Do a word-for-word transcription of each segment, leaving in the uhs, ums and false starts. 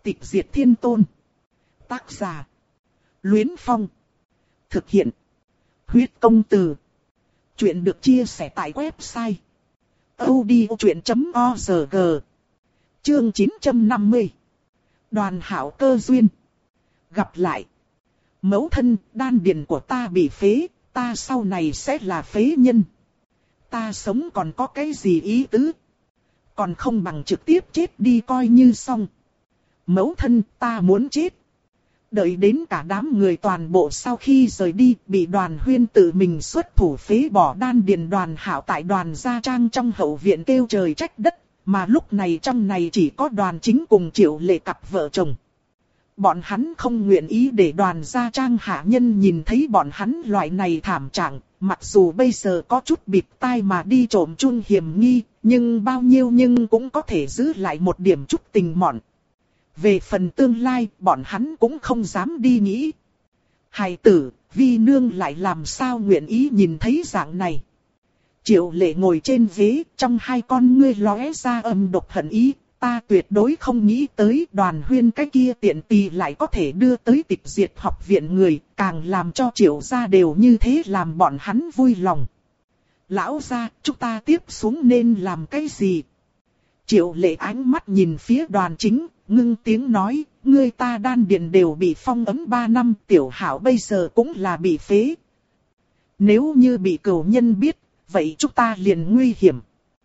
Tịch diệt thiên tôn. Tác giả. Luyến Phong. Thực hiện. Huyết công từ. Chuyện được chia sẻ tại website audiochuyện chấm org. Chương chín trăm năm mươi. Đoàn hảo cơ duyên. Gặp lại. Mẫu thân, đan điền của ta bị phế, ta sau này sẽ là phế nhân. Ta sống còn có cái gì ý tứ? Còn không bằng trực tiếp chết đi coi như xong. Mẫu thân, ta muốn chết. Đợi đến cả đám người toàn bộ sau khi rời đi, bị Đoàn Huyên tự mình xuất thủ phế bỏ đan điền Đoàn Hảo tại Đoàn Gia Trang trong hậu viện kêu trời trách đất, mà lúc này trong này chỉ có Đoàn Chính cùng Triệu Lệ cặp vợ chồng. Bọn hắn không nguyện ý để Đoàn Gia Trang hạ nhân nhìn thấy bọn hắn loại này thảm trạng, mặc dù bây giờ có chút bịt tai mà đi trộm chun hiểm nghi, nhưng bao nhiêu nhưng cũng có thể giữ lại một điểm chút tình mọn. Về phần tương lai, bọn hắn cũng không dám đi nghĩ. Hài tử, vi nương lại làm sao nguyện ý nhìn thấy dạng này. Triệu Lệ ngồi trên ghế, trong hai con ngươi lóe ra âm độc hận ý. Ta tuyệt đối không nghĩ tới Đoàn Huyên cái kia tiện tì lại có thể đưa tới tịch diệt học viện người, càng làm cho Triệu gia đều như thế làm bọn hắn vui lòng. Lão gia, chúng ta tiếp xuống nên làm cái gì? Triệu Lệ ánh mắt nhìn phía Đoàn Chính, ngưng tiếng nói, ngươi ta đan điền đều bị phong ấn ba năm, Tiểu Hảo bây giờ cũng là bị phế. Nếu như bị cửu nhân biết, vậy chúng ta liền nguy hiểm.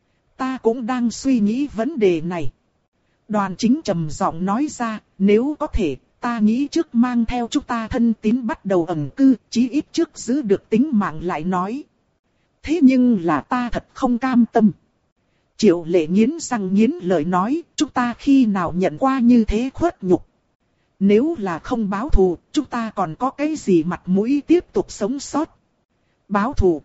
Ta cũng đang suy nghĩ vấn đề này. Đoàn Chính trầm giọng nói ra, nếu có thể, ta nghĩ trước mang theo chúng ta thân tín bắt đầu ẩn cư, chí ít trước giữ được tính mạng lại nói. Thế nhưng là ta thật không cam tâm. Triệu Lệ nghiến răng nghiến lợi nói, chúng ta khi nào nhận qua như thế khuất nhục. Nếu là không báo thù, chúng ta còn có cái gì mặt mũi tiếp tục sống sót. Báo thù.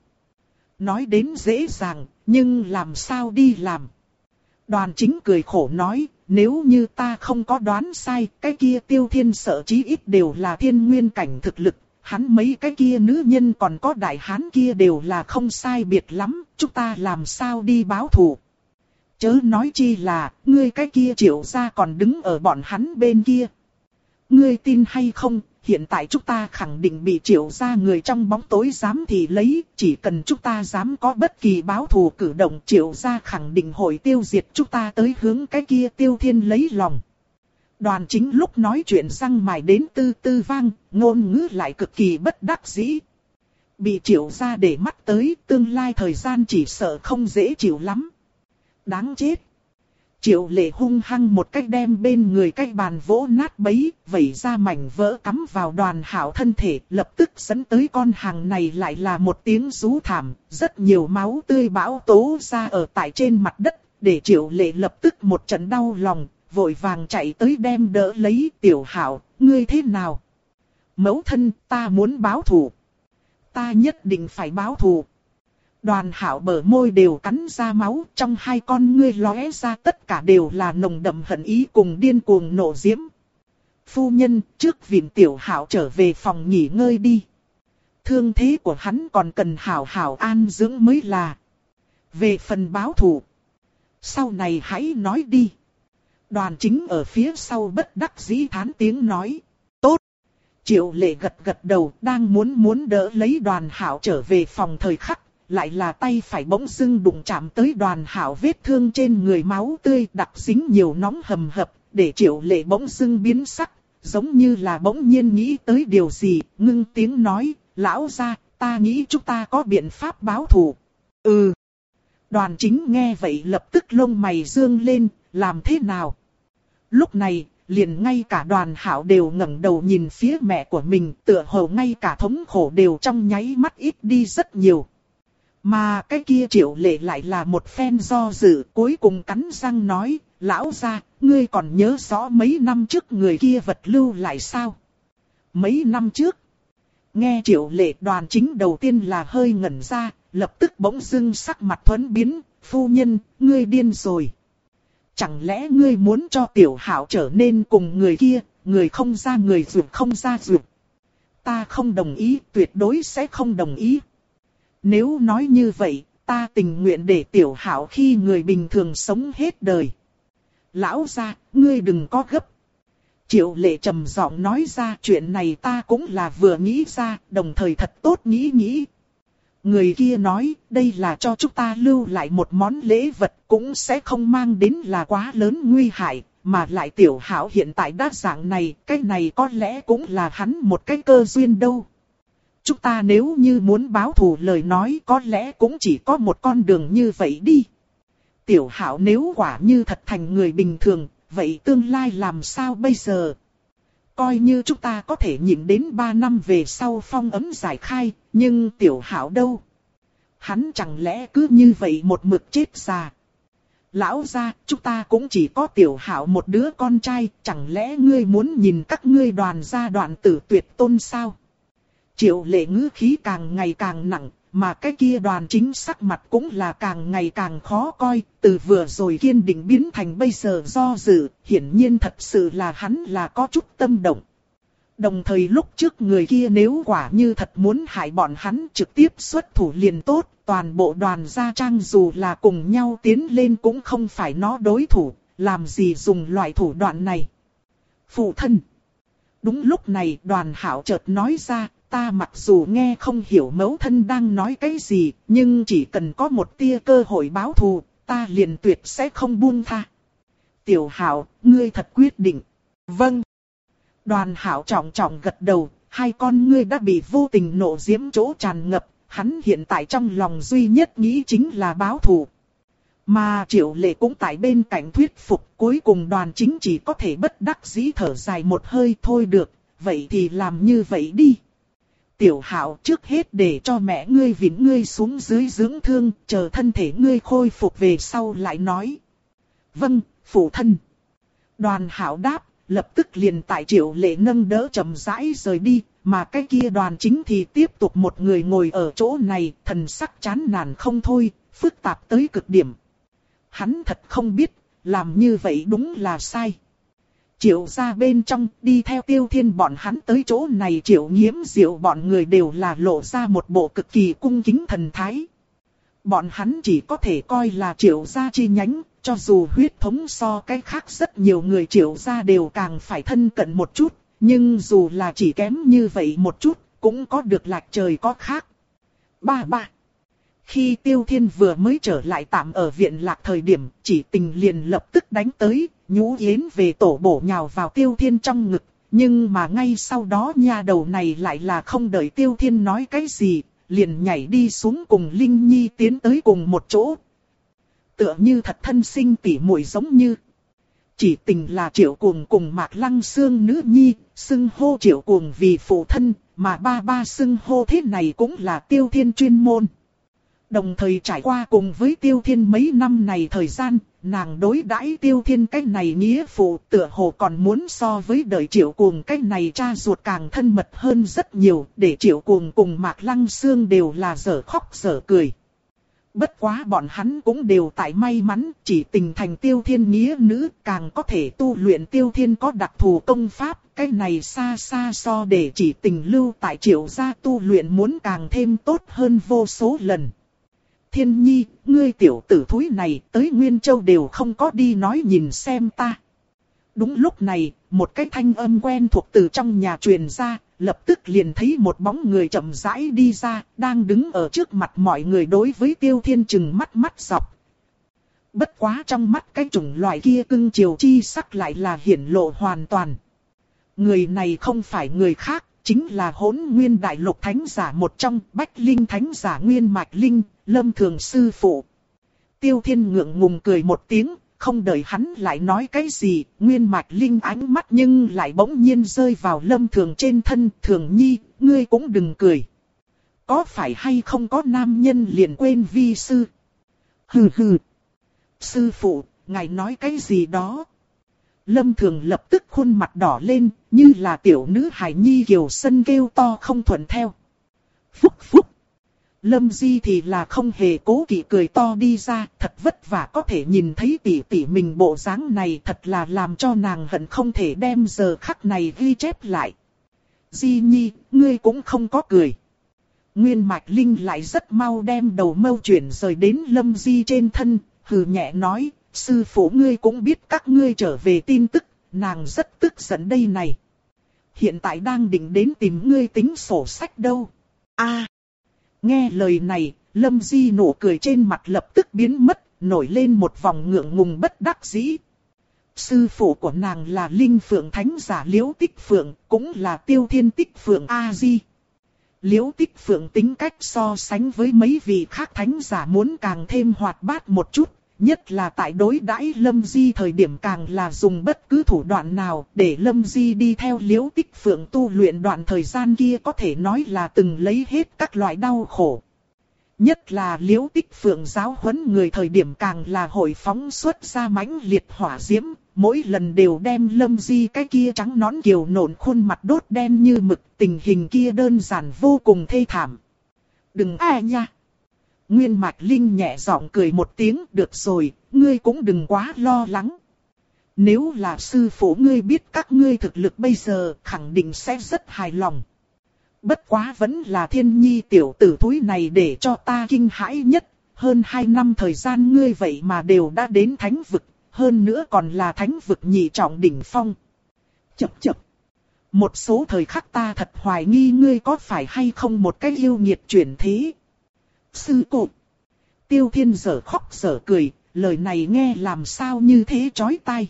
Nói đến dễ dàng, nhưng làm sao đi làm. Đoàn Chính cười khổ nói, nếu như ta không có đoán sai, cái kia Tiêu Thiên Sợ chí ít đều là thiên nguyên cảnh thực lực. Hắn mấy cái kia nữ nhân còn có đại hán kia đều là không sai biệt lắm, chúng ta làm sao đi báo thù. Chớ nói chi là, ngươi cái kia Triệu gia còn đứng ở bọn hắn bên kia. Ngươi tin hay không, hiện tại chúng ta khẳng định bị Triệu gia người trong bóng tối dám thì lấy, chỉ cần chúng ta dám có bất kỳ báo thù cử động, Triệu gia khẳng định hội tiêu diệt chúng ta tới hướng cái kia Tiêu Thiên lấy lòng. Đoàn Chính lúc nói chuyện răng mài đến tư tư vang, ngôn ngữ lại cực kỳ bất đắc dĩ. Bị Triệu gia để mắt tới, tương lai thời gian chỉ sợ không dễ chịu lắm. Đáng chết. Triệu Lệ hung hăng một cách đem bên người cái bàn vỗ nát bấy, vẩy ra mảnh vỡ cắm vào Đoàn Hảo thân thể, lập tức dẫn tới con hàng này lại là một tiếng rú thảm, rất nhiều máu tươi bão tố ra ở tại trên mặt đất, để Triệu Lệ lập tức một trận đau lòng, vội vàng chạy tới đem đỡ lấy. Tiểu Hảo, ngươi thế nào? Mẫu thân, ta muốn báo thù. Ta nhất định phải báo thù. Đoàn Hảo bờ môi đều cắn ra máu, trong hai con ngươi lóe ra tất cả đều là nồng đậm hận ý cùng điên cuồng nộ diễm. Phu nhân, trước vịn Tiểu Hảo trở về phòng nghỉ ngơi đi. Thương thế của hắn còn cần hảo hảo an dưỡng mới là. Về phần báo thù, sau này hãy nói đi. Đoàn Chính ở phía sau bất đắc dĩ thán tiếng nói. Tốt. Triệu Lệ gật gật đầu, đang muốn muốn đỡ lấy Đoàn Hảo trở về phòng thời khắc. Lại là tay phải bỗng dưng đụng chạm tới Đoàn Hảo vết thương trên người, máu tươi đặc dính nhiều nóng hầm hập, để Triệu Lệ bỗng dưng biến sắc, giống như là bỗng nhiên nghĩ tới điều gì, ngưng tiếng nói, lão gia, ta nghĩ chúng ta có biện pháp báo thù. Ừ. Đoàn Chính nghe vậy lập tức lông mày dương lên, làm thế nào? Lúc này, liền ngay cả Đoàn Hảo đều ngẩng đầu nhìn phía mẹ của mình, tựa hồ ngay cả thống khổ đều trong nháy mắt ít đi rất nhiều. Mà cái kia Triệu Lệ lại là một phen do dự, cuối cùng cắn răng nói, lão gia, ngươi còn nhớ rõ mấy năm trước người kia vật lưu lại sao? Mấy năm trước? Nghe Triệu Lệ, Đoàn Chính đầu tiên là hơi ngẩn ra, lập tức bỗng dưng sắc mặt thuẫn biến, phu nhân, ngươi điên rồi. Chẳng lẽ ngươi muốn cho Tiểu Hảo trở nên cùng người kia, người không ra người ruột không ra ruột? Ta không đồng ý, tuyệt đối sẽ không đồng ý. Nếu nói như vậy, ta tình nguyện để Tiểu Hảo khi người bình thường sống hết đời. Lão gia, ngươi đừng có gấp. Triệu Lệ trầm giọng nói ra, chuyện này ta cũng là vừa nghĩ ra, đồng thời thật tốt nghĩ nghĩ. Người kia nói, đây là cho chúng ta lưu lại một món lễ vật, cũng sẽ không mang đến là quá lớn nguy hại, mà lại Tiểu Hạo hiện tại đã dạng này, cái này có lẽ cũng là hắn một cái cơ duyên đâu. Chúng ta nếu như muốn báo thù lời nói có lẽ cũng chỉ có một con đường như vậy đi. Tiểu Hạo nếu quả như thật thành người bình thường, vậy tương lai làm sao bây giờ? Coi như chúng ta có thể nhịn đến ba năm về sau phong ấn giải khai, nhưng Tiểu Hạo đâu? Hắn chẳng lẽ cứ như vậy một mực chết già? Lão gia, chúng ta cũng chỉ có Tiểu Hạo một đứa con trai, chẳng lẽ ngươi muốn nhìn các ngươi đoàn gia đoạn tử tuyệt tôn sao? Triệu Lệ ngữ khí càng ngày càng nặng, mà cái kia đoàn chính sắc mặt cũng là càng ngày càng khó coi, từ vừa rồi kiên định biến thành bây giờ do dự, hiển nhiên thật sự là hắn là có chút tâm động. Đồng thời lúc trước người kia nếu quả như thật muốn hại bọn hắn trực tiếp xuất thủ liền tốt, toàn bộ đoàn gia trang dù là cùng nhau tiến lên cũng không phải nó đối thủ, làm gì dùng loại thủ đoạn này. Phụ thân. Đúng lúc này Đoàn Hạo chợt nói ra, ta mặc dù nghe không hiểu mẫu thân đang nói cái gì, nhưng chỉ cần có một tia cơ hội báo thù, ta liền tuyệt sẽ không buông tha. Tiểu Hạo, ngươi thật quyết định. Vâng. Đoàn Hạo trọng trọng gật đầu, hai con ngươi đã bị vô tình nộ diễm chỗ tràn ngập, hắn hiện tại trong lòng duy nhất nghĩ chính là báo thù. Mà Triệu Lệ cũng tại bên cạnh thuyết phục, cuối cùng Đoàn Chính chỉ có thể bất đắc dĩ thở dài một hơi thôi được, vậy thì làm như vậy đi. Tiểu Hạo, trước hết để cho mẹ ngươi vĩnh ngươi xuống dưới dưỡng thương, chờ thân thể ngươi khôi phục về sau lại nói. Vâng, phụ thân. Đoàn Hạo đáp, lập tức liền tại Triệu Lệ nâng đỡ chậm rãi rời đi, mà cái kia Đoàn Chính thì tiếp tục một người ngồi ở chỗ này, thần sắc chán nản không thôi, phức tạp tới cực điểm. Hắn thật không biết, làm như vậy đúng là sai. Triệu gia bên trong, đi theo Tiêu Thiên bọn hắn tới chỗ này, Triệu Nghiễm Diệu bọn người đều là lộ ra một bộ cực kỳ cung kính thần thái. Bọn hắn chỉ có thể coi là Triệu gia chi nhánh, cho dù huyết thống so cái khác rất nhiều người Triệu gia đều càng phải thân cận một chút, nhưng dù là chỉ kém như vậy một chút, cũng có được lệch trời có khác. Ba ba. Khi Tiêu Thiên vừa mới trở lại tạm ở viện lạc thời điểm, Chỉ Tình liền lập tức đánh tới, nhũ yến về tổ bổ nhào vào Tiêu Thiên trong ngực. Nhưng mà ngay sau đó nha đầu này lại là không đợi Tiêu Thiên nói cái gì, liền nhảy đi xuống cùng Linh Nhi tiến tới cùng một chỗ. Tựa như thật thân sinh tỉ muội giống như. Chỉ Tình là Triệu Cuồng cùng Mạc Lăng Xương nữ nhi, xưng hô Triệu Cuồng vì phụ thân, mà ba ba xưng hô thế này cũng là Tiêu Thiên chuyên môn. Đồng thời trải qua cùng với Tiêu Thiên mấy năm này thời gian, nàng đối đãi Tiêu Thiên cái này nghĩa phụ tựa hồ còn muốn so với đời Triệu Cuồng cái này cha ruột càng thân mật hơn rất nhiều, để Triệu Cuồng cùng Mạc Lăng Xương đều là dở khóc dở cười. Bất quá bọn hắn cũng đều tại may mắn, Chỉ Tình thành Tiêu Thiên nghĩa nữ, càng có thể tu luyện Tiêu Thiên có đặc thù công pháp, cái này xa xa so để Chỉ Tình lưu tại Triệu gia tu luyện muốn càng thêm tốt hơn vô số lần. Thiên Nhi, ngươi tiểu tử thúi này tới Nguyên Châu đều không có đi nói nhìn xem ta. Đúng lúc này, một cái thanh âm quen thuộc từ trong nhà truyền ra, lập tức liền thấy một bóng người chậm rãi đi ra, đang đứng ở trước mặt mọi người đối với Tiêu Thiên chừng mắt mắt dọc. Bất quá trong mắt cái chủng loại kia cưng chiều chi sắc lại là hiển lộ hoàn toàn. Người này không phải người khác, chính là Hỗn Nguyên Đại Lục Thánh Giả một trong, Bách Linh Thánh Giả Nguyên Mạch Linh, Lâm Thường sư phụ. Tiêu Thiên ngượng ngùng cười một tiếng, không đợi hắn lại nói cái gì, Nguyên Mạch Linh ánh mắt nhưng lại bỗng nhiên rơi vào Lâm Thường trên thân. Thường Nhi, ngươi cũng đừng cười. Có phải hay không có nam nhân liền quên vi sư? Hừ hừ. Sư phụ, ngài nói cái gì đó? Lâm Thường lập tức khuôn mặt đỏ lên, như là tiểu nữ hài nhi kiều sân kêu to không thuận theo. Phúc phúc. Lâm Di thì là không hề cố kỵ cười to đi ra, thật vất vả có thể nhìn thấy tỷ tỷ mình bộ dáng này, thật là làm cho nàng hận không thể đem giờ khắc này ghi chép lại. Di Nhi, ngươi cũng không có cười. Nguyên Mạch Linh lại rất mau đem đầu mâu chuyển rời đến Lâm Di trên thân, hừ nhẹ nói, sư phụ ngươi cũng biết các ngươi trở về tin tức, nàng rất tức giận đây này. Hiện tại đang định đến tìm ngươi tính sổ sách đâu. A, à, nghe lời này, Lâm Di nụ cười trên mặt lập tức biến mất, nổi lên một vòng ngượng ngùng bất đắc dĩ. Sư phụ của nàng là Linh Phượng Thánh giả Liễu Tích Phượng, cũng là Tiêu Thiên Tích Phượng A-di. Liễu Tích Phượng tính cách so sánh với mấy vị khác thánh giả muốn càng thêm hoạt bát một chút, nhất là tại đối đãi Lâm Di thời điểm càng là dùng bất cứ thủ đoạn nào để Lâm Di đi theo Liễu Tích Phượng tu luyện. Đoạn thời gian kia có thể nói là từng lấy hết các loại đau khổ. Nhất là Liễu Tích Phượng giáo huấn người thời điểm càng là hội phóng xuất ra mãnh liệt hỏa diễm, mỗi lần đều đem Lâm Di cái kia trắng nõn kiều nộn khuôn mặt đốt đen như mực, tình hình kia đơn giản vô cùng thê thảm. Đừng a nha. Nguyên Mạch Linh nhẹ giọng cười một tiếng, được rồi, ngươi cũng đừng quá lo lắng. Nếu là sư phụ ngươi biết các ngươi thực lực bây giờ, khẳng định sẽ rất hài lòng. Bất quá vẫn là Thiên Nhi tiểu tử thúi này để cho ta kinh hãi nhất, hơn hai năm thời gian ngươi vậy mà đều đã đến thánh vực, hơn nữa còn là thánh vực nhị trọng đỉnh phong. Chập chập. Một số thời khắc ta thật hoài nghi ngươi có phải hay không một cái yêu nghiệt chuyển thế. Sư cụ. Tiêu Thiên giở khóc giở cười, lời này nghe làm sao như thế chói tai.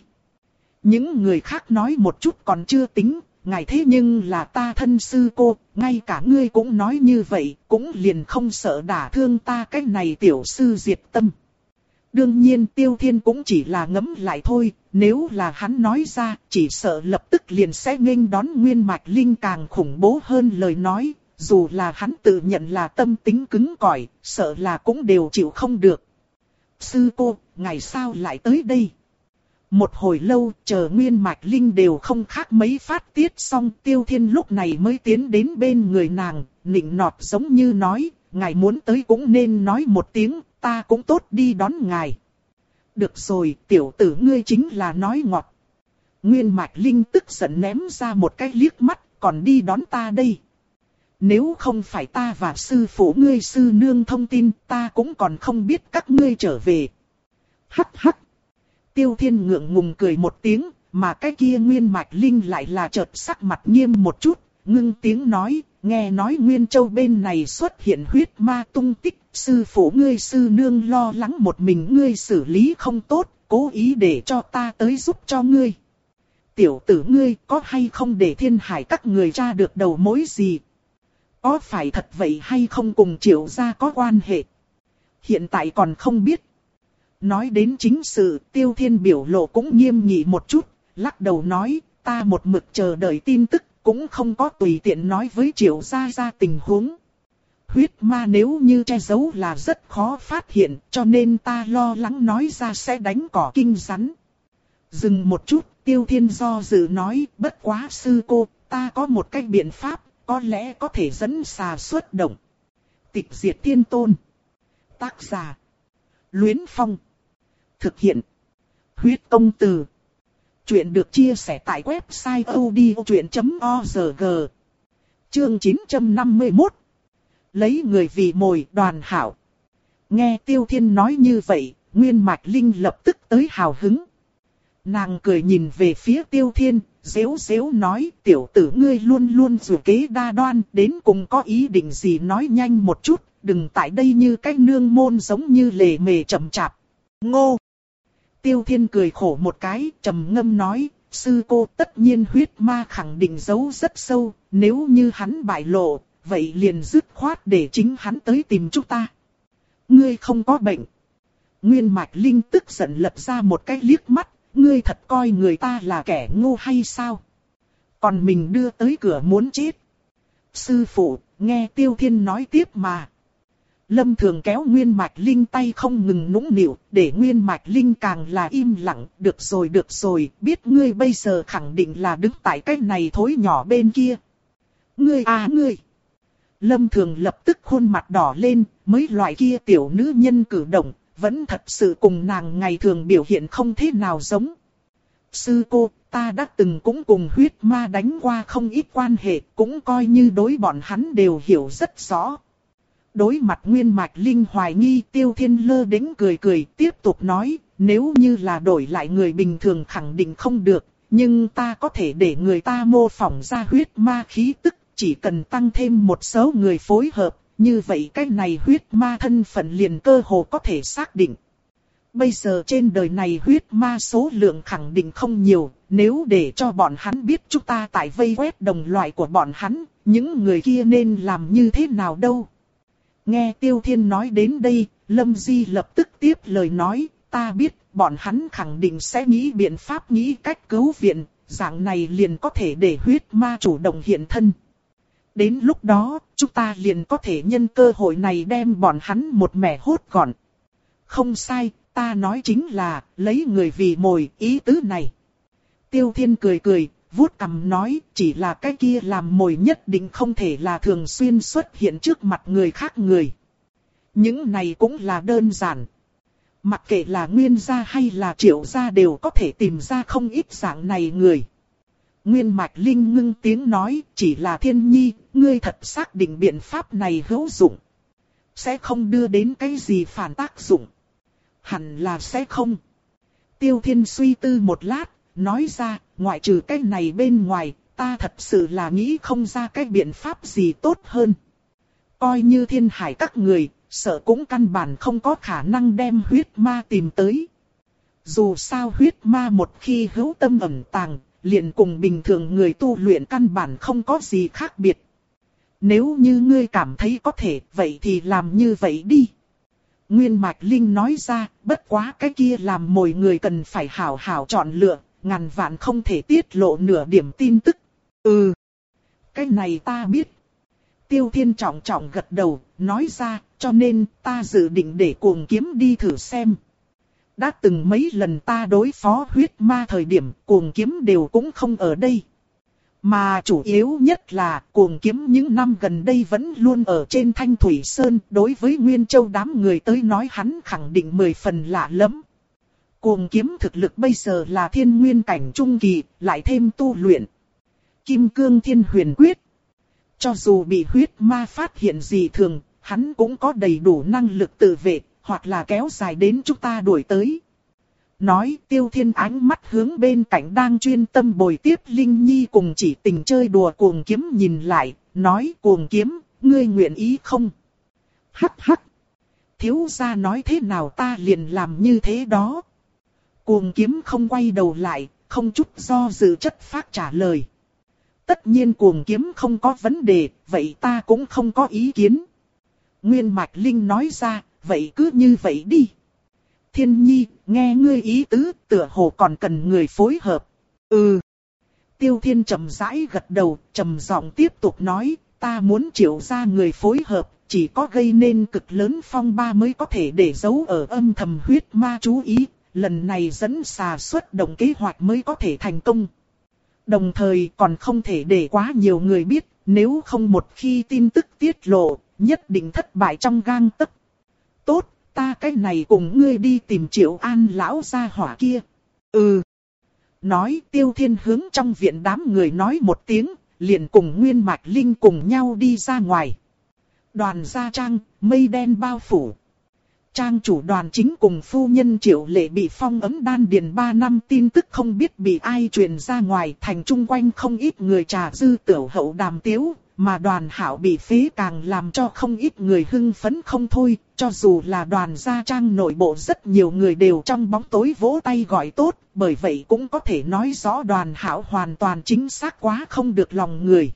Những người khác nói một chút còn chưa tính, ngài thế nhưng là ta thân sư cô, ngay cả ngươi cũng nói như vậy, cũng liền không sợ đả thương ta cái này tiểu sư diệt tâm. Đương nhiên Tiêu Thiên cũng chỉ là ngẫm lại thôi, nếu là hắn nói ra, chỉ sợ lập tức liền sẽ nghênh đón Nguyên Mạch Linh càng khủng bố hơn lời nói, dù là hắn tự nhận là tâm tính cứng cỏi, sợ là cũng đều chịu không được. Sư cô, ngày sao lại tới đây? Một hồi lâu, chờ Nguyên Mạch Linh đều không khác mấy phát tiết xong, Tiêu Thiên lúc này mới tiến đến bên người nàng, nịnh nọt giống như nói, ngài muốn tới cũng nên nói một tiếng, ta cũng tốt đi đón ngài. Được rồi, tiểu tử ngươi chính là nói ngọt. Nguyên Mạch Linh tức giận ném ra một cái liếc mắt, còn đi đón ta đây. Nếu không phải ta và sư phụ ngươi sư nương thông tin, ta cũng còn không biết các ngươi trở về. Hắc hắc. Tiêu Thiên ngượng ngùng cười một tiếng, mà cái kia Nguyên Mạch Linh lại là chợt sắc mặt nghiêm một chút, ngưng tiếng nói, nghe nói Nguyên Châu bên này xuất hiện huyết ma tung tích, sư phụ ngươi sư nương lo lắng một mình ngươi xử lý không tốt, cố ý để cho ta tới giúp cho ngươi. Tiểu tử ngươi có hay không để Thiên Hải các người tra được đầu mối gì? Có phải thật vậy hay không cùng Triệu gia có quan hệ? Hiện tại còn không biết. Nói đến chính sự, Tiêu Thiên biểu lộ cũng nghiêm nghị một chút, lắc đầu nói, ta một mực chờ đợi tin tức, cũng không có tùy tiện nói với Triệu gia gia tình huống. Huyết ma nếu như che giấu là rất khó phát hiện, cho nên ta lo lắng nói ra sẽ đánh cỏ kinh rắn. Dừng một chút, Tiêu Thiên do dự nói, bất quá sư cô, ta có một cách biện pháp, có lẽ có thể dẫn xà xuất động. Tịch diệt thiên tôn. Tác giả. Luyến Phong. Thực hiện. Huyết công từ. Chuyện được chia sẻ tại website odchuyện chấm org. Chương chín trăm năm mươi mốt. Lấy người vì mồi đoàn hảo. Nghe Tiêu Thiên nói như vậy, Nguyên Mạch Linh lập tức tới hào hứng. Nàng cười nhìn về phía Tiêu Thiên, dễu dễu nói, tiểu tử ngươi luôn luôn dù kế đa đoan, đến cùng có ý định gì nói nhanh một chút, đừng tại đây như cái nương môn giống như lề mề chậm chạp. Ngô! Tiêu Thiên cười khổ một cái, trầm ngâm nói, sư cô tất nhiên huyết ma khẳng định giấu rất sâu, nếu như hắn bại lộ, vậy liền dứt khoát để chính hắn tới tìm chúng ta. Ngươi không có bệnh. Nguyên Mạch Linh tức giận lật ra một cái liếc mắt, ngươi thật coi người ta là kẻ ngu hay sao? Còn mình đưa tới cửa muốn chết. Sư phụ, nghe Tiêu Thiên nói tiếp mà. Lâm Thường kéo Nguyên Mạch Linh tay không ngừng nũng nịu, để Nguyên Mạch Linh càng là im lặng, được rồi được rồi, biết ngươi bây giờ khẳng định là đứng tại cái này thối nhỏ bên kia. Ngươi à ngươi! Lâm Thường lập tức khuôn mặt đỏ lên, mấy loại kia tiểu nữ nhân cử động, vẫn thật sự cùng nàng ngày thường biểu hiện không thế nào giống. Sư cô, ta đã từng cũng cùng huyết ma đánh qua không ít quan hệ, cũng coi như đối bọn hắn đều hiểu rất rõ. Đối mặt Nguyên Mạch Linh hoài nghi, Tiêu Thiên lơ đễnh cười cười, tiếp tục nói, nếu như là đổi lại người bình thường khẳng định không được, Nhưng ta có thể để người ta mô phỏng ra huyết ma khí tức, chỉ cần tăng thêm một số người phối hợp, như vậy cái này huyết ma thân phận liền cơ hồ có thể xác định. Bây giờ trên đời này huyết ma số lượng khẳng định không nhiều, nếu để cho bọn hắn biết chúng ta tại vây quét đồng loại của bọn hắn, những người kia nên làm như thế nào đâu. Nghe Tiêu Thiên nói đến đây, Lâm Di lập tức tiếp lời nói, ta biết bọn hắn khẳng định sẽ nghĩ biện pháp nghĩ cách cứu viện, dạng này liền có thể để huyết ma chủ động hiện thân. Đến lúc đó, chúng ta liền có thể nhân cơ hội này đem bọn hắn một mẻ hốt gọn. Không sai, ta nói chính là, lấy người vì mồi, ý tứ này. Tiêu Thiên cười cười, vuốt cằm nói, chỉ là cái kia làm mồi nhất định không thể là thường xuyên xuất hiện trước mặt người khác người. Những này cũng là đơn giản. Mặc kệ là Nguyên gia hay là Triệu gia đều có thể tìm ra không ít dạng này người. Nguyên Mạch Linh ngưng tiếng nói, chỉ là Thiên Nhi, ngươi thật xác định biện pháp này hữu dụng. Sẽ không đưa đến cái gì phản tác dụng. Hẳn là sẽ không. Tiêu Thiên suy tư một lát, nói ra, ngoại trừ cái này bên ngoài, ta thật sự là nghĩ không ra cái biện pháp gì tốt hơn. Coi như Thiên Hải các người, sợ cũng căn bản không có khả năng đem huyết ma tìm tới. Dù sao huyết ma một khi hữu tâm ẩn tàng, liền cùng bình thường người tu luyện căn bản không có gì khác biệt. Nếu như ngươi cảm thấy có thể, vậy thì làm như vậy đi. Nguyên Mạch Linh nói ra, bất quá cái kia làm mồi người cần phải hảo hảo chọn lựa, ngàn vạn không thể tiết lộ nửa điểm tin tức. Ừ, cái này ta biết. Tiêu Thiên trọng trọng gật đầu, nói ra, cho nên ta dự định để Cuồng Kiếm đi thử xem. Đã từng mấy lần ta đối phó huyết ma thời điểm Cuồng Kiếm đều cũng không ở đây. Mà chủ yếu nhất là Cuồng Kiếm những năm gần đây vẫn luôn ở trên Thanh Thủy Sơn. Đối với Nguyên Châu đám người tới nói hắn khẳng định mười phần lạ lắm. Cuồng Kiếm thực lực bây giờ là thiên nguyên cảnh trung kỳ, lại thêm tu luyện Kim Cương Thiên Huyền Quyết. Cho dù bị huyết ma phát hiện gì thường, hắn cũng có đầy đủ năng lực tự vệ, hoặc là kéo dài đến chúng ta đuổi tới. Nói Tiêu Thiên ánh mắt hướng bên cạnh đang chuyên tâm bồi tiếp Linh Nhi cùng chỉ tình chơi đùa Cuồng Kiếm nhìn lại, nói Cuồng Kiếm, ngươi nguyện ý không? Hắc hắc! Thiếu gia nói thế nào ta liền làm như thế đó. Cuồng Kiếm không quay đầu lại, không chút do dự chất phác trả lời. Tất nhiên Cuồng Kiếm không có vấn đề, vậy ta cũng không có ý kiến. Nguyên Mạch Linh nói ra, vậy cứ như vậy đi. Thiên Nhi, nghe ngươi ý tứ, tựa hồ còn cần người phối hợp. Ừ. Tiêu Thiên trầm rãi gật đầu, trầm giọng tiếp tục nói, ta muốn triệu ra người phối hợp, chỉ có gây nên cực lớn phong ba mới có thể để giấu ở âm thầm huyết ma chú ý, lần này dẫn xà xuất động kế hoạch mới có thể thành công. Đồng thời còn không thể để quá nhiều người biết, nếu không một khi tin tức tiết lộ, nhất định thất bại trong gang tấc. Tốt, ta cái này cùng ngươi đi tìm Triệu An lão gia hỏa kia. Ừ. Nói Tiêu Thiên hướng trong viện đám người nói một tiếng, liền cùng Nguyên Mạch Linh cùng nhau đi ra ngoài. Đoàn gia Trang, mây đen bao phủ. Trang chủ đoàn chính cùng phu nhân Triệu Lệ bị phong ấn đan điền ba năm tin tức không biết bị ai truyền ra ngoài, thành chung quanh không ít người trà dư tiểu hậu đàm tiếu, mà Đoàn Hảo bị phế càng làm cho không ít người hưng phấn không thôi, cho dù là Đoàn gia Trang nội bộ rất nhiều người đều trong bóng tối vỗ tay gọi tốt, bởi vậy cũng có thể nói rõ Đoàn Hảo hoàn toàn chính xác quá không được lòng người.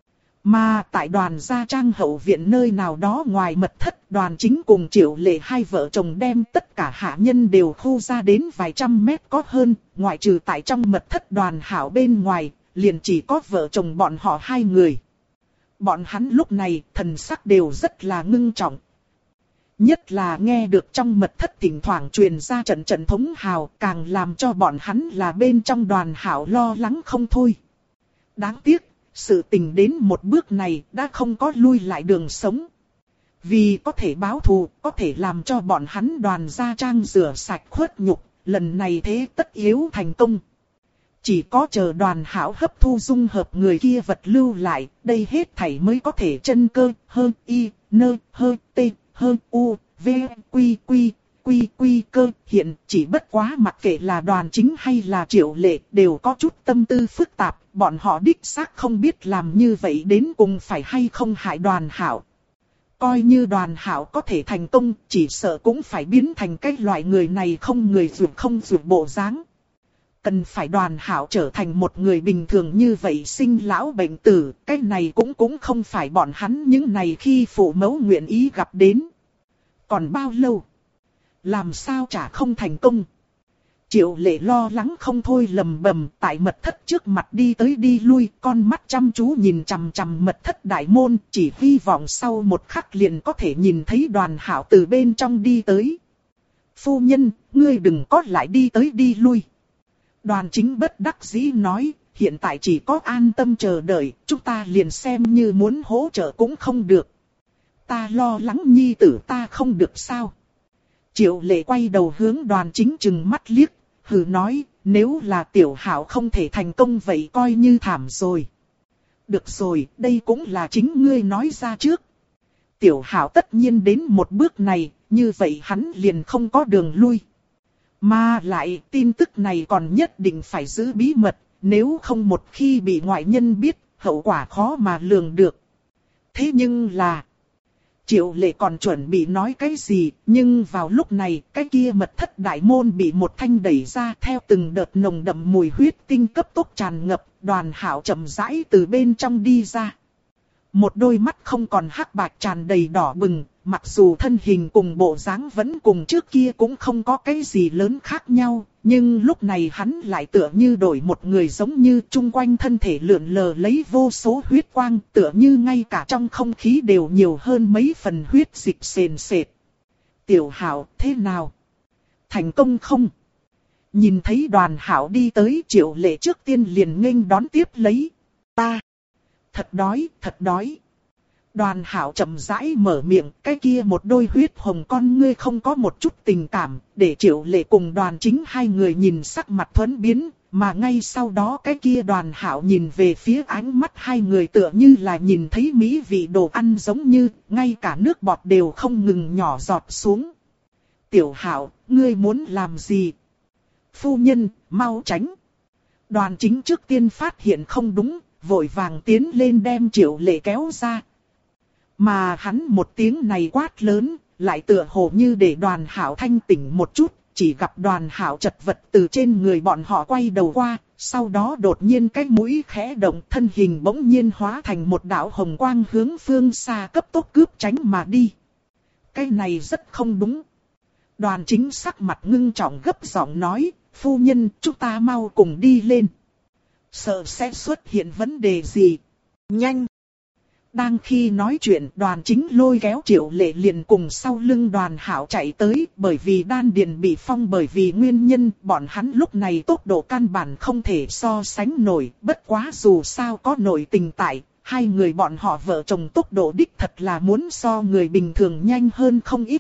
Mà tại Đoàn gia Trang hậu viện nơi nào đó ngoài mật thất, Đoàn chính cùng Triệu Lệ hai vợ chồng đem tất cả hạ nhân đều khu ra đến vài trăm mét có hơn, ngoại trừ tại trong mật thất Đoàn Hảo bên ngoài, liền chỉ có vợ chồng bọn họ hai người. Bọn hắn lúc này thần sắc đều rất là ngưng trọng. Nhất là nghe được trong mật thất thỉnh thoảng truyền ra trận trận thống hào, càng làm cho bọn hắn là bên trong Đoàn Hảo lo lắng không thôi. Đáng tiếc, sự tình đến một bước này đã không có lui lại đường sống. Vì có thể báo thù, có thể làm cho bọn hắn Đoàn gia Trang rửa sạch khuất nhục, lần này thế tất yếu thành công. Chỉ có chờ Đoàn Hảo hấp thu dung hợp người kia vật lưu lại, đây hết thảy mới có thể chân cơ, hơn y, nơ, hơn t, hơn u, v, quy quy, quy quy cơ hiện, chỉ bất quá mặc kệ là Đoàn Chính hay là Triệu Lệ đều có chút tâm tư phức tạp, bọn họ đích xác không biết làm như vậy đến cùng phải hay không hại Đoàn Hảo. Coi như Đoàn Hảo có thể thành công, chỉ sợ cũng phải biến thành cái loại người này không người dùm không dùm bộ dáng. Cần phải Đoàn Hảo trở thành một người bình thường như vậy sinh lão bệnh tử, cái này cũng cũng không phải bọn hắn những này khi phụ mẫu nguyện ý gặp đến. Còn bao lâu? Làm sao chả không thành công? Triệu Lệ lo lắng không thôi lầm bầm tại mật thất trước mặt đi tới đi lui, con mắt chăm chú nhìn chằm chằm mật thất đại môn, chỉ hy vọng sau một khắc liền có thể nhìn thấy Đoàn Hảo từ bên trong đi tới. Phu nhân, ngươi đừng có lại đi tới đi lui. Đoàn Chính bất đắc dĩ nói, hiện tại chỉ có an tâm chờ đợi, chúng ta liền xem như muốn hỗ trợ cũng không được. Ta lo lắng nhi tử ta không được sao. Triệu Lệ quay đầu hướng Đoàn Chính trừng mắt liếc, hừ nói, nếu là Tiểu Hảo không thể thành công vậy coi như thảm rồi. Được rồi, đây cũng là chính ngươi nói ra trước. Tiểu Hảo tất nhiên đến một bước này, như vậy hắn liền không có đường lui. Mà lại tin tức này còn nhất định phải giữ bí mật, nếu không một khi bị ngoại nhân biết, hậu quả khó mà lường được. Thế nhưng là... Triệu Lệ còn chuẩn bị nói cái gì, nhưng vào lúc này, cái kia mật thất đại môn bị một thanh đẩy ra theo từng đợt nồng đậm mùi huyết tinh cấp tốc tràn ngập, Đoàn Hảo chậm rãi từ bên trong đi ra. Một đôi mắt không còn hắc bạch tràn đầy đỏ bừng, mặc dù thân hình cùng bộ dáng vẫn cùng trước kia cũng không có cái gì lớn khác nhau, nhưng lúc này hắn lại tựa như đổi một người giống như chung quanh thân thể lượn lờ lấy vô số huyết quang, tựa như ngay cả trong không khí đều nhiều hơn mấy phần huyết dịch sền sệt. Tiểu Hảo, thế nào? Thành công không? Nhìn thấy Đoàn Hảo đi tới, Triệu Lệ trước tiên liền nghênh đón tiếp lấy. Ta! Thật đói, thật đói. Đoàn Hảo chậm rãi mở miệng, cái kia một đôi huyết hồng con ngươi không có một chút tình cảm, để Triệu Lệ cùng Đoàn Chính hai người nhìn sắc mặt thuẫn biến, mà ngay sau đó cái kia Đoàn Hảo nhìn về phía ánh mắt hai người tựa như là nhìn thấy mỹ vị đồ ăn giống như, ngay cả nước bọt đều không ngừng nhỏ giọt xuống. Tiểu Hảo, ngươi muốn làm gì? Phu nhân, mau tránh. Đoàn Chính trước tiên phát hiện không đúng, vội vàng tiến lên đem Triệu Lệ kéo ra. Mà hắn một tiếng này quát lớn, lại tựa hồ như để Đoàn Hảo thanh tỉnh một chút, chỉ gặp Đoàn Hảo chật vật từ trên người bọn họ quay đầu qua, sau đó đột nhiên cái mũi khẽ động, thân hình bỗng nhiên hóa thành một đạo hồng quang hướng phương xa cấp tốc cướp tránh mà đi. Cái này rất không đúng. Đoàn Chính sắc mặt ngưng trọng gấp giọng nói, phu nhân, chúng ta mau cùng đi lên. Sợ sẽ xuất hiện vấn đề gì? Nhanh! Đang khi nói chuyện, Đoàn Chính lôi kéo Triệu Lệ liền cùng sau lưng Đoàn Hảo chạy tới, bởi vì đan điền bị phong bởi vì nguyên nhân, bọn hắn lúc này tốc độ căn bản không thể so sánh nổi, bất quá dù sao có nổi tình tại, hai người bọn họ vợ chồng tốc độ đích thật là muốn so người bình thường nhanh hơn không ít.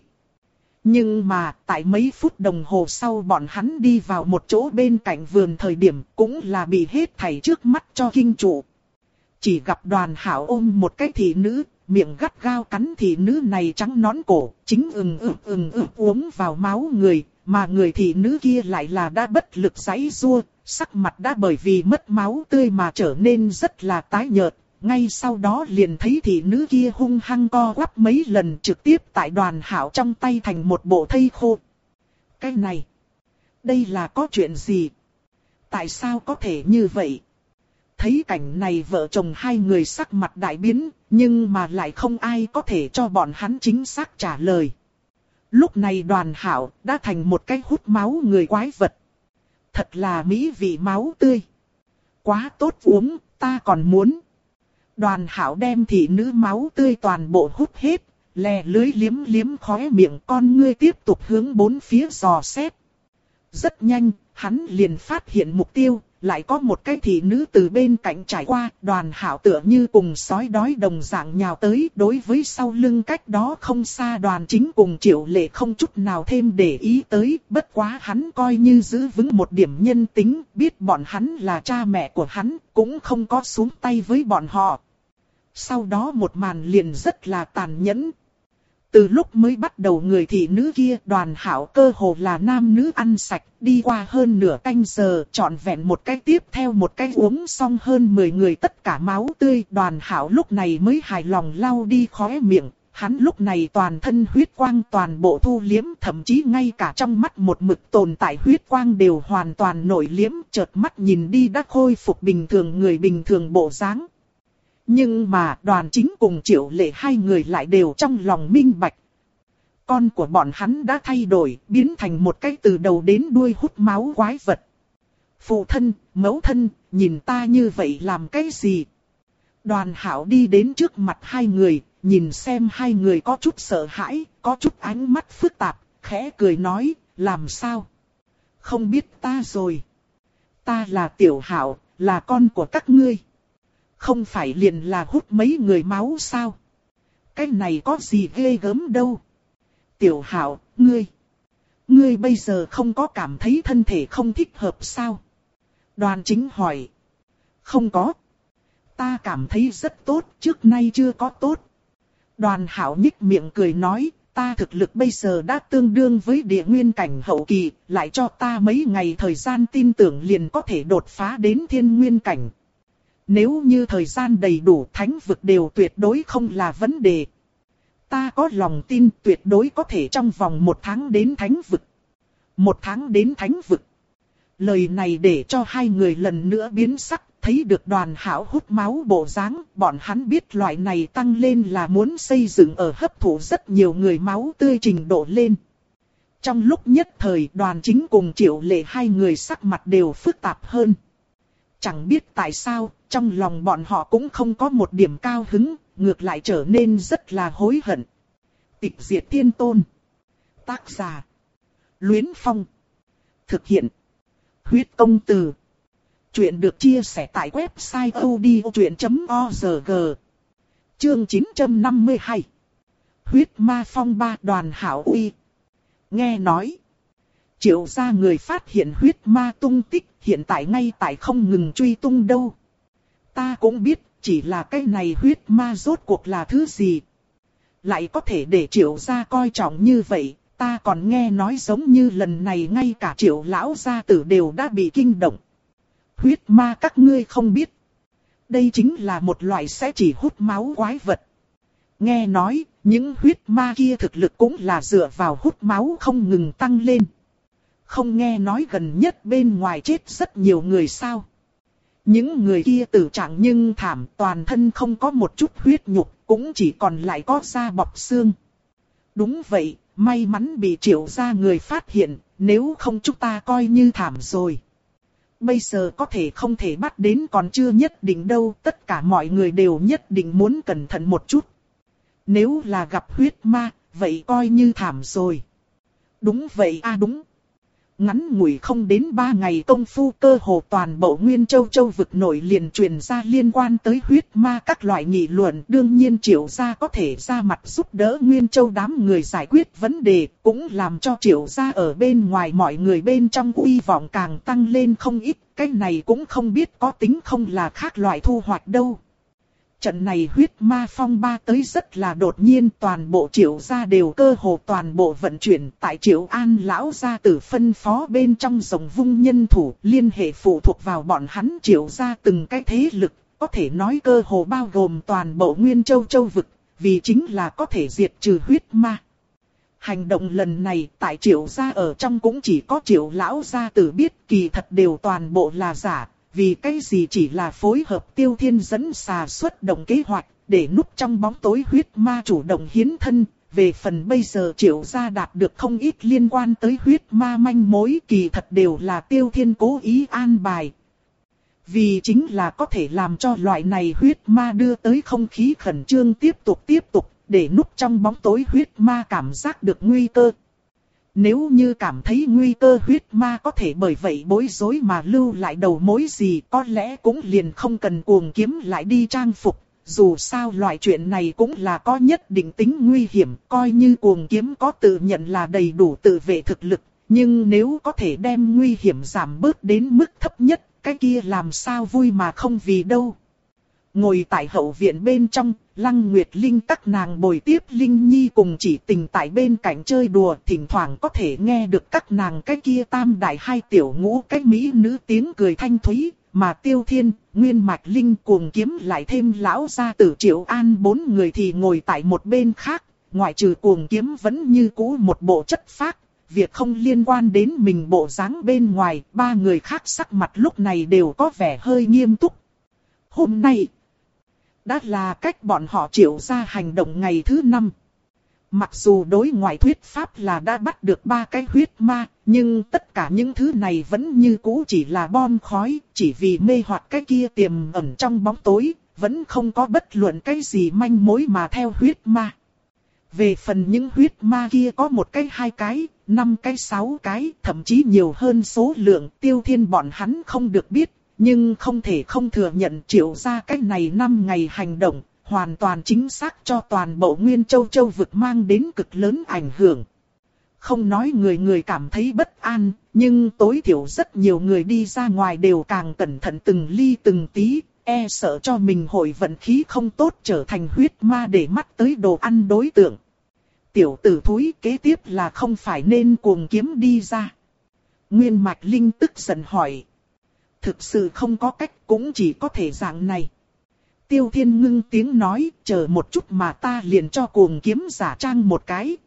Nhưng mà, tại mấy phút đồng hồ sau bọn hắn đi vào một chỗ bên cạnh vườn thời điểm cũng là bị hết thảy trước mắt cho kinh trụ. Chỉ gặp Đoàn Hảo ôm một cái thị nữ, miệng gắt gao cắn thị nữ này trắng nõn cổ, chính ừng ực ừng ực uống vào máu người, mà người thị nữ kia lại là đã bất lực giãy giụa, sắc mặt đã bởi vì mất máu tươi mà trở nên rất là tái nhợt. Ngay sau đó liền thấy thị nữ kia hung hăng co quắp mấy lần trực tiếp tại Đoàn Hảo trong tay thành một bộ thây khô. Cái này, đây là có chuyện gì? Tại sao có thể như vậy? Thấy cảnh này vợ chồng hai người sắc mặt đại biến, nhưng mà lại không ai có thể cho bọn hắn chính xác trả lời. Lúc này Đoàn Hảo đã thành một cái hút máu người quái vật. Thật là mỹ vị máu tươi. Quá tốt uống, ta còn muốn. Đoàn Hảo đem thị nữ máu tươi toàn bộ hút hết, lè lưới liếm liếm khóe miệng, con ngươi tiếp tục hướng bốn phía dò xét. Rất nhanh, hắn liền phát hiện mục tiêu, lại có một cái thị nữ từ bên cạnh trải qua, Đoàn Hảo tựa như cùng sói đói đồng dạng nhào tới, đối với sau lưng cách đó không xa Đoàn Chính cùng Triệu Lệ không chút nào thêm để ý tới, bất quá hắn coi như giữ vững một điểm nhân tính, biết bọn hắn là cha mẹ của hắn, cũng không có xuống tay với bọn họ. Sau đó một màn liền rất là tàn nhẫn. Từ lúc mới bắt đầu người thị nữ kia Đoàn Hảo cơ hồ là nam nữ ăn sạch, đi qua hơn nửa canh giờ, trọn vẹn một cái tiếp theo một cái uống xong hơn mười người tất cả máu tươi. Đoàn Hảo lúc này mới hài lòng lau đi khóe miệng, hắn lúc này toàn thân huyết quang toàn bộ thu liếm, thậm chí ngay cả trong mắt một mực tồn tại huyết quang đều hoàn toàn nổi liếm, chợt mắt nhìn đi đã khôi phục bình thường người bình thường bộ dáng. Nhưng mà Đoàn Chính cùng Triệu Lệ hai người lại đều trong lòng minh bạch. Con của bọn hắn đã thay đổi, biến thành một cái từ đầu đến đuôi hút máu quái vật. Phụ thân, mẫu thân, nhìn ta như vậy làm cái gì? Đoàn Hảo đi đến trước mặt hai người, nhìn xem hai người có chút sợ hãi, có chút ánh mắt phức tạp, khẽ cười nói, làm sao? Không biết ta rồi. Ta là Tiểu Hảo, là con của các ngươi. Không phải liền là hút mấy người máu sao? Cái này có gì ghê gớm đâu. Tiểu Hảo, ngươi. Ngươi bây giờ không có cảm thấy thân thể không thích hợp sao? Đoàn Chính hỏi. Không có. Ta cảm thấy rất tốt, trước nay chưa có tốt. Đoàn Hảo nhích miệng cười nói, ta thực lực bây giờ đã tương đương với địa nguyên cảnh hậu kỳ, lại cho ta mấy ngày thời gian tin tưởng liền có thể đột phá đến thiên nguyên cảnh. Nếu như thời gian đầy đủ, thánh vực đều tuyệt đối không là vấn đề. Ta có lòng tin tuyệt đối có thể trong vòng một tháng đến thánh vực. Một tháng đến thánh vực. Lời này để cho hai người lần nữa biến sắc, thấy được Đoàn Hảo hút máu bộ dáng, bọn hắn biết loại này tăng lên là muốn xây dựng ở hấp thụ rất nhiều người máu tươi trình độ lên. Trong lúc nhất thời Đoàn Chính cùng Triệu Lệ hai người sắc mặt đều phức tạp hơn. Chẳng biết tại sao, trong lòng bọn họ cũng không có một điểm cao hứng, ngược lại trở nên rất là hối hận. Tịch Diệt Thiên Tôn. Tác giả. Luyến Phong. Thực hiện. Huyết Công Từ. Chuyện được chia sẻ tại website odchuyện chấm org. Chương chín trăm năm mươi hai. Huyết Ma Phong ba. Đoàn Hảo uy. Nghe nói. Triệu gia người phát hiện huyết ma tung tích, hiện tại ngay tại không ngừng truy tung đâu. Ta cũng biết, chỉ là cái này huyết ma rốt cuộc là thứ gì. Lại có thể để Triệu gia coi trọng như vậy, ta còn nghe nói giống như lần này ngay cả Triệu lão gia tử đều đã bị kinh động. Huyết ma các ngươi không biết. Đây chính là một loại sẽ chỉ hút máu quái vật. Nghe nói, những huyết ma kia thực lực cũng là dựa vào hút máu không ngừng tăng lên. Không nghe nói gần nhất bên ngoài chết rất nhiều người sao. Những người kia tử trạng nhưng thảm, toàn thân không có một chút huyết nhục, cũng chỉ còn lại có da bọc xương. Đúng vậy, may mắn bị Triệu gia người phát hiện, nếu không chúng ta coi như thảm rồi. Bây giờ có thể không thể bắt đến còn chưa nhất định đâu, tất cả mọi người đều nhất định muốn cẩn thận một chút. Nếu là gặp huyết ma, vậy coi như thảm rồi. Đúng vậy a à đúng. Ngắn ngủi không đến ba ngày công phu, cơ hồ toàn bộ Nguyên Châu Châu vực nổi liền truyền ra liên quan tới huyết ma các loại nghị luận. Đương nhiên Triệu gia có thể ra mặt giúp đỡ Nguyên Châu đám người giải quyết vấn đề, cũng làm cho Triệu gia ở bên ngoài mọi người bên trong uy vọng càng tăng lên không ít. Cái này cũng không biết có tính không là khác loại thu hoạch đâu. Trận này huyết ma phong ba tới rất là đột nhiên, toàn bộ Triệu gia đều cơ hồ toàn bộ vận chuyển tại Triệu An lão gia tử phân phó bên trong rồng vung nhân thủ, liên hệ phụ thuộc vào bọn hắn Triệu gia từng cái thế lực, có thể nói cơ hồ bao gồm toàn bộ Nguyên Châu Châu vực, vì chính là có thể diệt trừ huyết ma. Hành động lần này tại Triệu gia ở trong cũng chỉ có Triệu lão gia tử biết, kỳ thật đều toàn bộ là giả. Vì cái gì chỉ là phối hợp Tiêu Thiên dẫn xà xuất động kế hoạch, để núp trong bóng tối huyết ma chủ động hiến thân. Về phần bây giờ Triệu gia đạt được không ít liên quan tới huyết ma manh mối, kỳ thật đều là Tiêu Thiên cố ý an bài. Vì chính là có thể làm cho loại này huyết ma đưa tới không khí khẩn trương tiếp tục tiếp tục, để núp trong bóng tối huyết ma cảm giác được nguy cơ. Nếu như cảm thấy nguy cơ huyết ma có thể bởi vậy bối rối mà lưu lại đầu mối gì, có lẽ cũng liền không cần cuồng kiếm lại đi trang phục. Dù sao loại chuyện này cũng là có nhất định tính nguy hiểm, coi như cuồng kiếm có tự nhận là đầy đủ tự vệ thực lực. Nhưng nếu có thể đem nguy hiểm giảm bớt đến mức thấp nhất, cái kia làm sao vui mà không vì đâu. Ngồi tại hậu viện bên trong, Lăng Nguyệt Linh các nàng bồi tiếp Linh Nhi cùng Chỉ Tình tại bên cạnh chơi đùa, thỉnh thoảng có thể nghe được các nàng cái kia tam đại hai tiểu ngũ cái mỹ nữ tiếng cười thanh thúy, mà Tiêu Thiên, Nguyên Mạch Linh Cuồng Kiếm lại thêm lão gia tử Triệu An bốn người thì ngồi tại một bên khác, ngoại trừ Cuồng Kiếm vẫn như cũ một bộ chất phác, việc không liên quan đến mình bộ dáng bên ngoài, ba người khác sắc mặt lúc này đều có vẻ hơi nghiêm túc. Hôm nay đã là cách bọn họ Triệu ra hành động ngày thứ năm. Mặc dù đối ngoại thuyết pháp là đã bắt được ba cái huyết ma, nhưng tất cả những thứ này vẫn như cũ chỉ là bom khói, chỉ vì mê hoặc cái kia tiềm ẩn trong bóng tối, vẫn không có bất luận cái gì manh mối mà theo huyết ma. Về phần những huyết ma kia có một cái hai cái, năm cái sáu cái, thậm chí nhiều hơn số lượng, Tiêu Thiên bọn hắn không được biết. Nhưng không thể không thừa nhận Triệu ra cái này năm ngày hành động, hoàn toàn chính xác cho toàn bộ Nguyên Châu Châu vực mang đến cực lớn ảnh hưởng. Không nói người người cảm thấy bất an, nhưng tối thiểu rất nhiều người đi ra ngoài đều càng cẩn thận từng ly từng tí, e sợ cho mình hội vận khí không tốt trở thành huyết ma để mắt tới đồ ăn đối tượng. Tiểu tử thúi kế tiếp là không phải nên Cuồng Kiếm đi ra. Nguyên Mạch Linh tức giận hỏi. Thực sự không có cách, cũng chỉ có thể dạng này. Tiêu Thiên ngưng tiếng nói, chờ một chút mà ta liền cho Cuồng Kiếm giả trang một cái.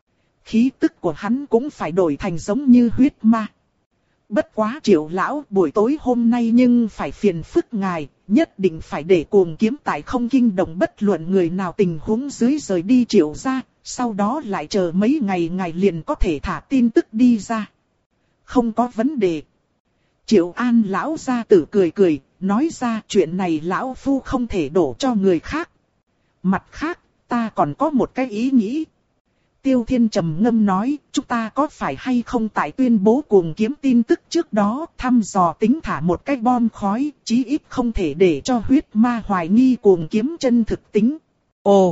Khí tức của hắn cũng phải đổi thành giống như huyết ma. Bất quá Triệu lão, buổi tối hôm nay nhưng phải phiền phức ngài, nhất định phải để Cuồng Kiếm tại không kinh động bất luận người nào tình huống dưới rời đi Triệu ra, sau đó lại chờ mấy ngày ngài liền có thể thả tin tức đi ra. Không có vấn đề. Triệu An lão gia tử cười cười, nói ra chuyện này lão phu không thể đổ cho người khác. Mặt khác, ta còn có một cái ý nghĩ. Tiêu Thiên trầm ngâm nói, chúng ta có phải hay không tại tuyên bố Cuồng Kiếm tin tức trước đó thăm dò tính thả một cái bom khói, chí ít không thể để cho huyết ma hoài nghi Cuồng Kiếm chân thực tính. Ồ,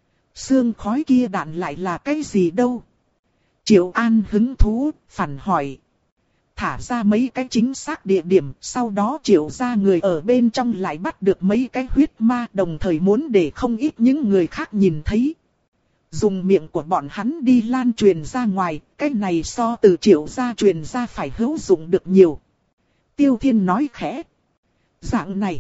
xương khói kia đạn lại là cái gì đâu? Triệu An hứng thú, phản hỏi. Thả ra mấy cái chính xác địa điểm, sau đó Triệu ra người ở bên trong lại bắt được mấy cái huyết ma, đồng thời muốn để không ít những người khác nhìn thấy. Dùng miệng của bọn hắn đi lan truyền ra ngoài, cái này so từ Triệu ra truyền ra phải hữu dụng được nhiều. Tiêu Thiên nói khẽ. Dạng này.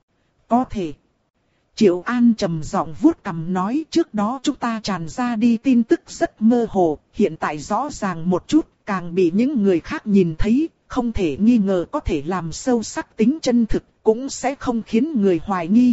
Có thể. Triệu An trầm giọng vuốt cằm nói, trước đó chúng ta tràn ra đi tin tức rất mơ hồ, hiện tại rõ ràng một chút, càng bị những người khác nhìn thấy, không thể nghi ngờ có thể làm sâu sắc tính chân thực, cũng sẽ không khiến người hoài nghi.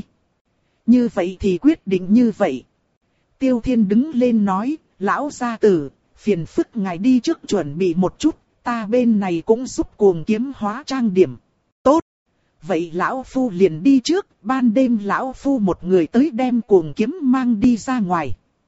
Như vậy thì quyết định như vậy. Tiêu Thiên đứng lên nói, lão gia tử, phiền phức ngài đi trước chuẩn bị một chút, ta bên này cũng giúp Cuồng Kiếm hóa trang điểm. Tốt. Vậy lão phu liền đi trước, ban đêm lão phu một người tới đem Cuồng Kiếm mang đi ra ngoài.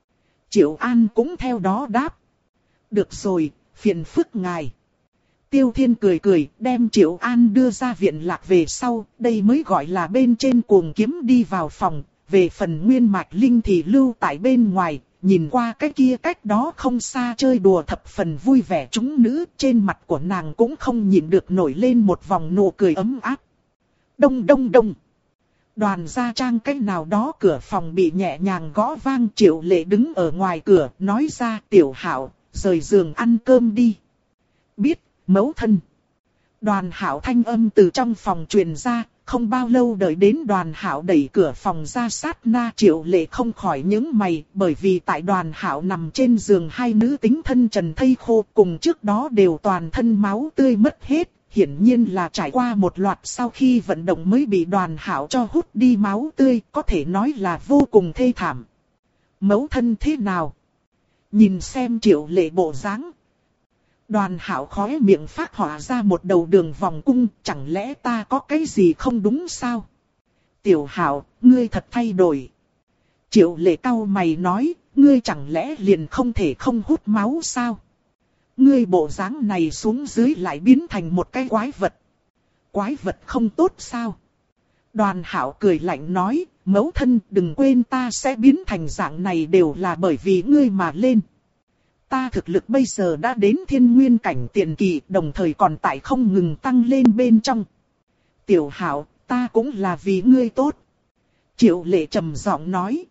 Triệu An cũng theo đó đáp. Được rồi, phiền phức ngài. Tiêu Thiên cười cười, đem Triệu An đưa ra viện lạc về sau, đây mới gọi là bên trên Cuồng Kiếm đi vào phòng. Về phần Nguyên Mạch Linh thì lưu tại bên ngoài, nhìn qua cái kia cách đó không xa chơi đùa thập phần vui vẻ chúng nữ, trên mặt của nàng cũng không nhịn được nổi lên một vòng nụ cười ấm áp. Đông đông đông. Đoàn gia trang cách nào đó cửa phòng bị nhẹ nhàng gõ vang, Triệu Lệ đứng ở ngoài cửa, nói ra, Tiểu Hạo, rời giường ăn cơm đi. Biết, mẫu thân. Đoàn Hạo thanh âm từ trong phòng truyền ra, không bao lâu đợi đến Đoàn Hạo đẩy cửa phòng ra sát na, Triệu Lệ không khỏi nhướng mày, bởi vì tại Đoàn Hạo nằm trên giường hai nữ tính thân trần thây khô, cùng trước đó đều toàn thân máu tươi mất hết, hiển nhiên là trải qua một loạt sau khi vận động mới bị Đoàn Hạo cho hút đi máu tươi, có thể nói là vô cùng thê thảm. Mẫu thân thế nào? Nhìn xem Triệu Lệ bộ dáng. Đoàn Hạo khóe miệng phát họa ra một đầu đường vòng cung, chẳng lẽ ta có cái gì không đúng sao? Tiểu Hạo, ngươi thật thay đổi. Triệu Lệ cau mày nói, ngươi chẳng lẽ liền không thể không hút máu sao? Ngươi bộ dáng này xuống dưới lại biến thành một cái quái vật. Quái vật không tốt sao? Đoàn Hạo cười lạnh nói, mẫu thân đừng quên ta sẽ biến thành dạng này đều là bởi vì ngươi mà lên. Ta thực lực bây giờ đã đến thiên nguyên cảnh tiền kỳ, đồng thời còn tại không ngừng tăng lên bên trong. Tiểu Hạo, ta cũng là vì ngươi tốt. Triệu Lệ trầm giọng nói.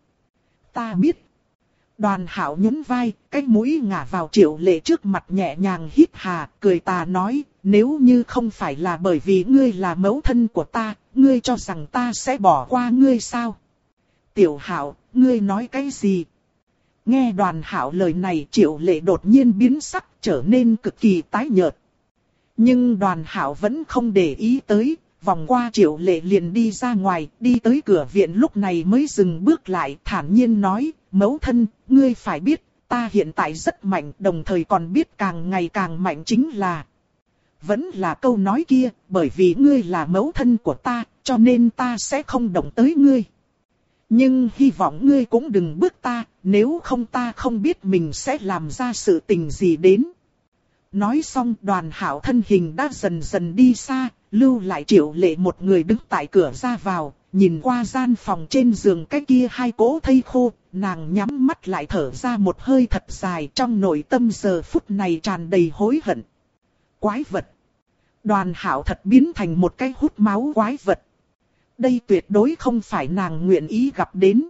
Ta biết. Đoàn Hảo nhún vai, cái mũi ngả vào Triệu Lệ trước mặt nhẹ nhàng hít hà, cười tà nói, nếu như không phải là bởi vì ngươi là mẫu thân của ta, ngươi cho rằng ta sẽ bỏ qua ngươi sao? Tiểu Hảo, ngươi nói cái gì? Nghe Đoàn Hảo lời này, Triệu Lệ đột nhiên biến sắc, trở nên cực kỳ tái nhợt. Nhưng Đoàn Hảo vẫn không để ý tới, vòng qua Triệu Lệ liền đi ra ngoài, đi tới cửa viện lúc này mới dừng bước lại, thản nhiên nói, mẫu thân, ngươi phải biết, ta hiện tại rất mạnh, đồng thời còn biết càng ngày càng mạnh chính là... Vẫn là câu nói kia, bởi vì ngươi là mẫu thân của ta, cho nên ta sẽ không động tới ngươi. Nhưng hy vọng ngươi cũng đừng bước ta, nếu không ta không biết mình sẽ làm ra sự tình gì đến. Nói xong Đoàn Hảo thân hình đã dần dần đi xa, lưu lại Triệu Lệ một người đứng tại cửa ra vào, nhìn qua gian phòng trên giường cái kia hai cỗ thây khô, nàng nhắm mắt lại thở ra một hơi thật dài, trong nội tâm giờ phút này tràn đầy hối hận. Quái vật. Đoàn Hảo thật biến thành một cái hút máu quái vật. Đây tuyệt đối không phải nàng nguyện ý gặp đến.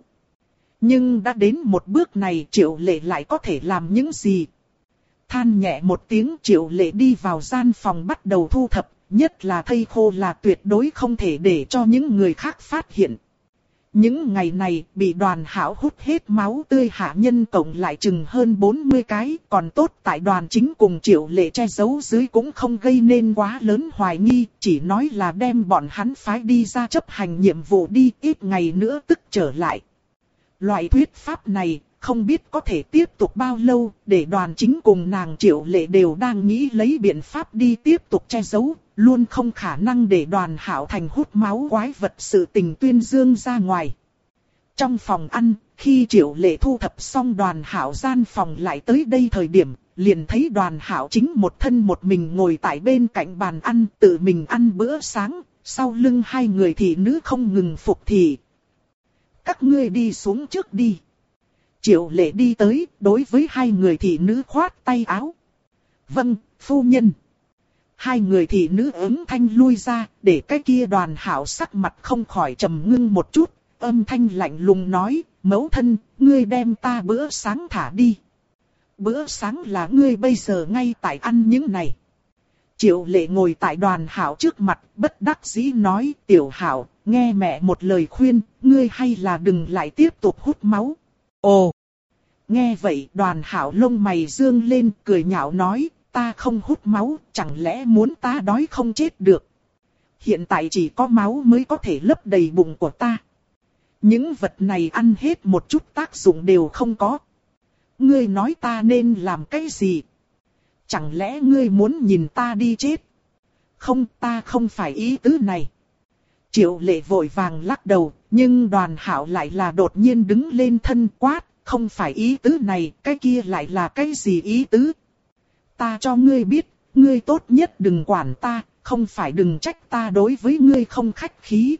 Nhưng đã đến một bước này Triệu Lệ lại có thể làm những gì? Than nhẹ một tiếng, Triệu Lệ đi vào gian phòng bắt đầu thu thập, nhất là thây khô là tuyệt đối không thể để cho những người khác phát hiện. Những ngày này bị Đoàn Hảo hút hết máu tươi hạ nhân cộng lại chừng hơn bốn mươi cái, còn tốt tại Đoàn Chính cùng Triệu Lệ che giấu dưới cũng không gây nên quá lớn hoài nghi, chỉ nói là đem bọn hắn phái đi ra chấp hành nhiệm vụ đi, ít ngày nữa tức trở lại. Loại thuyết pháp này không biết có thể tiếp tục bao lâu, để Đoàn Chính cùng nàng Triệu Lệ đều đang nghĩ lấy biện pháp đi tiếp tục che giấu, luôn không khả năng để Đoàn Hảo thành hút máu quái vật sự tình tuyên dương ra ngoài. Trong phòng ăn, khi Triệu Lệ thu thập xong Đoàn Hảo gian phòng lại tới đây thời điểm, liền thấy Đoàn Hảo chính một thân một mình ngồi tại bên cạnh bàn ăn, tự mình ăn bữa sáng, sau lưng hai người thị nữ không ngừng phục thị. Các ngươi đi xuống trước đi. Triệu Lệ đi tới, đối với hai người thị nữ khoát tay áo. Vâng, phu nhân. Hai người thị nữ ứng thanh lui ra, để cái kia Đoàn Hảo sắc mặt không khỏi trầm ngưng một chút, âm thanh lạnh lùng nói, mẫu thân, ngươi đem ta bữa sáng thả đi. Bữa sáng là ngươi bây giờ ngay tại ăn những này. Triệu Lệ ngồi tại Đoàn Hảo trước mặt, bất đắc dĩ nói, tiểu Hảo, nghe mẹ một lời khuyên, ngươi hay là đừng lại tiếp tục hút máu. Ồ! Nghe vậy Đoàn Hảo lông mày dương lên, cười nhạo nói, ta không hút máu, chẳng lẽ muốn ta đói không chết được. Hiện tại chỉ có máu mới có thể lấp đầy bụng của ta. Những vật này ăn hết một chút tác dụng đều không có. Ngươi nói ta nên làm cái gì? Chẳng lẽ ngươi muốn nhìn ta đi chết? Không, ta không phải ý tứ này. Triệu Lệ vội vàng lắc đầu, nhưng Đoàn Hảo lại là đột nhiên đứng lên thân quát, không phải ý tứ này, cái kia lại là cái gì ý tứ? Ta cho ngươi biết, ngươi tốt nhất đừng quản ta, không phải đừng trách ta đối với ngươi không khách khí.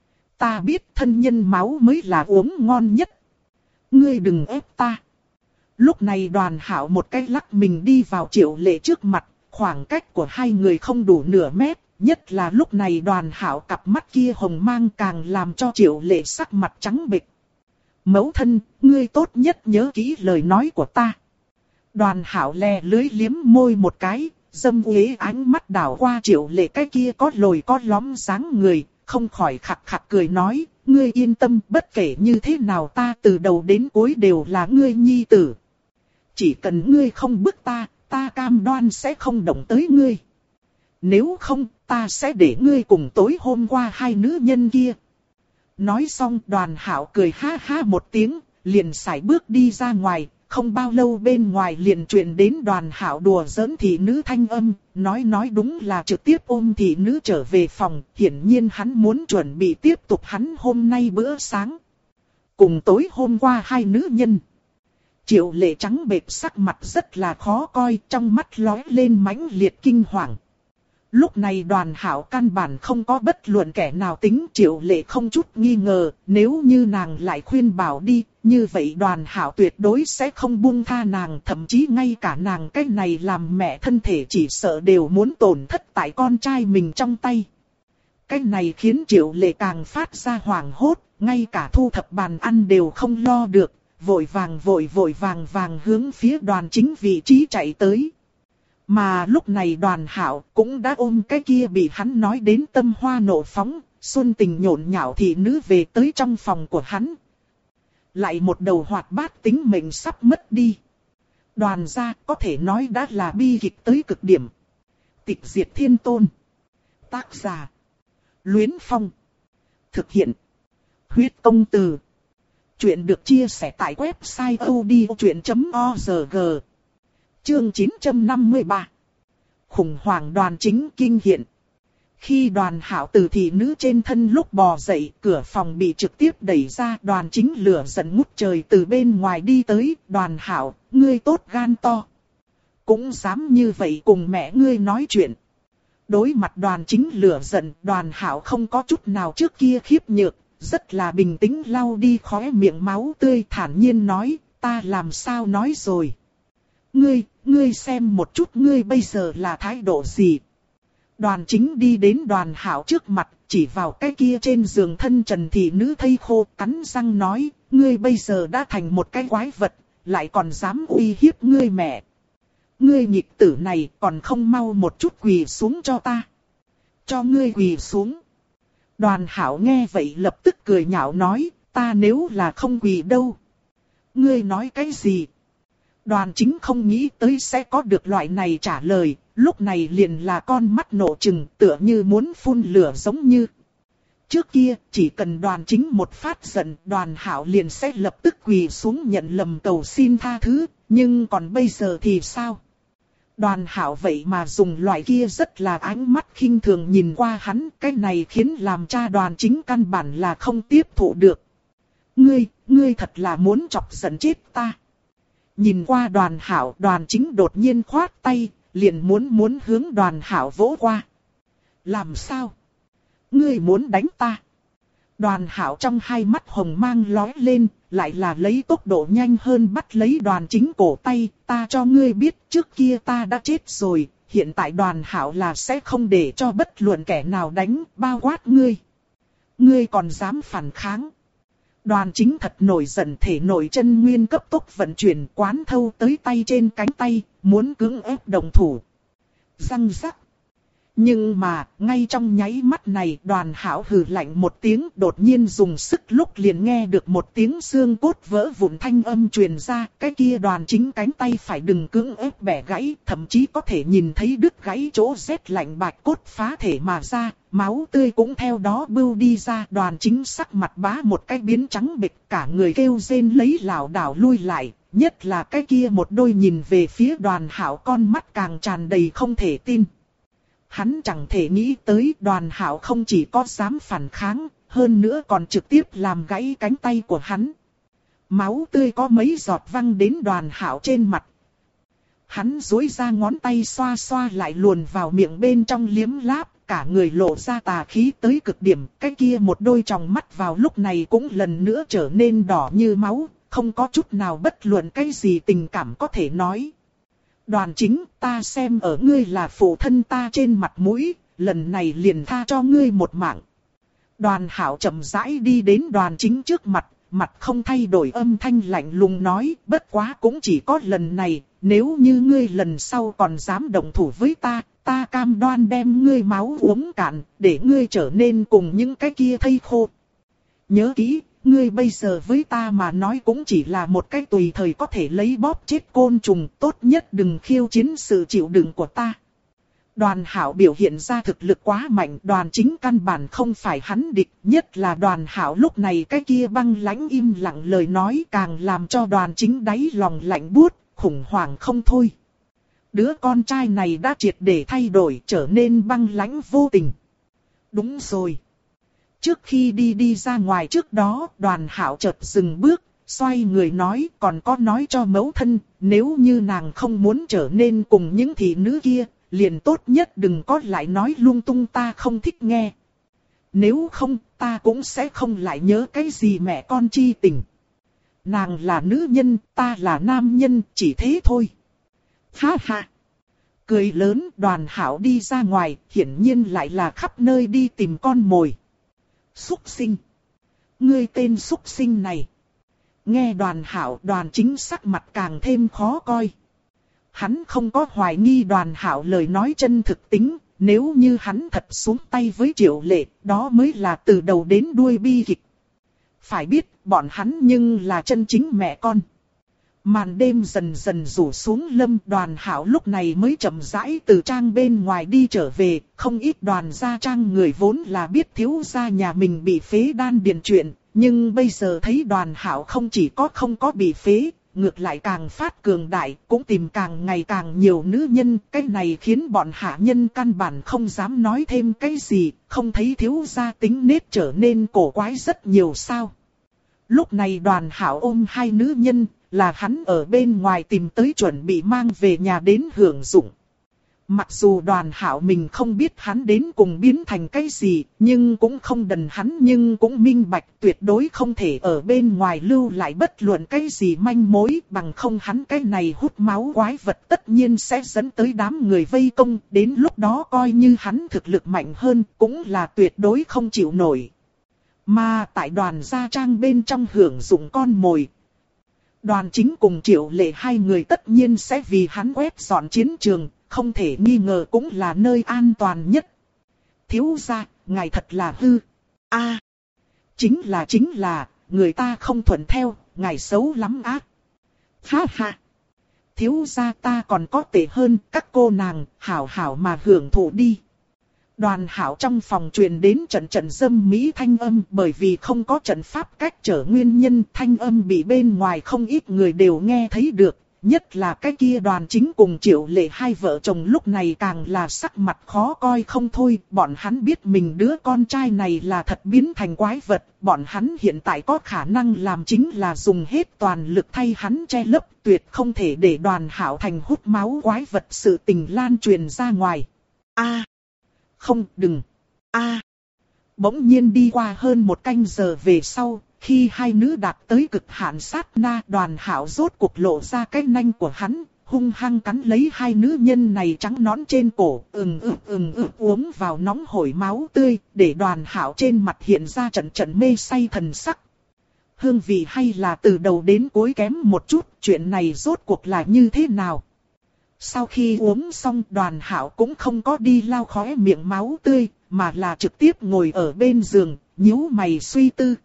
Ta biết thân nhân máu mới là uống ngon nhất. Ngươi đừng ép ta. Lúc này Đoàn Hảo một cái lắc mình đi vào Triệu Lệ trước mặt, khoảng cách của hai người không đủ nửa mét, nhất là lúc này Đoàn Hảo cặp mắt kia hồng mang càng làm cho Triệu Lệ sắc mặt trắng bệch. Mẫu thân, ngươi tốt nhất nhớ kỹ lời nói của ta. Đoàn Hảo lè lưới liếm môi một cái, dâm uế ánh mắt đảo qua Triệu Lệ cái kia có lồi có lõm dáng người, không khỏi khặc khặc cười nói, ngươi yên tâm, bất kể như thế nào ta từ đầu đến cuối đều là ngươi nhi tử. Chỉ cần ngươi không bức ta, ta cam đoan sẽ không động tới ngươi. Nếu không, ta sẽ để ngươi cùng tối hôm qua hai nữ nhân kia. Nói xong Đoàn Hảo cười ha ha một tiếng, liền sải bước đi ra ngoài. Không bao lâu bên ngoài liền truyền đến Đoàn Hảo đùa giỡn thị nữ thanh âm, nói nói đúng là trực tiếp ôm thị nữ trở về phòng, hiển nhiên hắn muốn chuẩn bị tiếp tục hắn hôm nay bữa sáng. Cùng tối hôm qua hai nữ nhân. Triệu Lệ trắng bệch sắc mặt rất là khó coi, trong mắt lóe lên mãnh liệt kinh hoàng. Lúc này Đoàn Hảo căn bản không có bất luận kẻ nào tính Triệu Lệ không chút nghi ngờ, nếu như nàng lại khuyên bảo đi, như vậy Đoàn Hảo tuyệt đối sẽ không buông tha nàng, thậm chí ngay cả nàng cái này làm mẹ thân thể chỉ sợ đều muốn tổn thất tại con trai mình trong tay. Cái này khiến Triệu Lệ càng phát ra hoảng hốt, ngay cả thu thập bàn ăn đều không lo được, vội vàng vội vội vàng vàng hướng phía Đoàn Chính vị trí chạy tới. Mà lúc này Đoàn Hạo cũng đã ôm cái kia bị hắn nói đến tâm hoa nộ phóng, xuân tình nhộn nhạo thị nữ về tới trong phòng của hắn. Lại một đầu hoạt bát tính mệnh sắp mất đi. Đoàn gia có thể nói đã là bi kịch tới cực điểm. Tịch diệt thiên tôn. Tác giả. Luyến Phong. Thực hiện. Huyết công từ. Chuyện được chia sẻ tại website odchuyện chấm org. Chương chín trăm năm mươi ba. Khủng hoảng Đoàn Chính kinh hiện. Khi Đoàn Hạo từ thị nữ trên thân lúc bò dậy, cửa phòng bị trực tiếp đẩy ra, Đoàn Chính lửa giận ngút trời từ bên ngoài đi tới. Đoàn Hạo, ngươi tốt gan to. Cũng dám như vậy cùng mẹ ngươi nói chuyện. Đối mặt Đoàn Chính lửa giận, Đoàn Hạo không có chút nào trước kia khiếp nhược, rất là bình tĩnh lau đi khóe miệng máu tươi, thản nhiên nói, ta làm sao nói rồi. Ngươi, ngươi xem một chút ngươi bây giờ là thái độ gì. Đoàn Chính đi đến Đoàn Hạo trước mặt, chỉ vào cái kia trên giường thân trần thị nữ thây khô, cắn răng nói, ngươi bây giờ đã thành một cái quái vật, lại còn dám uy hiếp ngươi mẹ. Ngươi nghịch tử này còn không mau một chút quỳ xuống cho ta. Cho ngươi quỳ xuống. Đoàn Hạo nghe vậy lập tức cười nhạo nói, ta nếu là không quỳ đâu. Ngươi nói cái gì? Đoàn Chính không nghĩ tới sẽ có được loại này trả lời, lúc này liền là con mắt nổ trừng, tựa như muốn phun lửa giống như. Trước kia, chỉ cần Đoàn Chính một phát giận, Đoàn Hạo liền sẽ lập tức quỳ xuống nhận lầm cầu xin tha thứ, nhưng còn bây giờ thì sao? Đoàn Hạo vậy mà dùng loại kia rất là ánh mắt khinh thường nhìn qua hắn, cái này khiến làm cha Đoàn Chính căn bản là không tiếp thụ được. Ngươi, ngươi thật là muốn chọc giận chết ta. Nhìn qua Đoàn Hạo, Đoàn Chính đột nhiên khoát tay, liền muốn muốn hướng Đoàn Hạo vỗ qua. Làm sao? Ngươi muốn đánh ta? Đoàn Hạo trong hai mắt hồng mang lóe lên, lại là lấy tốc độ nhanh hơn bắt lấy Đoàn Chính cổ tay, ta cho ngươi biết trước kia ta đã chết rồi, hiện tại Đoàn Hạo là sẽ không để cho bất luận kẻ nào đánh, bao quát ngươi. Ngươi còn dám phản kháng? Đoàn Chính thật nổi giận, thể nội chân nguyên cấp tốc vận chuyển, quán thâu tới tay trên cánh tay, muốn cưỡng ép động thủ. Răng rắc. Nhưng mà, ngay trong nháy mắt này, Đoàn Hạo hừ lạnh một tiếng, đột nhiên dùng sức lúc liền nghe được một tiếng xương cốt vỡ vụn thanh âm truyền ra, cái kia Đoàn Chính cánh tay phải đừng cưỡng ép bẻ gãy, thậm chí có thể nhìn thấy đứt gãy chỗ rét lạnh bạch cốt phá thể mà ra, máu tươi cũng theo đó bưu đi ra. Đoàn Chính sắc mặt bá một cái biến trắng bệch, cả người kêu rên lấy lảo đảo lui lại, nhất là cái kia một đôi nhìn về phía Đoàn Hạo con mắt càng tràn đầy không thể tin. Hắn chẳng thể nghĩ tới Đoàn Hạo không chỉ có dám phản kháng, hơn nữa còn trực tiếp làm gãy cánh tay của hắn. Máu tươi có mấy giọt văng đến Đoàn Hạo trên mặt. Hắn duỗi ra ngón tay xoa xoa lại luồn vào miệng bên trong liếm láp, cả người lộ ra tà khí tới cực điểm. Cái kia một đôi tròng mắt vào lúc này cũng lần nữa trở nên đỏ như máu, không có chút nào bất luận cái gì tình cảm có thể nói. Đoàn Chính, ta xem ở ngươi là phụ thân ta trên mặt mũi, lần này liền tha cho ngươi một mạng. Đoàn Hạo chậm rãi đi đến Đoàn Chính trước mặt, mặt không thay đổi âm thanh lạnh lùng nói, bất quá cũng chỉ có lần này, nếu như ngươi lần sau còn dám động thủ với ta, ta cam đoan đem ngươi máu uống cạn, để ngươi trở nên cùng những cái kia thây khô. Nhớ kỹ, ngươi bây giờ với ta mà nói cũng chỉ là một cái tùy thời có thể lấy bóp chết côn trùng, tốt nhất đừng khiêu chiến sự chịu đựng của ta. Đoàn Hạo biểu hiện ra thực lực quá mạnh, Đoàn Chính căn bản không phải hắn địch, nhất là Đoàn Hạo lúc này cái kia băng lãnh im lặng lời nói càng làm cho Đoàn Chính đáy lòng lạnh buốt, khủng hoảng không thôi. Đứa con trai này đã triệt để thay đổi, trở nên băng lãnh vô tình. Đúng rồi. Trước khi đi đi ra ngoài trước đó, Đoàn Hạo chợt dừng bước, xoay người nói, còn có nói cho mẫu thân, nếu như nàng không muốn trở nên cùng những thị nữ kia, liền tốt nhất đừng có lại nói lung tung, ta không thích nghe. Nếu không, ta cũng sẽ không lại nhớ cái gì mẹ con chi tình. Nàng là nữ nhân, ta là nam nhân, chỉ thế thôi. Ha ha! Cười lớn, Đoàn Hảo đi ra ngoài, hiển nhiên lại là khắp nơi đi tìm con mồi. Súc sinh. Ngươi tên súc sinh này. Nghe Đoàn Hảo, Đoàn Chính sắc mặt càng thêm khó coi. Hắn không có hoài nghi Đoàn Hảo lời nói chân thực tính, nếu như hắn thật xuống tay với Triệu Lệ, đó mới là từ đầu đến đuôi bi kịch. Phải biết, bọn hắn nhưng là chân chính mẹ con. Màn đêm dần dần rủ xuống lâm, Đoàn Hảo lúc này mới chậm rãi từ trang bên ngoài đi trở về, không ít đoàn gia trang người vốn là biết thiếu gia nhà mình bị phế đan điền chuyện, nhưng bây giờ thấy Đoàn Hảo không chỉ có không có bị phế, ngược lại càng phát cường đại, cũng tìm càng ngày càng nhiều nữ nhân, cái này khiến bọn hạ nhân căn bản không dám nói thêm cái gì, không thấy thiếu gia tính nết trở nên cổ quái rất nhiều sao. Lúc này Đoàn Hảo ôm hai nữ nhân, là hắn ở bên ngoài tìm tới chuẩn bị mang về nhà đến hưởng dụng. Mặc dù Đoàn Hảo mình không biết hắn đến cùng biến thành cái gì, nhưng cũng không đần hắn, nhưng cũng minh bạch tuyệt đối không thể ở bên ngoài lưu lại bất luận cái gì manh mối, bằng không hắn cái này hút máu quái vật tất nhiên sẽ dẫn tới đám người vây công, đến lúc đó coi như hắn thực lực mạnh hơn cũng là tuyệt đối không chịu nổi. Mà tại Đoàn gia trang bên trong hưởng dụng con mồi, Đoàn Chính cùng Triệu Lệ hai người tất nhiên sẽ vì hắn quét dọn chiến trường, không thể nghi ngờ cũng là nơi an toàn nhất. Thiếu gia, ngài thật là hư. A, à, chính là chính là, người ta không thuận theo, ngài xấu lắm ác. Ha ha. Thiếu gia ta còn có tệ hơn, các cô nàng, hảo hảo mà hưởng thụ đi. Đoàn Hảo trong phòng truyền đến trận trận dâm mỹ thanh âm, bởi vì không có trận pháp cách trở nguyên nhân, thanh âm bị bên ngoài không ít người đều nghe thấy được, nhất là cái kia Đoàn Chính cùng Triệu Lệ hai vợ chồng lúc này càng là sắc mặt khó coi không thôi, bọn hắn biết mình đứa con trai này là thật biến thành quái vật, bọn hắn hiện tại có khả năng làm chính là dùng hết toàn lực thay hắn che lấp, tuyệt không thể để Đoàn Hảo thành hút máu quái vật sự tình lan truyền ra ngoài. A à, Không, đừng. A à, Bỗng nhiên đi qua hơn một canh giờ về sau, khi hai nữ đạt tới cực hạn sát na, Đoàn Hảo rốt cuộc lộ ra cái nanh của hắn, hung hăng cắn lấy hai nữ nhân này trắng nõn trên cổ, ừng ực ừng ực uống vào nóng hổi máu tươi, để Đoàn Hảo trên mặt hiện ra trận trận mê say thần sắc. Hương vị hay là từ đầu đến cuối kém một chút, chuyện này rốt cuộc là như thế nào? Sau khi uống xong, Đoàn Hảo cũng không có đi lau khóe miệng máu tươi, mà là trực tiếp ngồi ở bên giường, nhíu mày suy tư.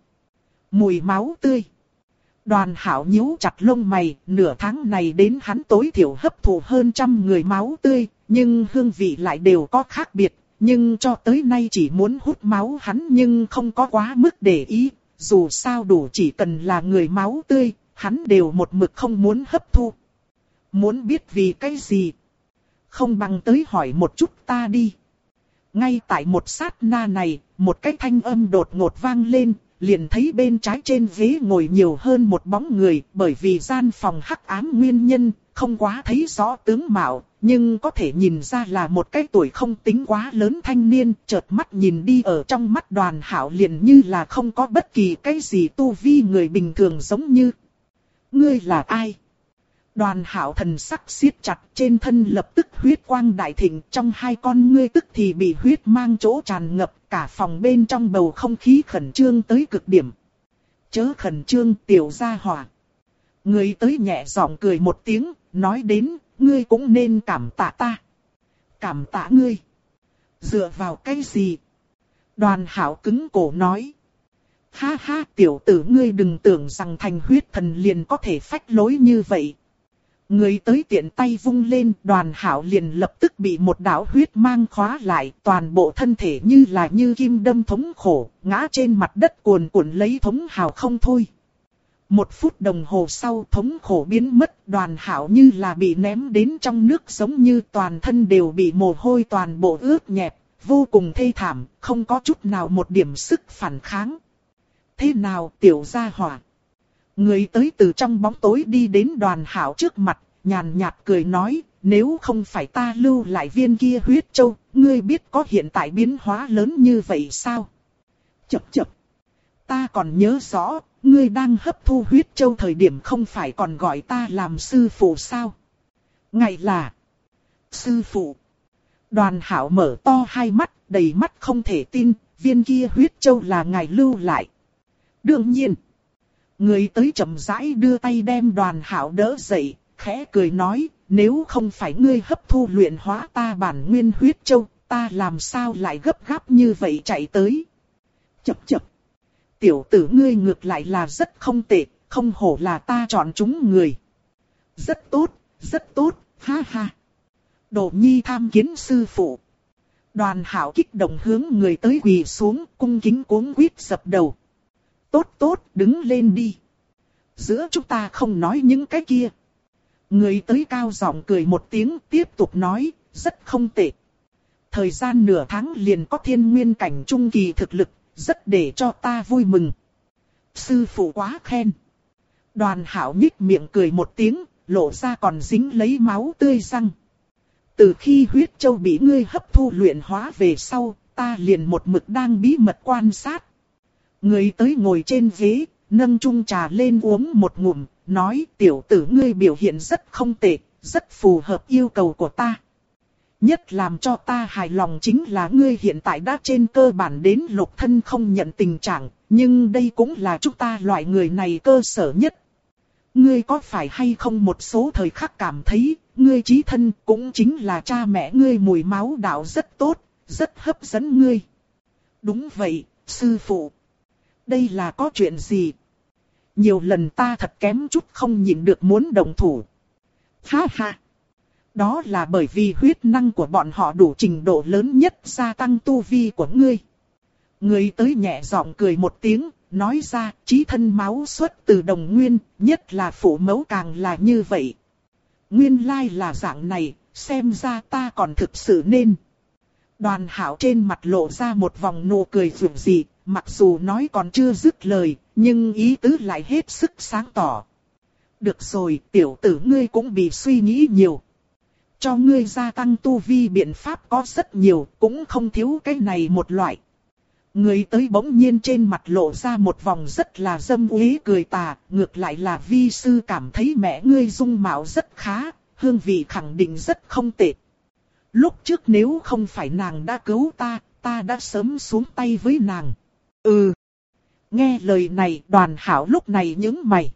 Mùi máu tươi. Đoàn Hảo nhíu chặt lông mày, nửa tháng này đến hắn tối thiểu hấp thụ hơn trăm người máu tươi, nhưng hương vị lại đều có khác biệt, nhưng cho tới nay chỉ muốn hút máu hắn nhưng không có quá mức để ý, dù sao đủ chỉ cần là người máu tươi, hắn đều một mực không muốn hấp thu. Muốn biết vì cái gì? Không bằng tới hỏi một chút ta đi. Ngay tại một sát na này, một cái thanh âm đột ngột vang lên, liền thấy bên trái trên ghế ngồi nhiều hơn một bóng người, bởi vì gian phòng hắc ám nguyên nhân, không quá thấy rõ tướng mạo, nhưng có thể nhìn ra là một cái tuổi không tính quá lớn thanh niên, chợt mắt nhìn đi ở trong mắt Đoàn Hảo liền như là không có bất kỳ cái gì tu vi người bình thường giống như. Ngươi là ai? Đoàn Hảo thần sắc siết chặt, trên thân lập tức huyết quang đại thịnh, trong hai con ngươi tức thì bị huyết mang chỗ tràn ngập, cả phòng bên trong bầu không khí khẩn trương tới cực điểm. Chớ khẩn trương, tiểu gia hỏa. Người tới nhẹ giọng cười một tiếng, nói đến, ngươi cũng nên cảm tạ ta. Cảm tạ ngươi. Dựa vào cái gì? Đoàn Hảo cứng cổ nói. Ha ha, tiểu tử ngươi đừng tưởng rằng thành huyết thần liền có thể phách lối như vậy. Người tới tiện tay vung lên, Đoàn Hảo liền lập tức bị một đạo huyết mang khóa lại, toàn bộ thân thể như là như kim đâm thống khổ, ngã trên mặt đất cuồn cuộn lấy thống hào không thôi. Một phút đồng hồ sau thống khổ biến mất, Đoàn Hảo như là bị ném đến trong nước giống như toàn thân đều bị mồ hôi toàn bộ ướt nhẹp, vô cùng thê thảm, không có chút nào một điểm sức phản kháng. Thế nào tiểu gia hỏa? Người tới từ trong bóng tối đi đến Đoàn Hảo trước mặt, nhàn nhạt cười nói, nếu không phải ta lưu lại viên kia huyết châu, ngươi biết có hiện tại biến hóa lớn như vậy sao? Chập chập. Ta còn nhớ rõ, ngươi đang hấp thu huyết châu thời điểm không phải còn gọi ta làm sư phụ sao? Ngày là. Sư phụ. Đoàn Hảo mở to hai mắt, đầy mắt không thể tin, viên kia huyết châu là ngài lưu lại. Đương nhiên. Người tới chậm rãi đưa tay đem Đoàn Hảo đỡ dậy, khẽ cười nói, nếu không phải ngươi hấp thu luyện hóa ta bản nguyên huyết châu, ta làm sao lại gấp gáp như vậy chạy tới. Chập chập. Tiểu tử ngươi ngược lại là rất không tệ, không hổ là ta chọn chúng người. Rất tốt, rất tốt, ha ha. Đồ nhi tham kiến sư phụ. Đoàn Hảo kích động hướng người tới quỳ xuống, cung kính cuống quýt dập đầu. Tốt tốt, đứng lên đi. Giữa chúng ta không nói những cái kia. Người tới cao giọng cười một tiếng, tiếp tục nói, rất không tệ. Thời gian nửa tháng liền có thiên nguyên cảnh trung kỳ thực lực, rất để cho ta vui mừng. Sư phụ quá khen. Đoàn Hảo nhích miệng cười một tiếng, lộ ra còn dính lấy máu tươi răng. Từ khi huyết châu bị ngươi hấp thu luyện hóa về sau, ta liền một mực đang bí mật quan sát. Người tới ngồi trên ghế, nâng chung trà lên uống một ngụm, nói tiểu tử ngươi biểu hiện rất không tệ, rất phù hợp yêu cầu của ta. Nhất làm cho ta hài lòng chính là ngươi hiện tại đã trên cơ bản đến lục thân không nhận tình trạng, nhưng đây cũng là chúng ta loại người này cơ sở nhất. Ngươi có phải hay không một số thời khắc cảm thấy, ngươi chí thân cũng chính là cha mẹ ngươi mùi máu đạo rất tốt, rất hấp dẫn ngươi. Đúng vậy, sư phụ. Đây là có chuyện gì? Nhiều lần ta thật kém chút không nhịn được muốn động thủ. Ha ha. Đó là bởi vì huyết năng của bọn họ đủ trình độ lớn nhất gia tăng tu vi của ngươi. Người tới nhẹ giọng cười một tiếng, nói ra chí thân máu xuất từ đồng nguyên, nhất là phụ mẫu càng là như vậy. Nguyên lai là dạng này, xem ra ta còn thực sự nên. Đoàn Hảo trên mặt lộ ra một vòng nụ cười rực rỡ, mặc dù nói còn chưa dứt lời, nhưng ý tứ lại hết sức sáng tỏ. Được rồi, tiểu tử ngươi cũng bị suy nghĩ nhiều. Cho ngươi gia tăng tu vi biện pháp có rất nhiều, cũng không thiếu cái này một loại. Người tới bỗng nhiên trên mặt lộ ra một vòng rất là dâm uế cười tà, ngược lại là vi sư cảm thấy mẹ ngươi dung mạo rất khá, hương vị khẳng định rất không tệ. Lúc trước nếu không phải nàng đã cứu ta, ta đã sớm xuống tay với nàng. Ừ. Nghe lời này Đoàn Hảo lúc này nhướng mày.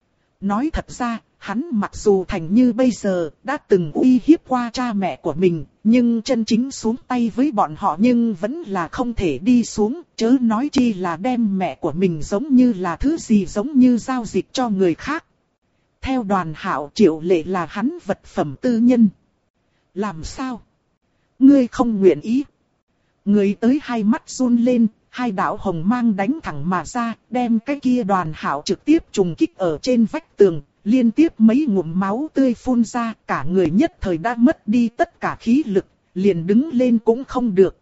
Nói thật ra, hắn mặc dù thành như bây giờ, đã từng uy hiếp qua cha mẹ của mình, nhưng chân chính xuống tay với bọn họ nhưng vẫn là không thể đi xuống, chớ nói chi là đem mẹ của mình giống như là thứ gì giống như giao dịch cho người khác. Theo Đoàn Hảo, Triệu Lệ là hắn vật phẩm tư nhân. Làm sao? Ngươi không nguyện ý. Người tới hai mắt run lên, hai đạo hồng mang đánh thẳng mà ra, đem cái kia Đoàn Hảo trực tiếp trùng kích ở trên vách tường. Liên tiếp mấy ngụm máu tươi phun ra, cả người nhất thời đã mất đi tất cả khí lực, liền đứng lên cũng không được.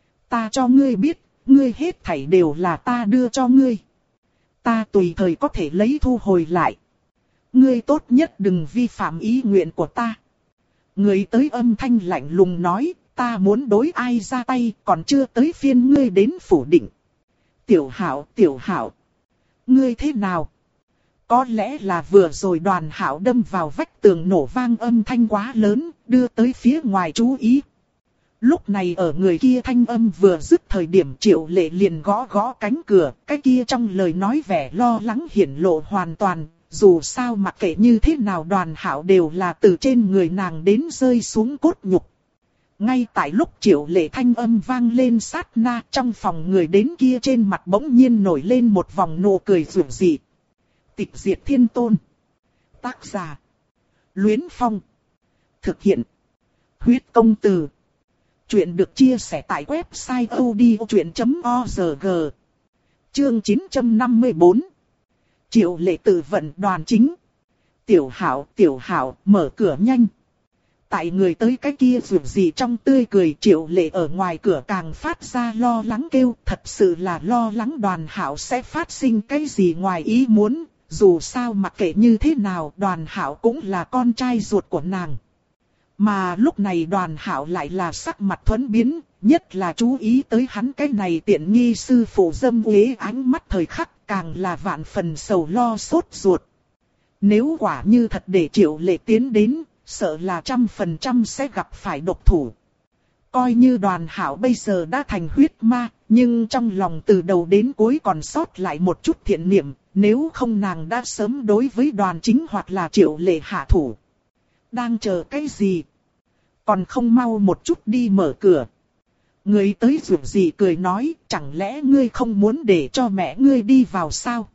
Ta cho ngươi biết, ngươi hết thảy đều là ta đưa cho ngươi. Ta tùy thời có thể lấy thu hồi lại. Ngươi tốt nhất đừng vi phạm ý nguyện của ta. Người tới âm thanh lạnh lùng nói, ta muốn đối ai ra tay, còn chưa tới phiên ngươi đến phủ định. Tiểu Hảo, Tiểu Hảo, ngươi thế nào? Có lẽ là vừa rồi Đoàn Hảo đâm vào vách tường nổ vang âm thanh quá lớn, đưa tới phía ngoài chú ý. Lúc này ở người kia thanh âm vừa dứt thời điểm Triệu Lệ liền gõ gõ cánh cửa, cái kia trong lời nói vẻ lo lắng hiển lộ hoàn toàn, dù sao mặc kệ như thế nào Đoàn Hảo đều là từ trên người nàng đến rơi xuống cốt nhục. Ngay tại lúc Triệu Lệ thanh âm vang lên sát na, trong phòng người đến kia trên mặt bỗng nhiên nổi lên một vòng nụ cười rực rỡ. Tịch diệt thiên tôn. Tác giả: Luyến Phong. Thực hiện: Huyết công từ. Chuyện được chia sẻ tại website odchuyện chấm org. Chương chín trăm năm mươi tư. Triệu Lệ tự vận đoàn chính. Tiểu Hảo, Tiểu Hảo, mở cửa nhanh. Tại người tới cái kia rủi gì trong tươi cười, Triệu Lệ ở ngoài cửa càng phát ra lo lắng kêu, thật sự là lo lắng Đoàn Hảo sẽ phát sinh cái gì ngoài ý muốn. Dù sao mặc kệ như thế nào Đoàn Hảo cũng là con trai ruột của nàng. Mà lúc này Đoàn Hảo lại là sắc mặt thuẫn biến, nhất là chú ý tới hắn cái này tiện nghi sư phụ dâm uế ánh mắt thời khắc càng là vạn phần sầu lo sốt ruột. Nếu quả như thật để Triệu Lệ tiến đến, sợ là trăm phần trăm sẽ gặp phải độc thủ. Coi như Đoàn Hảo bây giờ đã thành huyết ma, nhưng trong lòng từ đầu đến cuối còn sót lại một chút thiện niệm, nếu không nàng đã sớm đối với Đoàn Chính hoặc là Triệu Lệ hạ thủ. Đang chờ cái gì? Còn không mau một chút đi mở cửa. Người tới rủ gì cười nói, chẳng lẽ ngươi không muốn để cho mẹ ngươi đi vào sao?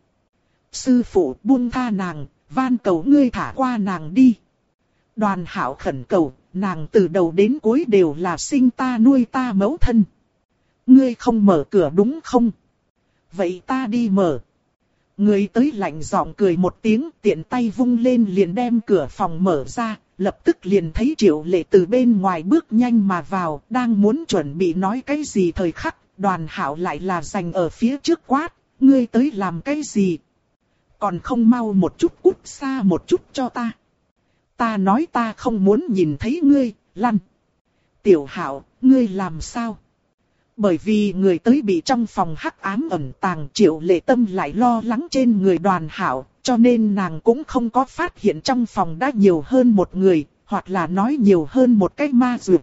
Sư phụ buông tha nàng, van cầu ngươi thả qua nàng đi. Đoàn Hảo khẩn cầu, nàng từ đầu đến cuối đều là sinh ta nuôi ta mẫu thân. Ngươi không mở cửa đúng không? Vậy ta đi mở. Người tới lạnh giọng cười một tiếng, tiện tay vung lên liền đem cửa phòng mở ra, lập tức liền thấy Triệu Lệ từ bên ngoài bước nhanh mà vào, đang muốn chuẩn bị nói cái gì thời khắc, Đoàn Hảo lại là giành ở phía trước quát, ngươi tới làm cái gì? Còn không mau một chút cút xa một chút cho ta. Ta nói ta không muốn nhìn thấy ngươi, lăn. Tiểu Hảo, ngươi làm sao? Bởi vì người tới bị trong phòng hắc ám ẩn tàng, Triệu Lệ tâm lại lo lắng trên người Đoàn Hảo, cho nên nàng cũng không có phát hiện trong phòng đã nhiều hơn một người, hoặc là nói nhiều hơn một cái ma dược.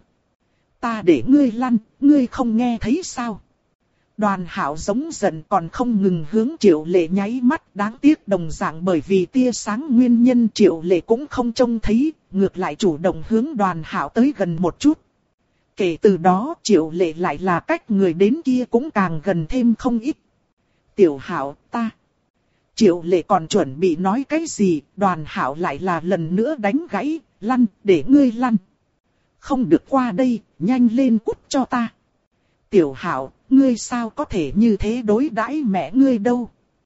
Ta để ngươi lăn, ngươi không nghe thấy sao? Đoàn Hảo giống giận còn không ngừng hướng Triệu Lệ nháy mắt, đáng tiếc đồng dạng bởi vì tia sáng nguyên nhân Triệu Lệ cũng không trông thấy, ngược lại chủ động hướng Đoàn Hảo tới gần một chút. Kể từ đó Triệu Lệ lại là cách người đến kia cũng càng gần thêm không ít. Tiểu Hảo, ta. Triệu Lệ còn chuẩn bị nói cái gì, Đoàn Hảo lại là lần nữa đánh gãy, lăn, để ngươi lăn. Không được qua đây, nhanh lên cút cho ta. Tiểu Hảo, ngươi sao có thể như thế đối đãi mẹ ngươi đâu.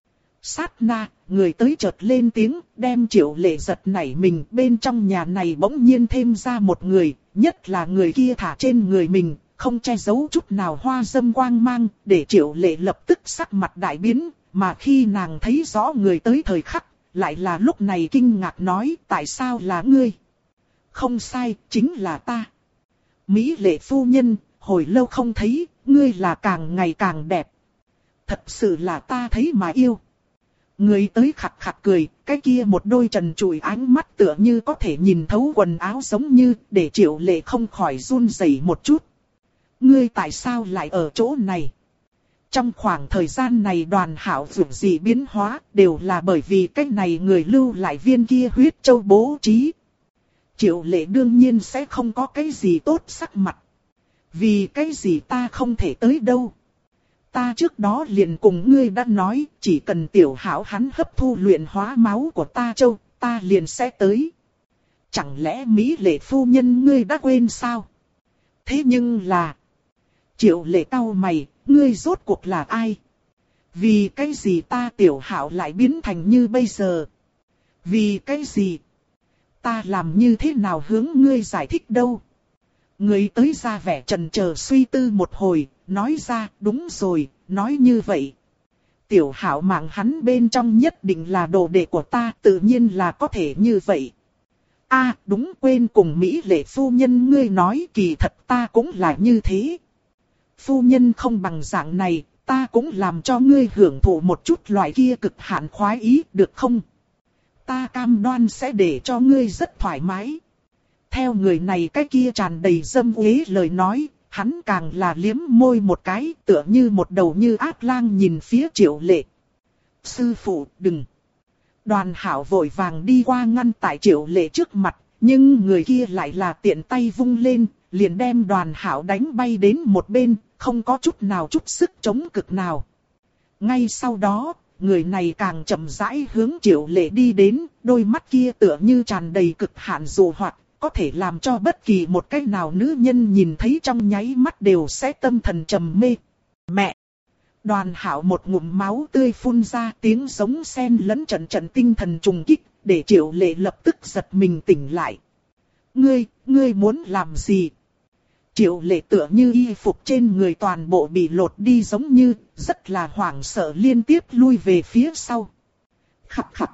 Sát na, người tới chợt lên tiếng, đem Triệu Lệ giật nảy mình, bên trong nhà này bỗng nhiên thêm ra một người, nhất là người kia thả trên người mình, không che giấu chút nào hoa dâm quang mang, để Triệu Lệ lập tức sắc mặt đại biến, mà khi nàng thấy rõ người tới thời khắc, lại là lúc này kinh ngạc nói, tại sao là ngươi? Không sai, chính là ta. Mỹ Lệ phu nhân, hồi lâu không thấy, ngươi là càng ngày càng đẹp. Thật sự là ta thấy mà yêu. Người tới khặt khặt cười, cái kia một đôi trần trụi ánh mắt tựa như có thể nhìn thấu quần áo giống như, để Triệu Lệ không khỏi run rẩy một chút. Ngươi tại sao lại ở chỗ này? Trong khoảng thời gian này Đoàn Hảo dù gì biến hóa, đều là bởi vì cái này người lưu lại viên kia huyết châu bố trí. Triệu Lệ đương nhiên sẽ không có cái gì tốt sắc mặt. Vì cái gì ta không thể tới đâu? Ta trước đó liền cùng ngươi đã nói, chỉ cần Tiểu Hảo hắn hấp thu luyện hóa máu của ta châu, ta liền sẽ tới. Chẳng lẽ Mỹ Lệ phu nhân ngươi đã quên sao? Thế nhưng là... Triệu Lệ cau mày, ngươi rốt cuộc là ai? Vì cái gì ta Tiểu Hảo lại biến thành như bây giờ? Vì cái gì? Ta làm như thế nào hướng ngươi giải thích đâu? Người tới ra vẻ trần chờ suy tư một hồi, nói ra, đúng rồi, nói như vậy. Tiểu Hảo mạng hắn bên trong nhất định là đồ đệ của ta, tự nhiên là có thể như vậy. A, à, đúng, quên cùng Mỹ Lệ phu nhân ngươi nói, kỳ thật ta cũng là như thế. Phu nhân không bằng dạng này, ta cũng làm cho ngươi hưởng thụ một chút loại kia cực hạn khoái ý, được không? Ta cam đoan sẽ để cho ngươi rất thoải mái. Theo người này cái kia tràn đầy dâm uế lời nói, hắn càng là liếm môi một cái, tựa như một đầu như ác lang nhìn phía Triệu Lệ. Sư phụ, đừng. Đoàn Hảo vội vàng đi qua ngăn tại Triệu Lệ trước mặt, nhưng người kia lại là tiện tay vung lên, liền đem Đoàn Hảo đánh bay đến một bên, không có chút nào chút sức chống cực nào. Ngay sau đó, người này càng chậm rãi hướng Triệu Lệ đi đến, đôi mắt kia tựa như tràn đầy cực hạn dụ hoặc, có thể làm cho bất kỳ một cái nào nữ nhân nhìn thấy trong nháy mắt đều sẽ tâm thần trầm mê. Mẹ! Đoàn Hảo một ngụm máu tươi phun ra, tiếng giống xen lẫn trận trận tinh thần trùng kích, để Triệu Lệ lập tức giật mình tỉnh lại. Ngươi, ngươi muốn làm gì? Triệu Lệ tựa như y phục trên người toàn bộ bị lột đi giống như, rất là hoảng sợ liên tiếp lui về phía sau. Khập khập.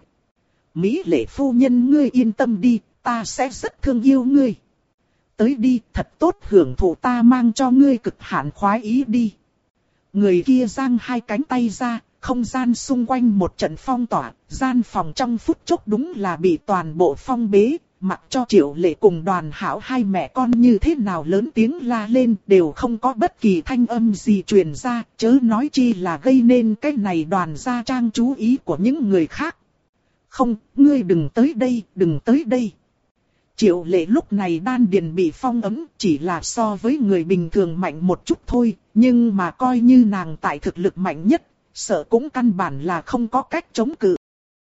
Mỹ Lệ phu nhân ngươi yên tâm đi, ta sẽ rất thương yêu ngươi. Tới đi, thật tốt hưởng thụ ta mang cho ngươi cực hạn khoái ý đi. Người kia giang hai cánh tay ra, không gian xung quanh một trận phong tỏa, gian phòng trong phút chốc đúng là bị toàn bộ phong bế, mặc cho Triệu Lệ cùng Đoàn Hảo hai mẹ con như thế nào lớn tiếng la lên đều không có bất kỳ thanh âm gì truyền ra, chớ nói chi là gây nên cái này Đoàn gia trang chú ý của những người khác. Không, ngươi đừng tới đây, đừng tới đây. Triệu Lệ lúc này đan điền bị phong ấn, chỉ là so với người bình thường mạnh một chút thôi, nhưng mà coi như nàng tại thực lực mạnh nhất, sợ cũng căn bản là không có cách chống cự.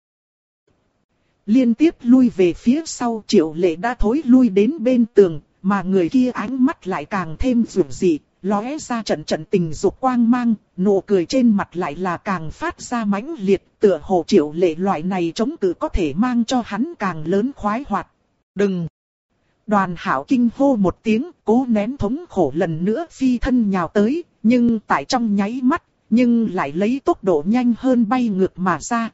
Liên tiếp lui về phía sau, Triệu Lệ đã thối lui đến bên tường, mà người kia ánh mắt lại càng thêm dữ dị, lóe ra trận trận tình dục quang mang, nụ cười trên mặt lại là càng phát ra mãnh liệt, tựa hồ Triệu Lệ loại này chống cự có thể mang cho hắn càng lớn khoái hoạt. Đừng! Đoàn Hảo kinh hô một tiếng, cố nén thống khổ lần nữa phi thân nhào tới, nhưng tại trong nháy mắt, nhưng lại lấy tốc độ nhanh hơn bay ngược mà ra.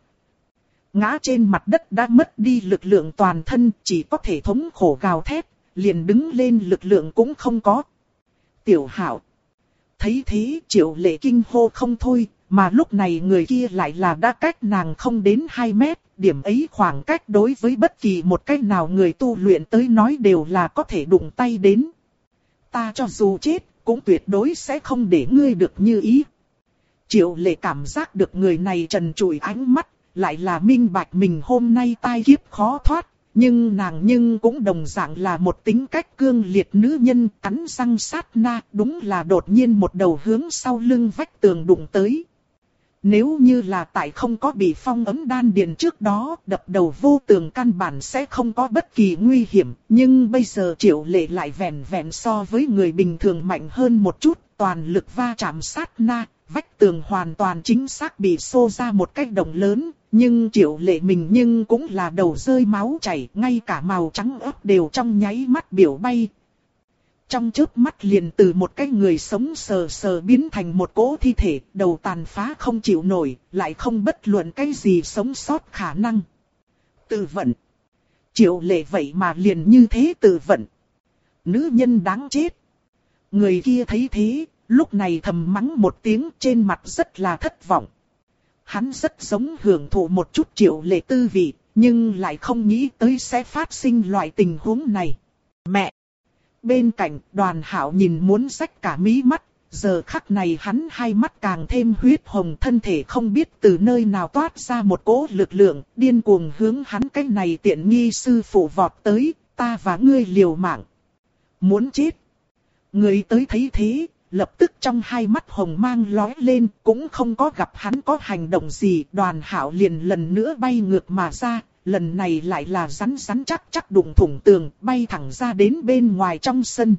Ngã trên mặt đất đã mất đi lực lượng toàn thân, chỉ có thể thống khổ gào thét, liền đứng lên lực lượng cũng không có. Tiểu Hảo. Thấy thế Triệu Lệ kinh hô không thôi, mà lúc này người kia lại là đã cách nàng không đến hai mét, điểm ấy khoảng cách đối với bất kỳ một cách nào người tu luyện tới nói đều là có thể đụng tay đến. Ta cho dù chết, cũng tuyệt đối sẽ không để ngươi được như ý. Triệu Lệ cảm giác được người này trần trụi ánh mắt, lại là minh bạch mình hôm nay tai kiếp khó thoát, nhưng nàng nhưng cũng đồng dạng là một tính cách cương liệt nữ nhân, cắn răng sát na, đúng là đột nhiên một đầu hướng sau lưng vách tường đụng tới. Nếu như là tại không có bị phong ấn đan điền trước đó, đập đầu vô tường căn bản sẽ không có bất kỳ nguy hiểm, nhưng bây giờ Triệu Lệ lại vẹn vẹn so với người bình thường mạnh hơn một chút, toàn lực va chạm sát na, vách tường hoàn toàn chính xác bị xô ra một cái động lớn, nhưng Triệu Lệ mình nhưng cũng là đầu rơi máu chảy, ngay cả màu trắng ớt đều trong nháy mắt biểu bay. Trong chớp mắt liền từ một cái người sống sờ sờ biến thành một cỗ thi thể, đầu tàn phá không chịu nổi, lại không bất luận cái gì sống sót khả năng. Tự vận. Triệu Lệ vậy mà liền như thế tự vận. Nữ nhân đáng chết. Người kia thấy thế, lúc này thầm mắng một tiếng, trên mặt rất là thất vọng. Hắn rất giống hưởng thụ một chút Triệu Lệ tư vị, nhưng lại không nghĩ tới sẽ phát sinh loại tình huống này. Mẹ! Bên cạnh Đoàn Hảo nhìn muốn rách cả mí mắt, giờ khắc này hắn hai mắt càng thêm huyết hồng, thân thể không biết từ nơi nào toát ra một cỗ lực lượng, điên cuồng hướng hắn cái này tiện nghi sư phụ vọt tới, ta và ngươi liều mạng. Muốn chết! Người tới thấy thế, lập tức trong hai mắt hồng mang lóe lên, cũng không có gặp hắn có hành động gì, Đoàn Hảo liền lần nữa bay ngược mà ra, lần này lại là rắn rắn chắc chắc đụng thủng tường, bay thẳng ra đến bên ngoài trong sân.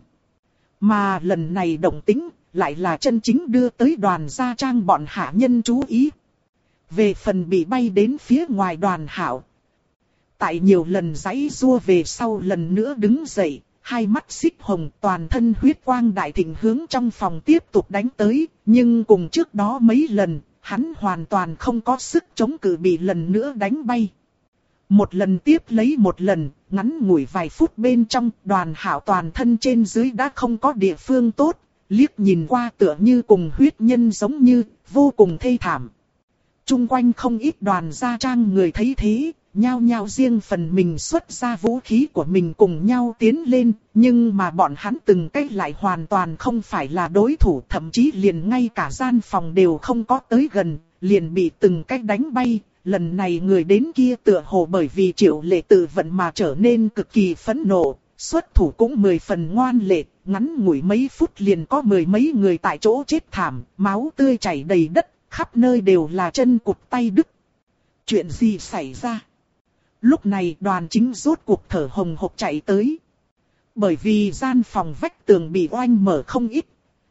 Mà lần này động tĩnh, lại là chân chính đưa tới Đoàn gia trang bọn hạ nhân chú ý. Về phần bị bay đến phía ngoài Đoàn Hảo, tại nhiều lần giãy giụa về sau lần nữa đứng dậy, hai mắt xích hồng, toàn thân huyết quang đại thịnh hướng trong phòng tiếp tục đánh tới, nhưng cùng trước đó mấy lần, hắn hoàn toàn không có sức chống cự, bị lần nữa đánh bay. Một lần tiếp lấy một lần, ngắn ngủi vài phút bên trong, Đoàn Hảo toàn thân trên dưới đã không có địa phương tốt, liếc nhìn qua tựa như cùng huyết nhân giống như, vô cùng thê thảm. Trung quanh không ít Đoàn gia trang người thấy thế, nhao nhao riêng phần mình xuất ra vũ khí của mình cùng nhau tiến lên, nhưng mà bọn hắn từng cái lại hoàn toàn không phải là đối thủ, thậm chí liền ngay cả gian phòng đều không có tới gần, liền bị từng cái đánh bay. Lần này người đến kia tựa hồ bởi vì Triệu Lệ tự vận mà trở nên cực kỳ phẫn nộ, xuất thủ cũng mười phần ngoan lệ, ngắn ngủi mấy phút liền có mười mấy người tại chỗ chết thảm, máu tươi chảy đầy đất, khắp nơi đều là chân cụt tay đứt. Chuyện gì xảy ra? Lúc này Đoàn Chính rốt cuộc thở hồng hộc chạy tới. Bởi vì gian phòng vách tường bị oanh mở không ít.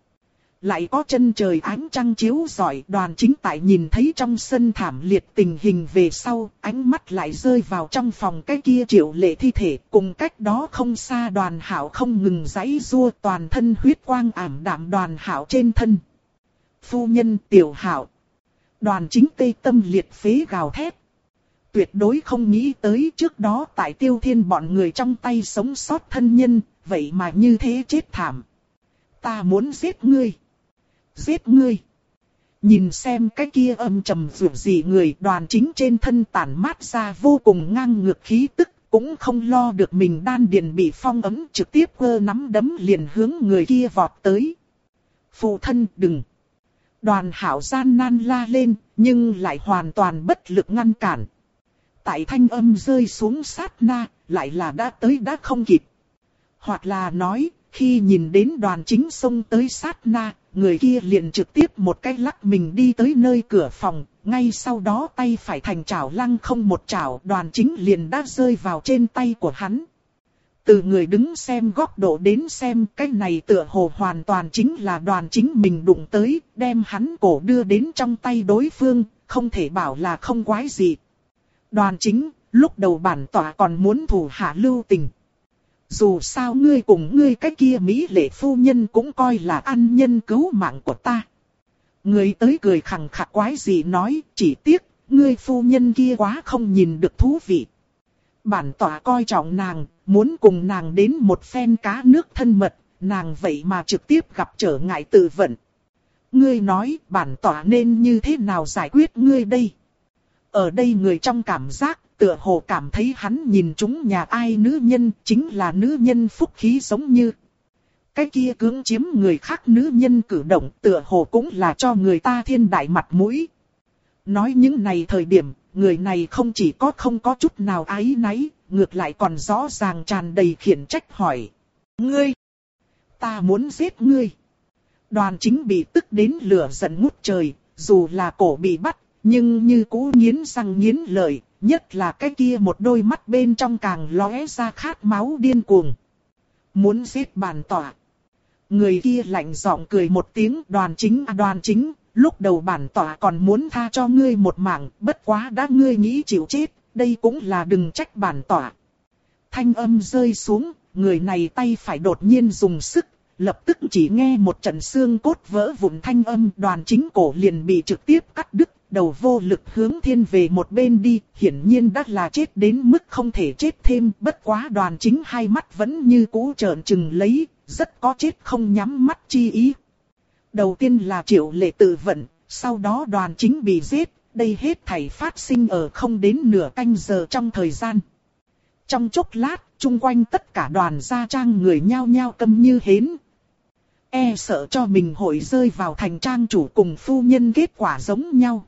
Lại có chân trời ánh trăng chiếu rọi, Đoàn Chính tại nhìn thấy trong sân thảm liệt tình hình về sau, ánh mắt lại rơi vào trong phòng cái kia Triệu Lệ thi thể, cùng cách đó không xa Đoàn Hảo không ngừng giãy giụa, toàn thân huyết quang ảm đạm Đoàn Hảo trên thân. Phu nhân Tiểu Hảo. Đoàn Chính tê tâm liệt phế gào thét. Tuyệt đối không nghĩ tới trước đó tại Tiêu Thiên bọn người trong tay sống sót thân nhân, vậy mà như thế chết thảm. Ta muốn giết ngươi. Giết ngươi. Nhìn xem cái kia âm trầm dữ dị người, Đoàn Chính trên thân tản mát ra vô cùng ngang ngược khí tức, cũng không lo được mình đan điền bị phong ấm, trực tiếp cơ nắm đấm liền hướng người kia vọt tới. Phụ thân đừng! Đoàn Hảo gian nan la lên, nhưng lại hoàn toàn bất lực ngăn cản. Tại thanh âm rơi xuống sát na, lại là đã tới đã không kịp. Hoặc là nói, khi nhìn đến Đoàn Chính xông tới sát na, người kia liền trực tiếp một cái lắc mình đi tới nơi cửa phòng, ngay sau đó tay phải thành chảo lăng không một chảo, Đoàn Chính liền đã rơi vào trên tay của hắn. Từ người đứng xem góc độ đến xem, cái này tựa hồ hoàn toàn chính là Đoàn Chính mình đụng tới, đem hắn cổ đưa đến trong tay đối phương, không thể bảo là không quái gì. Đoàn Chính, lúc đầu bản tọa còn muốn thủ hạ lưu tình. Dù sao ngươi cùng ngươi cái kia mỹ lệ phu nhân cũng coi là ân nhân cứu mạng của ta. Người tới cười khẳng khặc quái gì nói, chỉ tiếc, ngươi phu nhân kia quá không nhìn được thú vị. Bản tọa coi trọng nàng, muốn cùng nàng đến một phen cá nước thân mật, nàng vậy mà trực tiếp gặp trở ngại tự vận. Ngươi nói bản tọa nên như thế nào giải quyết ngươi đây? Ở đây người trong cảm giác, tựa hồ cảm thấy hắn nhìn chúng nhà ai nữ nhân chính là nữ nhân phúc khí giống như. Cái kia cưỡng chiếm người khác nữ nhân cử động tựa hồ cũng là cho người ta thiên đại mặt mũi. Nói những này thời điểm, người này không chỉ có không có chút nào áy náy, ngược lại còn rõ ràng tràn đầy khiển trách hỏi. Ngươi! Ta muốn giết ngươi! Đoàn Chính bị tức đến lửa giận ngút trời, dù là cổ bị bắt, nhưng như cũ nghiến răng nghiến lợi, nhất là cái kia một đôi mắt bên trong càng lóe ra khát máu điên cuồng. Muốn giết bản tọa. Người kia lạnh giọng cười một tiếng, Đoàn Chính à Đoàn Chính, lúc đầu bản tọa còn muốn tha cho ngươi một mạng, bất quá đã ngươi nghĩ chịu chết, đây cũng là đừng trách bản tọa. Thanh âm rơi xuống, người này tay phải đột nhiên dùng sức, lập tức chỉ nghe một trận xương cốt vỡ vụn thanh âm, Đoàn Chính cổ liền bị trực tiếp cắt đứt, đầu vô lực hướng thiên về một bên đi, hiển nhiên đã là chết đến mức không thể chết thêm, bất quá Đoàn Chính hai mắt vẫn như cũ trợn trừng lấy, rất có chết không nhắm mắt chi ý. Đầu tiên là Triệu Lệ tự vận, sau đó Đoàn Chính bị giết, đây hết thảy phát sinh ở không đến nửa canh giờ trong thời gian. Trong chốc lát, chung quanh tất cả đoàn gia trang người nhao nhao câm như hến. E sợ cho mình hội rơi vào thành trang chủ cùng phu nhân kết quả giống nhau.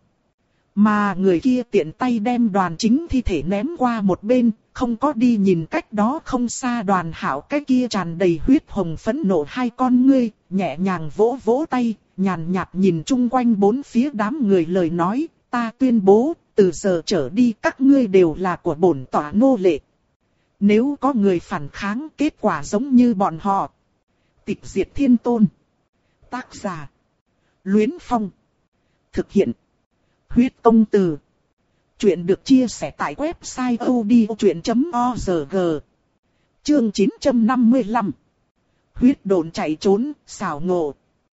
Mà người kia tiện tay đem Đoàn Chính thi thể ném qua một bên, không có đi nhìn cách đó không xa Đoàn Hảo cái kia tràn đầy huyết hồng phẫn nộ hai con ngươi, nhẹ nhàng vỗ vỗ tay, nhàn nhạt nhìn chung quanh bốn phía đám người lời nói, ta tuyên bố, từ giờ trở đi các ngươi đều là của bổn tọa nô lệ. Nếu có người phản kháng, kết quả giống như bọn họ. Tịch diệt thiên tôn. Tác giả. Luyến Phong. Thực hiện. Huyết công từ. Chuyện được chia sẻ tại website odchuyện chấm org. Chương chín trăm năm mươi lăm. Huyết độn chạy trốn, xảo ngộ.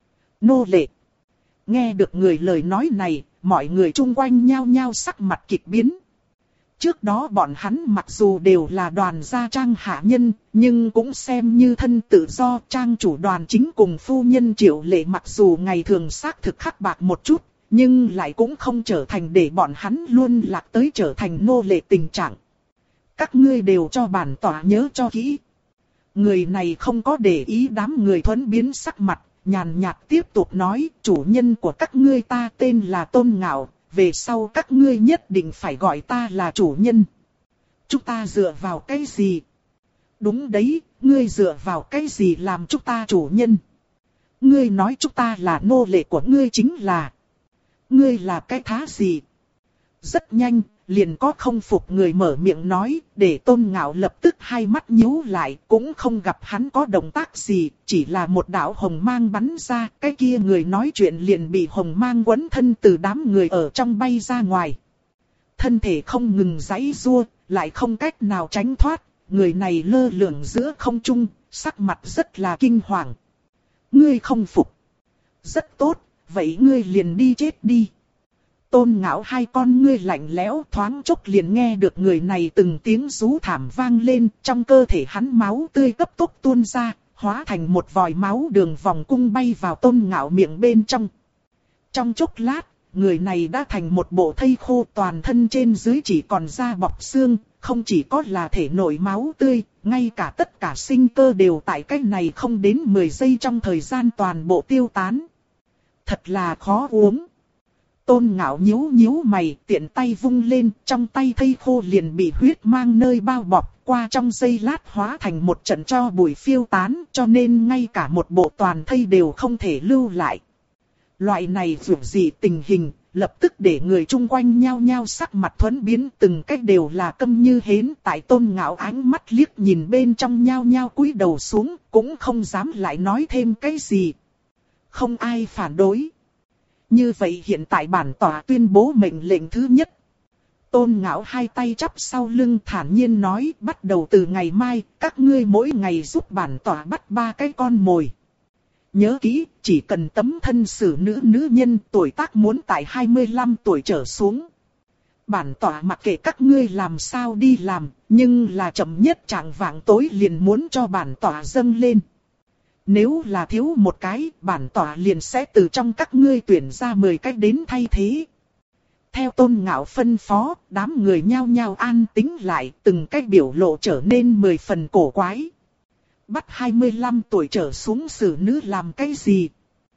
Nô lệ. Nghe được người lời nói này, mọi người chung quanh nhao nhao sắc mặt kịch biến. Trước đó bọn hắn mặc dù đều là đoàn gia trang hạ nhân, nhưng cũng xem như thân tự do. Trang chủ Đoàn Chính cùng phu nhân Triệu Lệ mặc dù ngày thường xác thực khắc bạc một chút, nhưng lại cũng không trở thành để bọn hắn luôn lạc tới trở thành nô lệ tình trạng. Các ngươi đều cho bản tọa nhớ cho kỹ. Người này không có để ý đám người thuẫn biến sắc mặt, nhàn nhạt tiếp tục nói, chủ nhân của các ngươi ta tên là Tôn Ngạo, về sau các ngươi nhất định phải gọi ta là chủ nhân. Chúng ta dựa vào cái gì? Đúng đấy, ngươi dựa vào cái gì làm chúng ta chủ nhân? Ngươi nói chúng ta là nô lệ của ngươi chính là... Ngươi là cái thá gì? Rất nhanh, liền có không phục người mở miệng nói, để Tôn Ngạo lập tức hai mắt nhíu lại, cũng không gặp hắn có động tác gì, chỉ là một đạo hồng mang bắn ra, cái kia người nói chuyện liền bị hồng mang quấn thân từ đám người ở trong bay ra ngoài. Thân thể không ngừng giãy giụa, lại không cách nào tránh thoát, người này lơ lửng giữa không trung, sắc mặt rất là kinh hoàng. Ngươi không phục. Rất tốt, vậy ngươi liền đi chết đi. Tôn Ngạo hai con ngươi lạnh lẽo, thoáng chốc liền nghe được người này từng tiếng rú thảm vang lên, trong cơ thể hắn máu tươi cấp tốc tuôn ra, hóa thành một vòi máu đường vòng cung bay vào Tôn Ngạo miệng bên trong. Trong chốc lát, người này đã thành một bộ thây khô, toàn thân trên dưới chỉ còn da bọc xương, không chỉ có là thể nội máu tươi, ngay cả tất cả sinh cơ đều tại cách này không đến mười giây trong thời gian toàn bộ tiêu tán. Thật là khó uống. Tôn Ngạo nhíu nhíu mày, tiện tay vung lên, trong tay thây khô liền bị huyết mang nơi bao bọc, qua trong giây lát hóa thành một trận tro bụi phiêu tán, cho nên ngay cả một bộ toàn thây đều không thể lưu lại. Loại này vượt dị tình hình, lập tức để người chung quanh nhao nhao sắc mặt thuẫn biến, từng cách đều là câm như hến. Tại Tôn Ngạo ánh mắt liếc nhìn bên trong nhao nhao cúi đầu xuống, cũng không dám lại nói thêm cái gì. Không ai phản đối. Như vậy hiện tại bản tòa tuyên bố mệnh lệnh thứ nhất. Tôn Ngạo hai tay chắp sau lưng thản nhiên nói, bắt đầu từ ngày mai, các ngươi mỗi ngày giúp bản tòa bắt ba cái con mồi. Nhớ kỹ, chỉ cần tấm thân xử nữ nữ nhân tuổi tác muốn tại hai mươi lăm tuổi trở xuống. Bản tòa mặc kệ các ngươi làm sao đi làm, nhưng là chậm nhất chạng vạng tối liền muốn cho bản tòa dâng lên. Nếu là thiếu một cái, bản tòa liền sẽ từ trong các ngươi tuyển ra mười cái đến thay thế. Theo Tôn Ngạo phân phó, đám người nhao nhao an tĩnh lại, từng cái biểu lộ trở nên mười phần cổ quái. Bắt hai mươi lăm tuổi trở xuống xử nữ làm cái gì?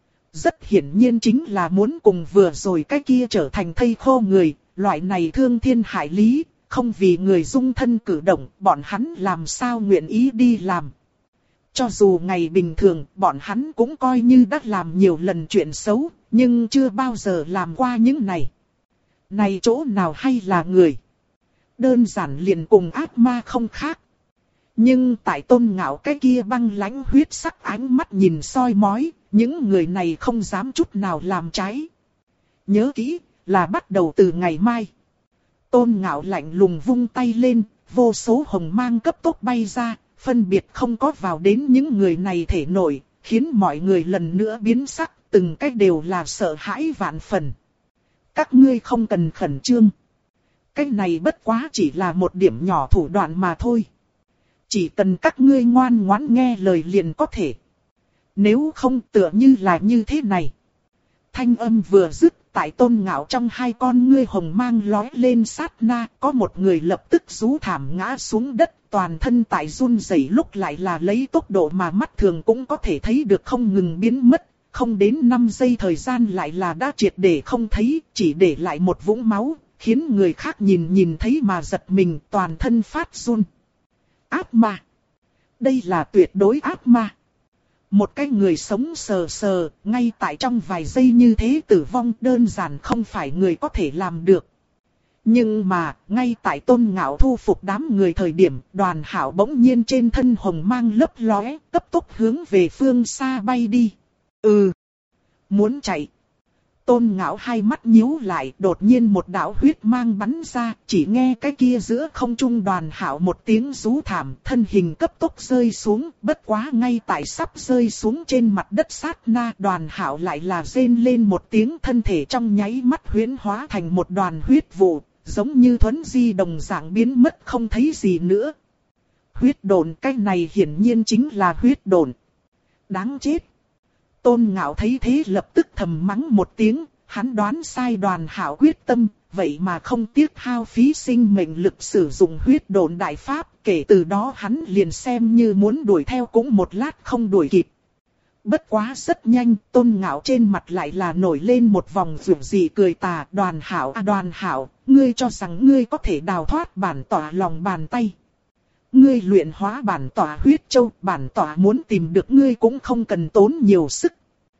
Rất hiển nhiên chính là muốn cùng vừa rồi cái kia trở thành thây khô người, loại này thương thiên hại lý, không vì người dung thân cử động, bọn hắn làm sao nguyện ý đi làm. Cho dù ngày bình thường, bọn hắn cũng coi như đã làm nhiều lần chuyện xấu, nhưng chưa bao giờ làm qua những này. Này chỗ nào hay là người? Đơn giản liền cùng ác ma không khác. Nhưng tại Tôn Ngạo cái kia băng lãnh huyết sắc ánh mắt nhìn soi mói, những người này không dám chút nào làm trái. Nhớ kỹ, là bắt đầu từ ngày mai. Tôn Ngạo lạnh lùng vung tay lên, vô số hồng mang cấp tốc bay ra, phân biệt không có vào đến những người này thể nội, khiến mọi người lần nữa biến sắc, từng cách đều là sợ hãi vạn phần. Các ngươi không cần khẩn trương. Cái này bất quá chỉ là một điểm nhỏ thủ đoạn mà thôi. Chỉ cần các ngươi ngoan ngoãn nghe lời liền có thể. Nếu không tựa như là như thế này. Thanh âm vừa dứt, tại Tôn Ngạo trong hai con ngươi hồng mang lói lên sát na, có một người lập tức rú thảm ngã xuống đất, toàn thân tại run rẩy lúc lại là lấy tốc độ mà mắt thường cũng có thể thấy được không ngừng biến mất, không đến năm giây thời gian lại là đã triệt để không thấy, chỉ để lại một vũng máu, khiến người khác nhìn nhìn thấy mà giật mình, toàn thân phát run. Ác ma. Đây là tuyệt đối ác ma. Một cái người sống sờ sờ, ngay tại trong vài giây như thế tử vong đơn giản không phải người có thể làm được. Nhưng mà, ngay tại Tôn Ngạo thu phục đám người thời điểm, Đoàn Hảo bỗng nhiên trên thân hồng mang lấp lóe, cấp tốc hướng về phương xa bay đi. Ừ, muốn chạy. Tôn Ngạo hai mắt nhíu lại, đột nhiên một đạo huyết mang bắn ra, chỉ nghe cái kia giữa không trung Đoàn Hảo một tiếng rú thảm, thân hình cấp tốc rơi xuống, bất quá ngay tại sắp rơi xuống trên mặt đất sát na, Đoàn Hảo lại là rên lên một tiếng, thân thể trong nháy mắt huyễn hóa thành một đoàn huyết vụ, giống như thuấn di đồng dạng biến mất không thấy gì nữa. Huyết độn, cái này hiển nhiên chính là huyết độn. Đáng chết. Tôn Ngạo thấy thế lập tức thầm mắng một tiếng, hắn đoán sai Đoàn Hảo quyết tâm, vậy mà không tiếc hao phí sinh mệnh lực sử dụng huyết độn đại pháp, kể từ đó hắn liền xem như muốn đuổi theo cũng một lát không đuổi kịp. Bất quá rất nhanh, Tôn Ngạo trên mặt lại là nổi lên một vòng rủi dị cười tà. Đoàn Hảo à Đoàn Hảo, ngươi cho rằng ngươi có thể đào thoát bản tỏa lòng bàn tay. Ngươi luyện hóa bản tỏa huyết châu, bản tỏa muốn tìm được ngươi cũng không cần tốn nhiều sức.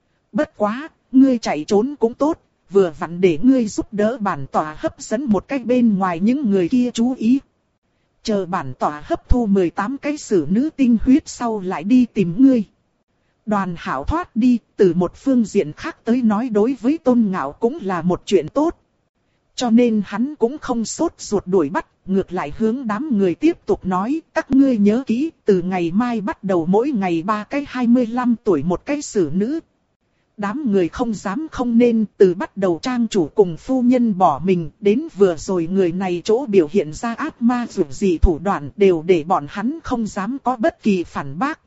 Bất quá, ngươi chạy trốn cũng tốt, vừa vặn để ngươi giúp đỡ bản tỏa hấp dẫn một cách bên ngoài những người kia chú ý. Chờ bản tỏa hấp thu mười tám cái sử nữ tinh huyết sau lại đi tìm ngươi. Đoàn Hảo thoát đi, từ một phương diện khác tới nói đối với Tôn Ngạo cũng là một chuyện tốt. Cho nên hắn cũng không sốt ruột đuổi bắt, ngược lại hướng đám người tiếp tục nói, các ngươi nhớ kỹ, từ ngày mai bắt đầu mỗi ngày ba cái hai mươi lăm tuổi một cái xử nữ. Đám người không dám không nên, từ bắt đầu trang chủ cùng phu nhân bỏ mình, đến vừa rồi người này chỗ biểu hiện ra ác ma dù gì thủ đoạn đều để bọn hắn không dám có bất kỳ phản bác.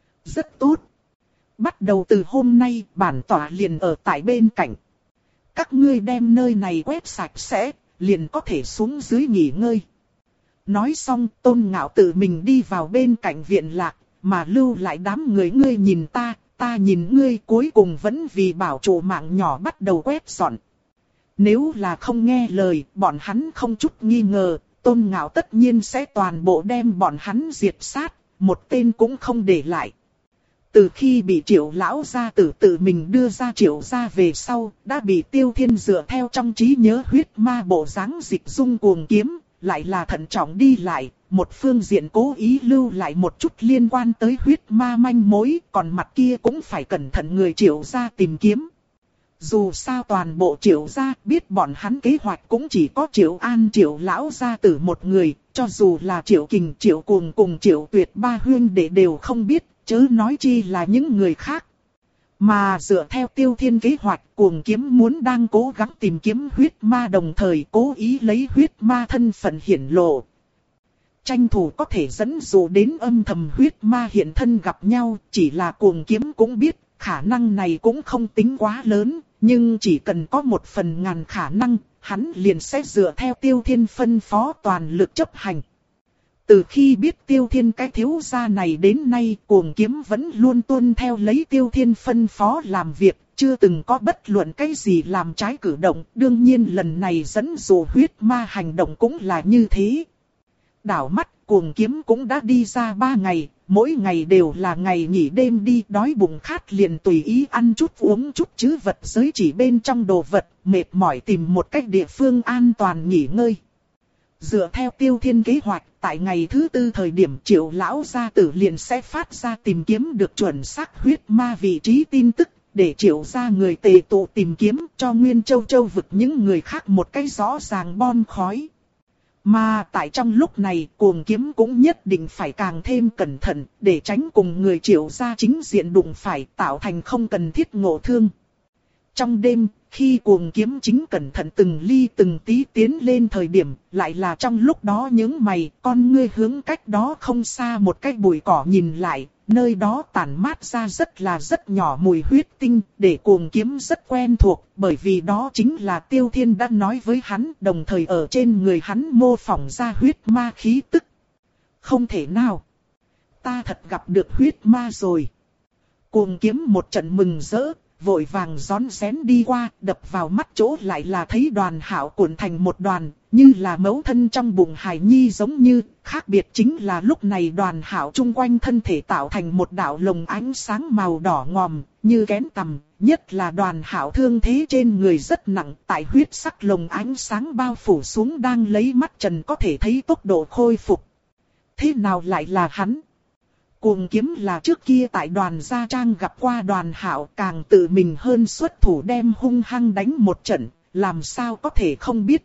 Rất tốt. Bắt đầu từ hôm nay, bản tỏa liền ở tại bên cạnh. Các ngươi đem nơi này quét sạch sẽ, liền có thể xuống dưới nghỉ ngơi. Nói xong Tôn Ngạo tự mình đi vào bên cạnh viện lạc, mà lưu lại đám người ngươi nhìn ta, ta nhìn ngươi, cuối cùng vẫn vì bảo trụ mạng nhỏ bắt đầu quét dọn. Nếu là không nghe lời, bọn hắn không chút nghi ngờ, Tôn Ngạo tất nhiên sẽ toàn bộ đem bọn hắn diệt sát, một tên cũng không để lại. Từ khi bị Triệu lão gia tử tự mình đưa ra Triệu gia về sau, đã bị Tiêu Thiên dựa theo trong trí nhớ huyết ma bộ dáng dịch dung cuồng kiếm, lại là thận trọng đi lại, một phương diện cố ý lưu lại một chút liên quan tới huyết ma manh mối, còn mặt kia cũng phải cẩn thận người Triệu gia tìm kiếm. Dù sao toàn bộ Triệu gia biết bọn hắn kế hoạch cũng chỉ có Triệu An Triệu lão gia tử một người, cho dù là Triệu Kình, Triệu Cuồng cùng Triệu Tuyệt ba huynh đệ đều không biết, chớ nói chi là những người khác. Mà dựa theo Tiêu Thiên kế hoạch, Cuồng kiếm muốn đang cố gắng tìm kiếm huyết ma đồng thời cố ý lấy huyết ma thân phận hiển lộ. Tranh thủ có thể dẫn dụ đến âm thầm huyết ma hiện thân gặp nhau, chỉ là Cuồng kiếm cũng biết, khả năng này cũng không tính quá lớn, nhưng chỉ cần có một phần ngàn khả năng, hắn liền sẽ dựa theo Tiêu Thiên phân phó toàn lực chấp hành. Từ khi biết Tiêu Thiên cái thiếu gia này đến nay, Cuồng kiếm vẫn luôn tuân theo lấy Tiêu Thiên phân phó làm việc, chưa từng có bất luận cái gì làm trái cử động, đương nhiên lần này dẫn dụ huyết ma hành động cũng là như thế. Đảo mắt, Cuồng kiếm cũng đã đi ra ba ngày, mỗi ngày đều là ngày nghỉ đêm đi, đói bụng khát liền tùy ý ăn chút uống chút chứ vật giới chỉ bên trong đồ vật, mệt mỏi tìm một cách địa phương an toàn nghỉ ngơi. Dựa theo Tiêu Thiên kế hoạch, tại ngày thứ tư thời điểm Triệu lão gia tử liền sẽ phát ra tìm kiếm được chuẩn xác huyết ma vị trí tin tức, để Triệu gia người tề tụ tìm kiếm cho Nguyên Châu Châu vực những người khác một cái rõ ràng bon khói. Mà tại trong lúc này, Cuồng kiếm cũng nhất định phải càng thêm cẩn thận, để tránh cùng người Triệu gia chính diện đụng phải, tạo thành không cần thiết ngộ thương. Trong đêm, khi Cuồng kiếm chính cẩn thận từng ly từng tí tiến lên thời điểm, lại là trong lúc đó những mày, con ngươi hướng cách đó không xa một cái bụi cỏ nhìn lại, nơi đó tản mát ra rất là rất nhỏ mùi huyết tinh, để Cuồng kiếm rất quen thuộc, bởi vì đó chính là Tiêu Thiên đã nói với hắn, đồng thời ở trên người hắn mô phỏng ra huyết ma khí tức. Không thể nào! Ta thật gặp được huyết ma rồi! Cuồng kiếm một trận mừng rỡ, vội vàng rón rén đi qua, đập vào mắt chỗ lại là thấy Đoàn Hạo cuộn thành một đoàn, như là mẫu thân trong bụng hài nhi giống như, khác biệt chính là lúc này Đoàn Hạo chung quanh thân thể tạo thành một đạo lồng ánh sáng màu đỏ ngòm, như kén tằm, nhất là Đoàn Hạo thương thế trên người rất nặng, tại huyết sắc lồng ánh sáng bao phủ xuống đang lấy mắt trần có thể thấy tốc độ khôi phục. Thế nào lại là hắn? Cuồng kiếm là trước kia tại Đoàn Gia Trang gặp qua Đoàn Hạo, càng tự mình hơn xuất thủ đem hung hăng đánh một trận, làm sao có thể không biết.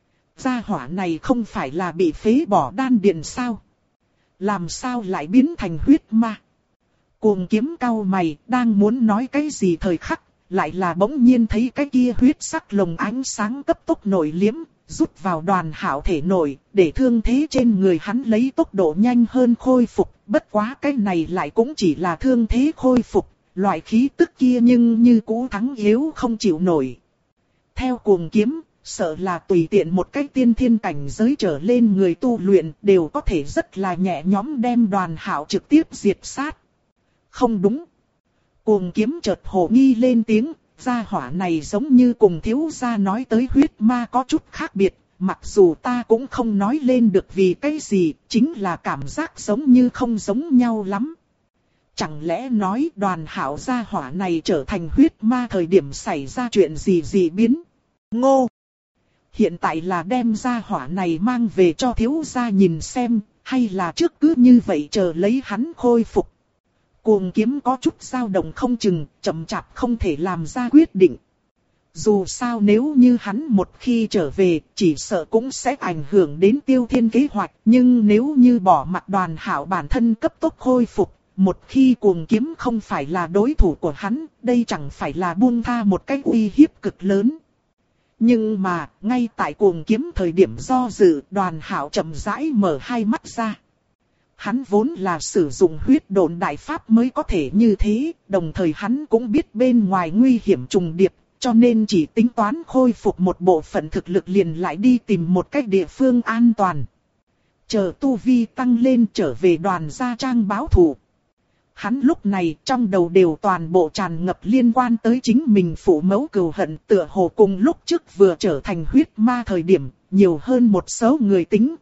Gia hỏa này không phải là bị phế bỏ đan điền sao? Làm sao lại biến thành huyết ma? Cuồng kiếm cau mày, đang muốn nói cái gì thời khắc, lại là bỗng nhiên thấy cái kia huyết sắc lồng ánh sáng cấp tốc nổi liếm, rút vào Đoàn Hạo thể nội, để thương thế trên người hắn lấy tốc độ nhanh hơn khôi phục. Bất quá cái này lại cũng chỉ là thương thế khôi phục, loại khí tức kia nhưng như cũ thắng yếu không chịu nổi. Theo Cuồng kiếm, sợ là tùy tiện một cái tiên thiên cảnh giới trở lên người tu luyện đều có thể rất là nhẹ nhõm đem Đoàn Hạo trực tiếp diệt sát. Không đúng. Cuồng kiếm chợt hồ nghi lên tiếng, gia hỏa này giống như cùng thiếu gia nói tới huyết ma có chút khác biệt. Mặc dù ta cũng không nói lên được vì cái gì, chính là cảm giác giống như không giống nhau lắm. Chẳng lẽ nói Đoàn Hạo gia hỏa này trở thành huyết ma thời điểm xảy ra chuyện gì gì biến? Ngô! Hiện tại là đem gia hỏa này mang về cho thiếu gia nhìn xem, hay là trước cứ như vậy chờ lấy hắn khôi phục? Cuồng kiếm có chút dao động không chừng, chậm chạp không thể làm ra quyết định. Dù sao nếu như hắn một khi trở về, chỉ sợ cũng sẽ ảnh hưởng đến Tiêu Thiên kế hoạch. Nhưng nếu như bỏ mặc Đoàn Hạo bản thân cấp tốc khôi phục, một khi Cuồng kiếm không phải là đối thủ của hắn, đây chẳng phải là buông tha một cái uy hiếp cực lớn. Nhưng mà, ngay tại Cuồng kiếm thời điểm do dự, Đoàn Hạo chậm rãi mở hai mắt ra. Hắn vốn là sử dụng huyết độn đại pháp mới có thể như thế, đồng thời hắn cũng biết bên ngoài nguy hiểm trùng điệp. Cho nên chỉ tính toán khôi phục một bộ phận thực lực liền lại đi tìm một cách địa phương an toàn. Chờ tu vi tăng lên trở về Đoàn Gia Trang báo thù. Hắn lúc này trong đầu đều toàn bộ tràn ngập liên quan tới chính mình phụ mẫu cừu hận, tựa hồ cùng lúc trước vừa trở thành huyết ma thời điểm, nhiều hơn một số người tính.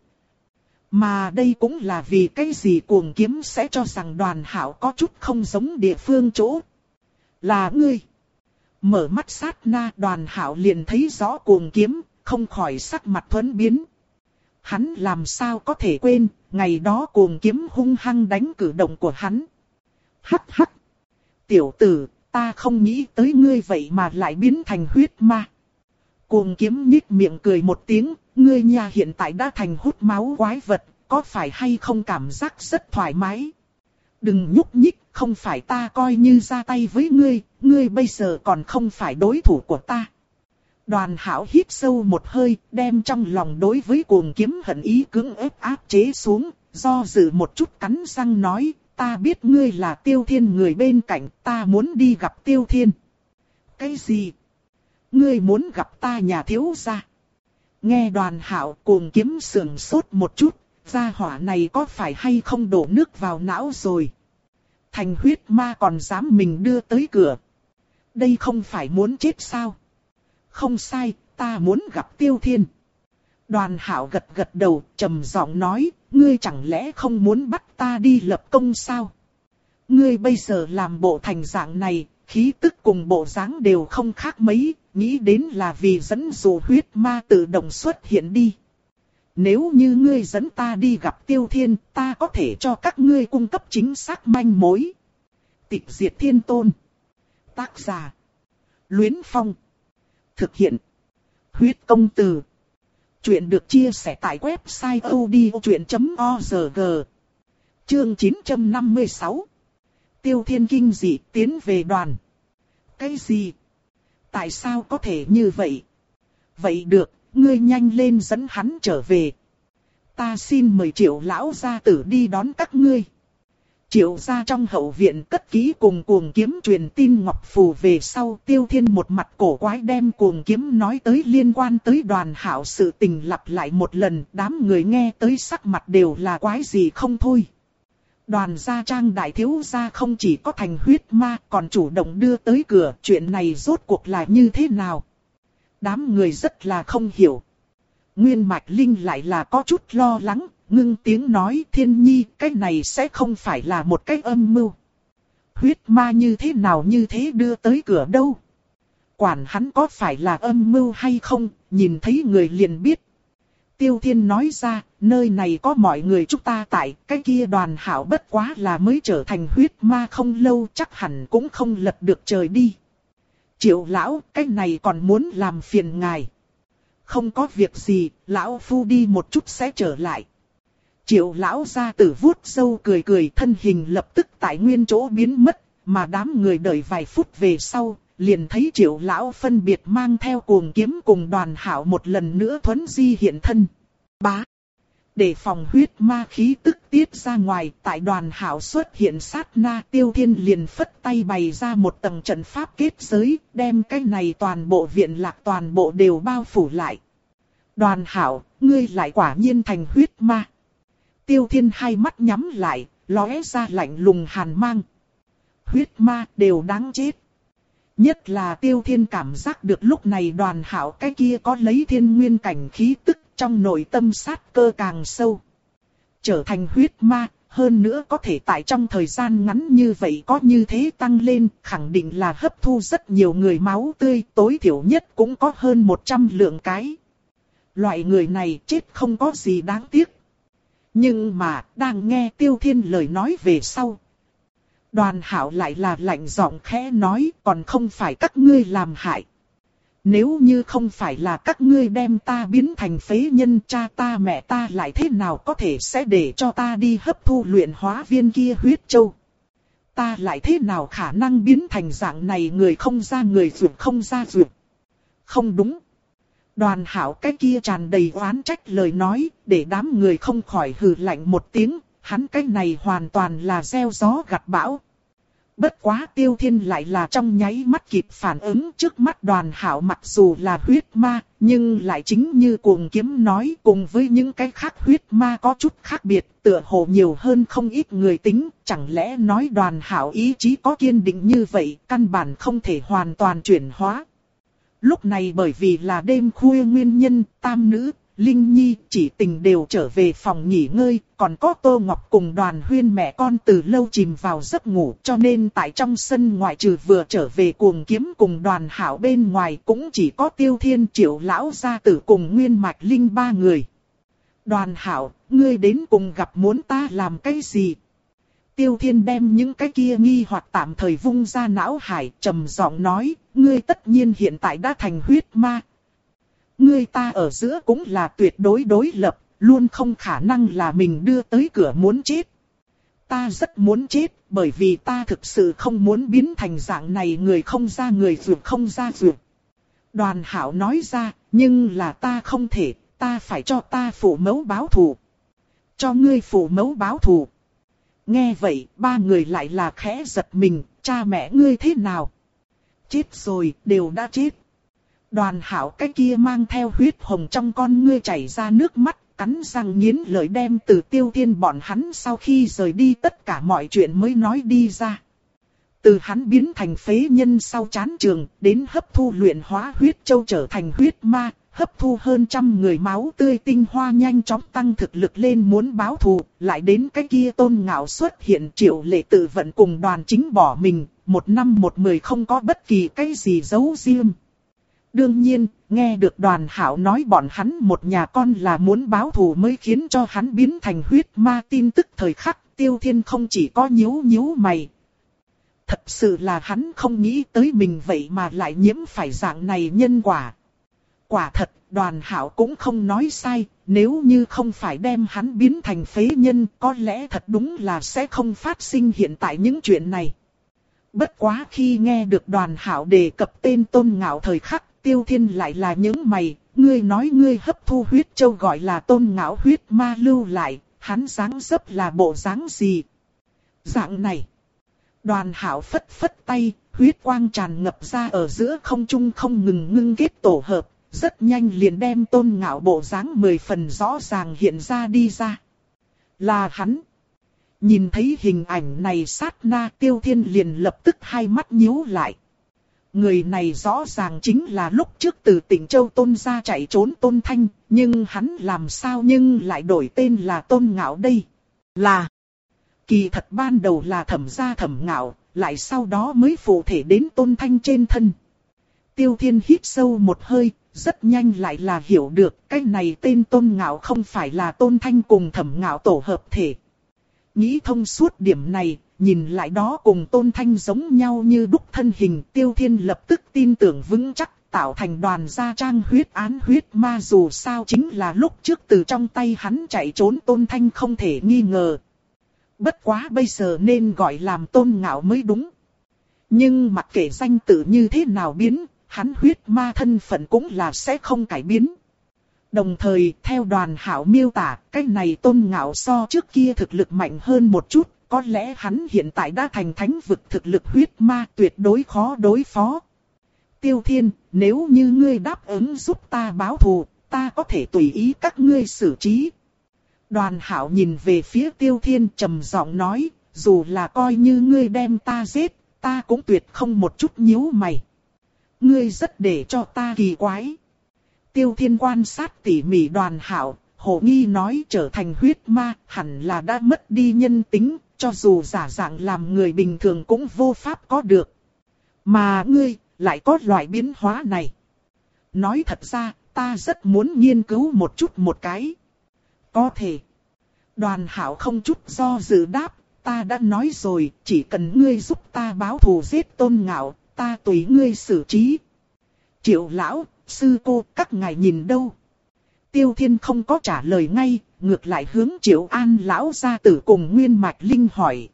Mà đây cũng là vì cái gì Cuồng Kiếm sẽ cho rằng Đoàn Hạo có chút không giống địa phương chỗ. Là ngươi. Mở mắt sát na, Đoàn Hạo liền thấy rõ Cuồng Kiếm, không khỏi sắc mặt thuẫn biến. Hắn làm sao có thể quên, ngày đó Cuồng Kiếm hung hăng đánh cử động của hắn. Hắc hắc. Tiểu tử, ta không nghĩ tới ngươi vậy mà lại biến thành huyết ma. Cuồng Kiếm nhích miệng cười một tiếng, ngươi nhà hiện tại đã thành hút máu quái vật, có phải hay không cảm giác rất thoải mái. Đừng nhúc nhích, không phải ta coi như ra tay với ngươi, ngươi bây giờ còn không phải đối thủ của ta. Đoàn Hạo hít sâu một hơi, đem trong lòng đối với Cuồng Kiếm hận ý cưỡng ép áp chế xuống, do dự một chút cắn răng nói, ta biết ngươi là Tiêu Thiên người bên cạnh, ta muốn đi gặp Tiêu Thiên. Cái gì? Ngươi muốn gặp ta nhà thiếu gia? Nghe Đoàn Hạo, Cuồng Kiếm sườn sốt một chút, gia hỏa này có phải hay không đổ nước vào não rồi? Thành huyết ma còn dám mình đưa tới cửa. Đây không phải muốn chết sao? Không sai, ta muốn gặp Tiêu Thiên. Đoàn Hạo gật gật đầu, trầm giọng nói, ngươi chẳng lẽ không muốn bắt ta đi lập công sao? Ngươi bây giờ làm bộ thành dạng này, khí tức cùng bộ dáng đều không khác mấy, nghĩ đến là vì dẫn dụ huyết ma tự động xuất hiện đi. Nếu như ngươi dẫn ta đi gặp Tiêu Thiên, ta có thể cho các ngươi cung cấp chính xác manh mối. Tịch Diệt Thiên Tôn. Tác giả: Luyến Phong. Thực hiện: Huyết Công Từ. Chuyện được chia sẻ tại website odchuyện chấm org. Chương chín trăm năm mươi sáu. Tiêu Thiên kinh dị tiến về đoàn. Cái gì? Tại sao có thể như vậy? Vậy được, ngươi nhanh lên dẫn hắn trở về. Ta xin mời Triệu lão gia tử đi đón các ngươi. Triệu gia trong hậu viện cất kỹ cùng Cuồng Kiếm truyền tin ngọc phù về sau, Tiêu Thiên một mặt cổ quái đem Cuồng Kiếm nói tới liên quan tới Đoàn Hạo sự tình lặp lại một lần, đám người nghe tới sắc mặt đều là quái gì không thôi. Đoàn Gia Trang đại thiếu gia không chỉ có thành huyết ma, còn chủ động đưa tới cửa, chuyện này rốt cuộc là như thế nào? Đám người rất là không hiểu. Nguyên Mạch Linh lại là có chút lo lắng, ngưng tiếng nói, Thiên Nhi, cái này sẽ không phải là một cái âm mưu. Huyết ma như thế nào như thế đưa tới cửa đâu? Quản hắn có phải là âm mưu hay không, nhìn thấy người liền biết. Tiêu Thiên nói ra, nơi này có mọi người chúng ta tại, cái kia Đoàn Hạo bất quá là mới trở thành huyết ma không lâu, chắc hẳn cũng không lật được trời đi. Triệu lão, cái này còn muốn làm phiền ngài. Không có việc gì, lão phu đi một chút sẽ trở lại. Triệu lão gia tử vuốt râu cười cười, thân hình lập tức tại nguyên chỗ biến mất, mà đám người đợi vài phút về sau, liền thấy Triệu lão phân biệt mang theo Cuồng Kiếm cùng Đoàn Hạo một lần nữa thuấn di hiện thân. Bá. Để phòng huyết ma khí tức tiết ra ngoài, tại Đoàn Hạo xuất hiện sát na, Tiêu Thiên liền phất tay bày ra một tầng trận pháp kết giới, đem cái này toàn bộ viện lạc toàn bộ đều bao phủ lại. Đoàn Hạo, ngươi lại quả nhiên thành huyết ma. Tiêu Thiên hai mắt nhắm lại, lóe ra lạnh lùng hàn mang. Huyết ma đều đáng chết. Nhất là Tiêu Thiên cảm giác được lúc này Đoàn Hạo cái kia có lấy thiên nguyên cảnh khí tức, trong nội tâm sát cơ càng sâu. Trở thành huyết ma, hơn nữa có thể tại trong thời gian ngắn như vậy có như thế tăng lên, khẳng định là hấp thu rất nhiều người máu tươi, tối thiểu nhất cũng có hơn một trăm lượng cái. Loại người này chết không có gì đáng tiếc. Nhưng mà, đang nghe Tiêu Thiên lời nói về sau. Đoàn Hạo lại là lạnh giọng khẽ nói, còn không phải các ngươi làm hại. Nếu như không phải là các ngươi đem ta biến thành phế nhân, cha ta mẹ ta lại thế nào có thể sẽ để cho ta đi hấp thu luyện hóa viên kia huyết châu. Ta lại thế nào khả năng biến thành dạng này, người không ra người ruột không ra ruột. Không đúng. Đoàn Hạo cái kia tràn đầy oán trách lời nói, để đám người không khỏi hừ lạnh một tiếng, hắn cái này hoàn toàn là gieo gió gặt bão. Bất quá Tiêu Thiên lại là trong nháy mắt kịp phản ứng, trước mắt Đoàn Hạo mặc dù là huyết ma, nhưng lại chính như Cuồng Kiếm nói, cùng với những cái khác huyết ma có chút khác biệt, tựa hồ nhiều hơn không ít người tính, chẳng lẽ nói Đoàn Hảo ý chí có kiên định như vậy, căn bản không thể hoàn toàn chuyển hóa. Lúc này bởi vì là đêm khuya nguyên nhân, tam nữ, Linh Nhi, Chỉ Tình đều trở về phòng nghỉ ngơi, còn có Tô Ngọc cùng Đoàn Huyên mẹ con từ lâu chìm vào giấc ngủ, cho nên tại trong sân ngoại trừ vừa trở về Cuồng Kiếm cùng Đoàn Hảo bên ngoài cũng chỉ có Tiêu Thiên, Triệu lão gia tử cùng Nguyên Mạch Linh ba người. Đoàn Hảo, ngươi đến cùng gặp muốn ta làm cái gì? Tiêu Thiên đem những cái kia nghi hoặc tạm thời vung ra não hải, trầm giọng nói, ngươi tất nhiên hiện tại đã thành huyết ma. Ngươi ta ở giữa cũng là tuyệt đối đối lập, luôn không khả năng là mình đưa tới cửa muốn chết. Ta rất muốn chết, bởi vì ta thực sự không muốn biến thành dạng này người không ra người ruột không ra ruột. Đoàn Hảo nói ra, nhưng là ta không thể, ta phải cho ta phụ mẫu báo thù. Cho ngươi phụ mẫu báo thù. Nghe vậy, ba người lại là khẽ giật mình, cha mẹ ngươi thế nào? Chết rồi, đều đã chết. Đoàn Hảo cái kia mang theo huyết hồng trong con ngươi chảy ra nước mắt, cắn răng nghiến lợi đem từ Tiêu Thiên bọn hắn sau khi rời đi tất cả mọi chuyện mới nói đi ra. Từ hắn biến thành phế nhân sau chán trường, đến hấp thu luyện hóa huyết châu trở thành huyết ma, hấp thu hơn trăm người máu tươi tinh hoa nhanh chóng tăng thực lực lên muốn báo thù, lại đến cái kia Tôn Ngạo xuất hiện Triệu Lệ tự vận cùng Đoàn Chính bỏ mình, một năm một mười không có bất kỳ cái gì giấu riêng. Đương nhiên, nghe được Đoàn Hảo nói bọn hắn một nhà con là muốn báo thù mới khiến cho hắn biến thành huyết ma tin tức thời khắc, Tiêu Thiên không chỉ có nhíu nhíu mày. Thật sự là hắn không nghĩ tới mình vậy mà lại nhiễm phải dạng này nhân quả. Quả thật, Đoàn Hảo cũng không nói sai, nếu như không phải đem hắn biến thành phế nhân, có lẽ thật đúng là sẽ không phát sinh hiện tại những chuyện này. Bất quá khi nghe được Đoàn Hảo đề cập tên Tôn Ngạo thời khắc, Tiêu Thiên lại là những mày, ngươi nói ngươi hấp thu huyết châu gọi là Tôn Ngạo huyết ma lưu lại, hắn dáng dấp là bộ dáng gì? Dạng này. Đoàn Hảo phất phất tay, huyết quang tràn ngập ra ở giữa không trung không ngừng ngưng kết tổ hợp, rất nhanh liền đem Tôn Ngạo bộ dáng mười phần rõ ràng hiện ra đi ra. Là hắn. Nhìn thấy hình ảnh này sát na, Tiêu Thiên liền lập tức hai mắt nhíu lại. Người này rõ ràng chính là lúc trước từ Tỉnh Châu Tôn gia chạy trốn Tôn Thanh, nhưng hắn làm sao nhưng lại đổi tên là Tôn Ngạo đây? Là, kỳ thật ban đầu là Thẩm gia Thẩm Ngạo, lại sau đó mới phụ thể đến Tôn Thanh trên thân. Tiêu Thiên hít sâu một hơi, rất nhanh lại là hiểu được cái này tên Tôn Ngạo không phải là Tôn Thanh cùng Thẩm Ngạo tổ hợp thể. Nghĩ thông suốt điểm này, nhìn lại đó cùng Tôn Thanh giống nhau như đúc thân hình, Tiêu Thiên lập tức tin tưởng vững chắc, tạo thành đoàn gia trang huyết án huyết ma dù sao chính là lúc trước từ trong tay hắn chạy trốn Tôn Thanh không thể nghi ngờ. Bất quá bây giờ nên gọi làm Tôn Ngạo mới đúng. Nhưng mặc kệ danh tự như thế nào biến, hắn huyết ma thân phận cũng là sẽ không cải biến. Đồng thời, theo Đoàn Hảo miêu tả, cái này Tôn Ngạo so trước kia thực lực mạnh hơn một chút, có lẽ hắn hiện tại đã thành thánh vực thực lực huyết ma tuyệt đối khó đối phó. Tiêu Thiên, nếu như ngươi đáp ứng giúp ta báo thù, ta có thể tùy ý các ngươi xử trí. Đoàn Hảo nhìn về phía Tiêu Thiên trầm giọng nói, dù là coi như ngươi đem ta giết, ta cũng tuyệt không một chút nhíu mày. Ngươi rất để cho ta kỳ quái. Tiêu Thiên quan sát tỉ mỉ Đoàn Hảo, hồ nghi nói trở thành huyết ma, hẳn là đã mất đi nhân tính, cho dù giả dạng làm người bình thường cũng vô pháp có được. Mà ngươi, lại có loại biến hóa này. Nói thật ra, ta rất muốn nghiên cứu một chút một cái. Có thể. Đoàn Hảo không chút do dự đáp, ta đã nói rồi, chỉ cần ngươi giúp ta báo thù giết Tôn Ngạo, ta tùy ngươi xử trí. Triệu lão, sư cô, các ngài nhìn đâu? Tiêu Thiên không có trả lời ngay, ngược lại hướng Triệu An lão gia tử cùng Nguyên Mạch Linh hỏi.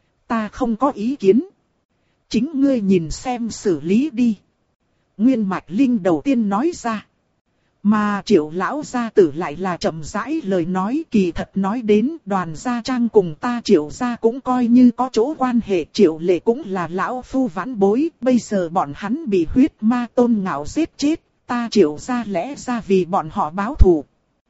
Ta không có ý kiến. Chính ngươi nhìn xem xử lý đi. Nguyên Mạch Linh đầu tiên nói ra. Mà Triệu lão gia tử lại là chậm rãi lời nói, kỳ thật nói đến Đoàn gia trang cùng ta Triệu gia cũng coi như có chỗ quan hệ. Triệu Lệ cũng là lão phu vãn bối, bây giờ bọn hắn bị huyết ma Tôn Ngạo giết chết, ta Triệu gia lẽ ra vì bọn họ báo thù.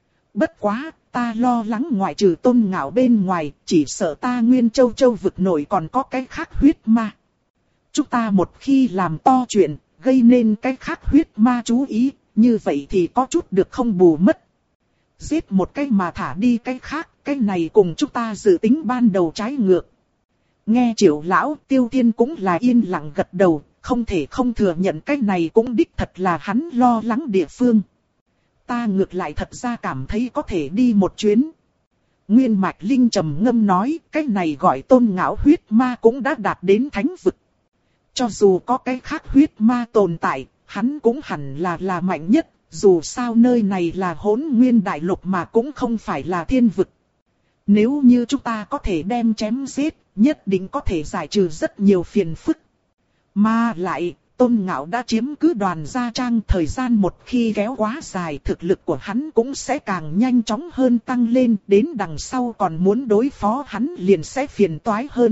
Bất quá, ta lo lắng ngoại trừ Tôn Ngạo bên ngoài, chỉ sợ ta Nguyên Châu Châu vực nổi còn có cái khác huyết ma. Chúng ta một khi làm to chuyện, gây nên cái khác huyết ma chú ý, như vậy thì có chút được không bù mất. Giết một cái mà thả đi cái khác, cái này cùng chúng ta dự tính ban đầu trái ngược. Nghe Triệu lão, Tiêu Thiên cũng là yên lặng gật đầu, không thể không thừa nhận cái này cũng đích thật là hắn lo lắng địa phương. Ta ngược lại thật ra cảm thấy có thể đi một chuyến. Nguyên Mạch Linh trầm ngâm nói, cái này gọi Tôn Ngạo huyết ma cũng đã đạt đến thánh vực. Cho dù có cái khác huyết ma tồn tại, hắn cũng hẳn là là mạnh nhất, dù sao nơi này là Hỗn Nguyên đại lục mà cũng không phải là thiên vực. Nếu như chúng ta có thể đem chém giết, nhất định có thể giải trừ rất nhiều phiền phức. Mà lại, Tôn Ngạo đã chiếm cứ Đoàn Gia Trang, thời gian một khi kéo quá dài, thực lực của hắn cũng sẽ càng nhanh chóng hơn tăng lên, đến đằng sau còn muốn đối phó hắn liền sẽ phiền toái hơn.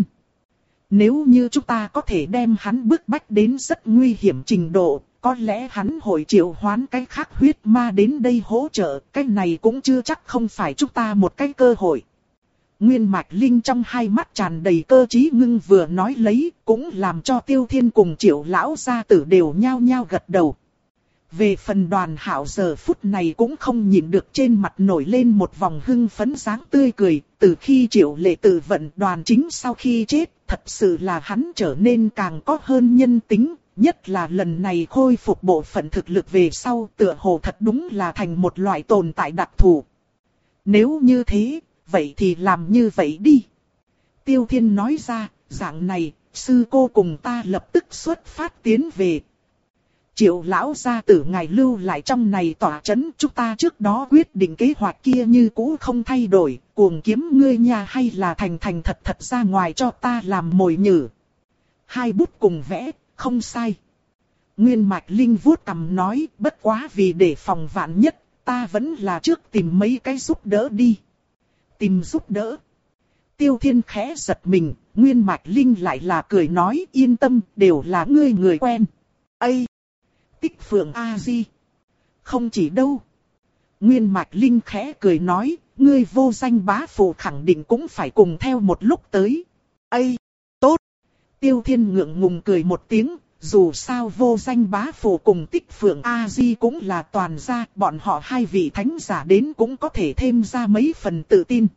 Nếu như chúng ta có thể đem hắn bức bách đến rất nguy hiểm trình độ, có lẽ hắn hội triệu hoán cái khác huyết ma đến đây hỗ trợ, cái này cũng chưa chắc không phải chúng ta một cái cơ hội. Nguyên Mạch Linh trong hai mắt tràn đầy cơ trí ngưng vừa nói lấy, cũng làm cho Tiêu Thiên cùng Triệu lão gia tử đều nhao nhao gật đầu. Về phần Đoàn Hạo giờ phút này cũng không nhìn được trên mặt nổi lên một vòng hưng phấn dáng tươi cười, từ khi Triệu Lệ tự vận Đoàn Chính sau khi chết, thật sự là hắn trở nên càng có hơn nhân tính, nhất là lần này khôi phục bộ phận thực lực về sau, tựa hồ thật đúng là thành một loại tồn tại đặc thù. Nếu như thế, vậy thì làm như vậy đi. Tiêu Thiên nói ra, dạng này, sư cô cùng ta lập tức xuất phát tiến về. Triệu lão gia tử ngài lưu lại trong này tỏa chấn, chúng ta trước đó quyết định kế hoạch kia như cũ không thay đổi, cuồng kiếm ngươi nhà hay là thành thành thật thật ra ngoài cho ta làm mồi nhử. Hai bút cùng vẽ, không sai. Nguyên Mạch Linh vuốt cằm nói, bất quá vì để phòng vạn nhất, ta vẫn là trước tìm mấy cái giúp đỡ đi. Tìm giúp đỡ. Tiêu Thiên khẽ giật mình, Nguyên Mạch Linh lại là cười nói, yên tâm, đều là ngươi người quen. Ây! Tích Phượng A-di. Không chỉ đâu. Nguyên Mạch Linh khẽ cười nói, ngươi vô danh bá phụ khẳng định cũng phải cùng theo một lúc tới. Ây! Tốt! Tiêu Thiên ngượng ngùng cười một tiếng, dù sao vô danh bá phụ cùng Tích Phượng A-di cũng là toàn gia, bọn họ hai vị thánh giả đến cũng có thể thêm ra mấy phần tự tin.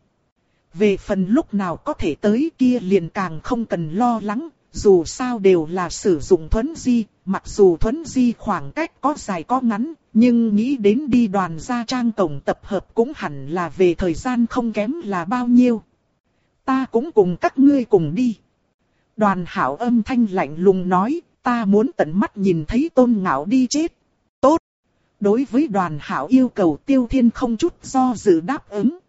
Về phần lúc nào có thể tới kia liền càng không cần lo lắng, dù sao đều là sử dụng thuấn di, mặc dù thuấn di khoảng cách có dài có ngắn, nhưng nghĩ đến đi Đoàn Gia Trang cổng tập hợp cũng hẳn là về thời gian không kém là bao nhiêu. Ta cũng cùng các ngươi cùng đi. Đoàn Hạo âm thanh lạnh lùng nói, ta muốn tận mắt nhìn thấy Tôn Ngạo đi chết. Tốt. Đối với Đoàn Hạo yêu cầu Tiêu Thiên không chút do dự đáp ứng.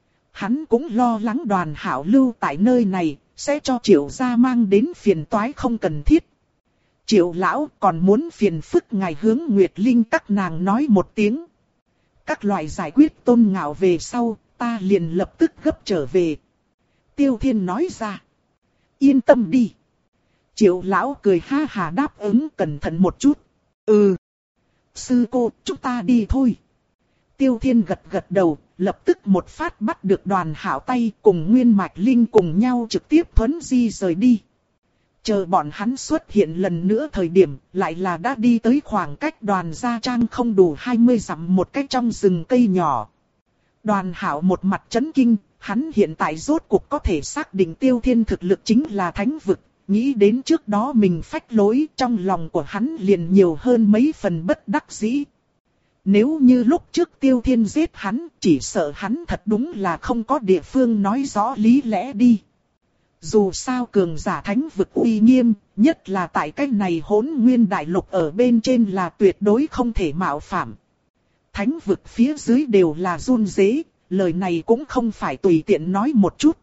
Hắn cũng lo lắng Đoàn Hạo lưu tại nơi này, sẽ cho Triệu gia mang đến phiền toái không cần thiết. Triệu lão còn muốn phiền phức ngài hướng Nguyệt Linh các nàng nói một tiếng. Các loại giải quyết Tôn Ngạo về sau, ta liền lập tức gấp trở về. Tiêu Thiên nói ra. Yên tâm đi. Triệu lão cười ha hà đáp ứng cẩn thận một chút. Ừ. Sư cô, chúng ta đi thôi. Tiêu Thiên gật gật đầu, lập tức một phát bắt được Đoàn Hạo tay cùng Nguyên Mạch Linh cùng nhau trực tiếp thuấn di rời đi. Chờ bọn hắn xuất hiện lần nữa thời điểm, lại là đã đi tới khoảng cách Đoàn Gia Trang không đủ hai mươi dặm một cách trong rừng cây nhỏ. Đoàn Hạo một mặt chấn kinh, hắn hiện tại rốt cuộc có thể xác định Tiêu Thiên thực lực chính là thánh vực. Nghĩ đến trước đó mình phách lối, trong lòng của hắn liền nhiều hơn mấy phần bất đắc dĩ. Nếu như lúc trước Tiêu Thiên giết hắn, chỉ sợ hắn thật đúng là không có địa phương nói rõ lý lẽ đi. Dù sao cường giả thánh vực uy nghiêm, nhất là tại cách này Hỗn Nguyên đại lục ở bên trên là tuyệt đối không thể mạo phạm. Thánh vực phía dưới đều là run rế, lời này cũng không phải tùy tiện nói một chút.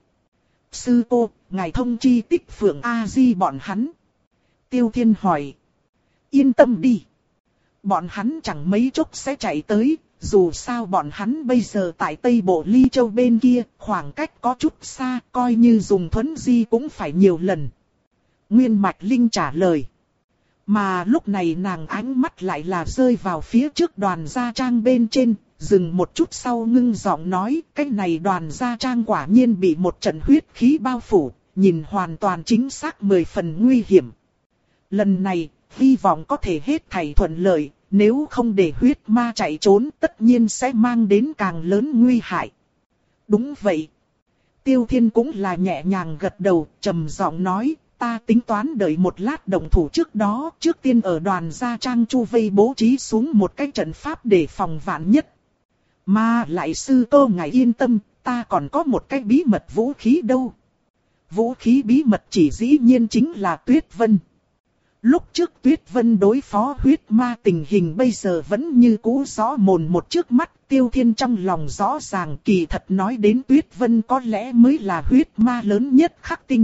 Sư cô, ngài thông chi Tích Phượng A-di bọn hắn. Tiêu Thiên hỏi. Yên tâm đi. Bọn hắn chẳng mấy chốc sẽ chạy tới, dù sao bọn hắn bây giờ tại Tây Bộ Ly Châu bên kia, khoảng cách có chút xa, coi như dùng thuấn di cũng phải nhiều lần. Nguyên Mạch Linh trả lời. Mà lúc này nàng ánh mắt lại là rơi vào phía trước Đoàn Gia Trang bên trên, dừng một chút sau ngưng giọng nói, cái này Đoàn Gia Trang quả nhiên bị một trận huyết khí bao phủ, nhìn hoàn toàn chính xác mười phần nguy hiểm. Lần này, hy vọng có thể hết thảy thuận lợi, nếu không để huyết ma chạy trốn tất nhiên sẽ mang đến càng lớn nguy hại. Đúng vậy. Tiêu Thiên cũng là nhẹ nhàng gật đầu, trầm giọng nói, ta tính toán đợi một lát động thủ trước đó, trước tiên ở Đoàn Gia Trang chu vây bố trí xuống một cái trận pháp để phòng vạn nhất. Mà lại sư cô ngài yên tâm, ta còn có một cái bí mật vũ khí đâu. Vũ khí bí mật chỉ dĩ nhiên chính là Tuyết Vân. Lúc trước Tuyết Vân đối phó huyết ma tình hình bây giờ vẫn như cũ rõ mồn một trước mắt. Tiêu Thiên trong lòng rõ ràng, kỳ thật nói đến Tuyết Vân có lẽ mới là huyết ma lớn nhất khắc tinh.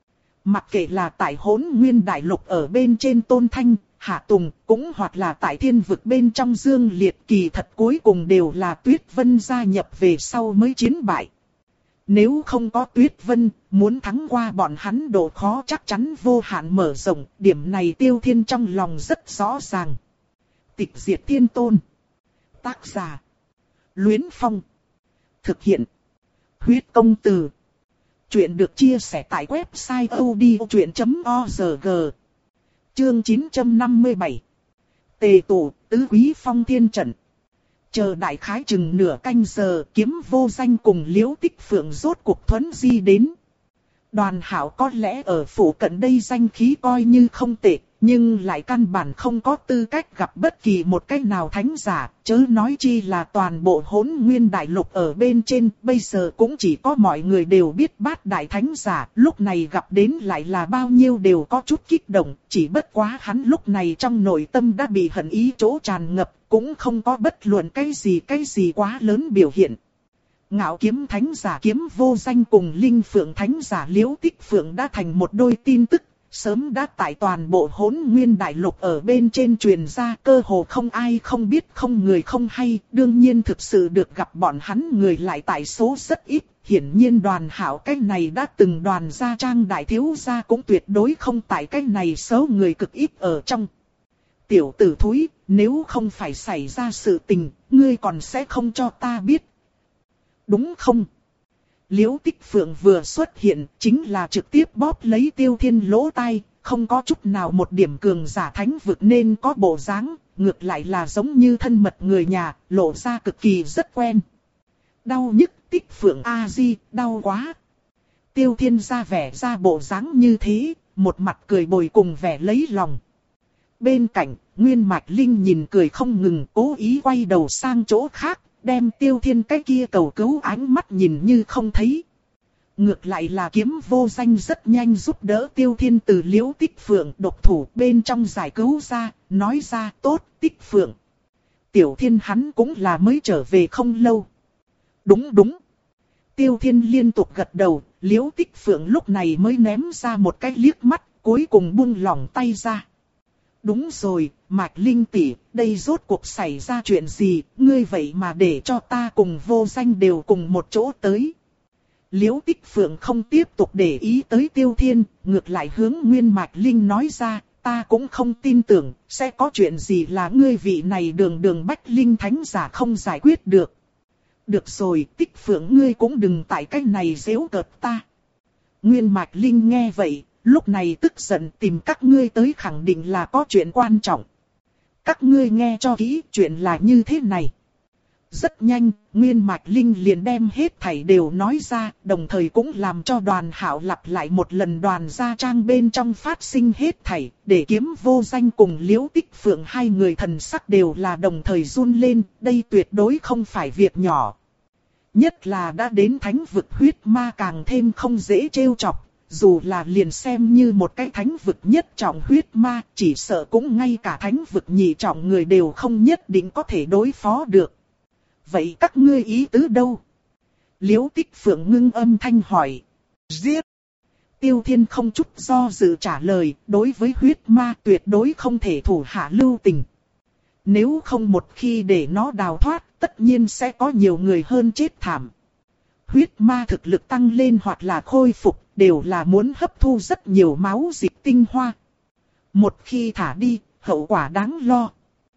Mặc kệ là tại Hỗn Nguyên Đại Lục ở bên trên Tôn Thanh, Hạ Tùng, cũng hoặc là tại thiên vực bên trong Dương Liệt, kỳ thật cuối cùng đều là Tuyết Vân gia nhập về sau mới chiến bại. Nếu không có Tuyết Vân, muốn thắng qua bọn hắn độ khó chắc chắn vô hạn mở rộng, điểm này Tiêu Thiên trong lòng rất rõ ràng. Tịch Diệt Thiên Tôn. Tác giả: Luyến Phong. Thực hiện: Huyết Công Từ. Chuyện được chia sẻ tại website odchuyện chấm org. Chương chín trăm năm mươi bảy. Tề tụ, tứ quý phong thiên trận. Chờ đại khái chừng nửa canh giờ, Kiếm Vô Danh cùng Liễu Tích Phượng rốt cuộc thuấn di đến. Đoàn Hảo có lẽ ở phủ cận đây danh khí coi như không tệ, nhưng lại căn bản không có tư cách gặp bất kỳ một cách nào thánh giả, chớ nói chi là toàn bộ Hỗn Nguyên Đại Lục ở bên trên, bây giờ cũng chỉ có mọi người đều biết Bát Đại Thánh giả, lúc này gặp đến lại là bao nhiêu đều có chút kích động, chỉ bất quá hắn lúc này trong nội tâm đã bị hận ý chỗ tràn ngập, cũng không có bất luận cái gì cái gì quá lớn biểu hiện. Ngạo Kiếm Thánh giả Kiếm Vô Danh cùng Linh Phượng Thánh giả Liễu Tích Phượng đã thành một đôi tin tức, sớm đã tại toàn bộ Hỗn Nguyên Đại Lục ở bên trên truyền ra, cơ hồ không ai không biết, không người không hay, đương nhiên thực sự được gặp bọn hắn người lại tại số rất ít, hiển nhiên Đoàn Hảo cái này đã từng Đoàn Gia Trang đại thiếu gia cũng tuyệt đối không tại cái này số người cực ít ở trong. Tiểu tử thúi, nếu không phải xảy ra sự tình, ngươi còn sẽ không cho ta biết. Đúng không? Liễu Tích Phượng vừa xuất hiện, chính là trực tiếp bóp lấy Tiêu Thiên lỗ tai, không có chút nào một điểm cường giả thánh vực nên có bộ dáng, ngược lại là giống như thân mật người nhà, lộ ra cực kỳ rất quen. Đau nhức, Tích Phượng A-di, đau quá. Tiêu Thiên ra vẻ ra bộ dáng như thế, một mặt cười bồi cùng vẻ lấy lòng. Bên cạnh, Nguyên Mạch Linh nhìn cười không ngừng, cố ý quay đầu sang chỗ khác, đem Tiêu Thiên cái kia cầu cứu ánh mắt nhìn như không thấy. Ngược lại là Kiếm Vô Danh rất nhanh giúp đỡ Tiêu Thiên từ Liễu Tích Phượng độc thủ bên trong giải cứu ra, nói ra tốt Tích Phượng. Tiểu Thiên hắn cũng là mới trở về không lâu. Đúng đúng. Tiêu Thiên liên tục gật đầu, Liễu Tích Phượng lúc này mới ném ra một cái liếc mắt, cuối cùng buông lỏng tay ra. Đúng rồi, Mạch Linh tỷ, đây rốt cuộc xảy ra chuyện gì, ngươi vậy mà để cho ta cùng Vô Danh đều cùng một chỗ tới. Liễu Tích Phượng không tiếp tục để ý tới Tiêu Thiên, ngược lại hướng Nguyên Mạch Linh nói ra, ta cũng không tin tưởng, sẽ có chuyện gì là ngươi vị này đường đường Bách Linh Thánh giả không giải quyết được. Được rồi, Tích Phượng ngươi cũng đừng tại cái này giễu cợt ta. Nguyên Mạch Linh nghe vậy, lúc này tức giận tìm các ngươi tới khẳng định là có chuyện quan trọng. Các ngươi nghe cho kỹ, chuyện là như thế này. Rất nhanh, Nguyên Mạch Linh liền đem hết thảy đều nói ra, đồng thời cũng làm cho Đoàn Hảo lặp lại một lần Đoàn Gia Trang bên trong phát sinh hết thảy, để Kiếm Vô Danh cùng Liễu Tích Phượng hai người thần sắc đều là đồng thời run lên, đây tuyệt đối không phải việc nhỏ. Nhất là đã đến thánh vực huyết ma càng thêm không dễ trêu chọc. Dù là liền xem như một cái thánh vực nhất trọng huyết ma, chỉ sợ cũng ngay cả thánh vực nhị trọng người đều không nhất định có thể đối phó được. Vậy các ngươi ý tứ đâu? Liễu Tích Phượng ngưng âm thanh hỏi. Giết! Tiêu Thiên không chút do dự trả lời, đối với huyết ma tuyệt đối không thể thủ hạ lưu tình. Nếu không một khi để nó đào thoát, tất nhiên sẽ có nhiều người hơn chết thảm. Huyết ma thực lực tăng lên hoặc là khôi phục, đều là muốn hấp thu rất nhiều máu dịch tinh hoa. Một khi thả đi, hậu quả đáng lo.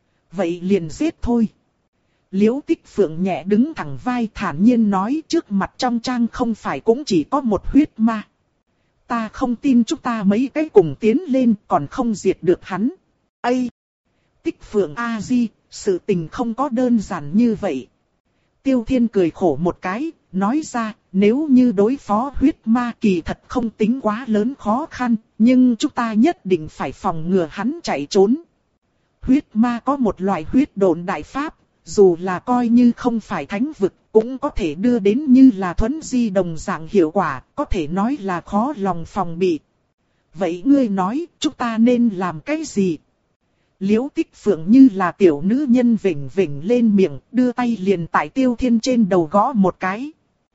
Vậy liền giết thôi. Liễu Tích Phượng nhẹ đứng thẳng vai thản nhiên nói, trước mặt trong trang không phải cũng chỉ có một huyết ma. Ta không tin chúng ta mấy cái cùng tiến lên còn không diệt được hắn. Ây! Tích Phượng A-di, sự tình không có đơn giản như vậy. Tiêu Thiên cười khổ một cái, nói ra, nếu như đối phó huyết ma kỳ thật không tính quá lớn khó khăn, nhưng chúng ta nhất định phải phòng ngừa hắn chạy trốn. Huyết ma có một loại huyết độn đại pháp, dù là coi như không phải thánh vực, cũng có thể đưa đến như là thuấn di đồng dạng hiệu quả, có thể nói là khó lòng phòng bị. Vậy ngươi nói, chúng ta nên làm cái gì? Liễu Tích Phượng như là tiểu nữ nhân vểnh vểnh lên miệng, đưa tay liền tại Tiêu Thiên trên đầu gõ một cái.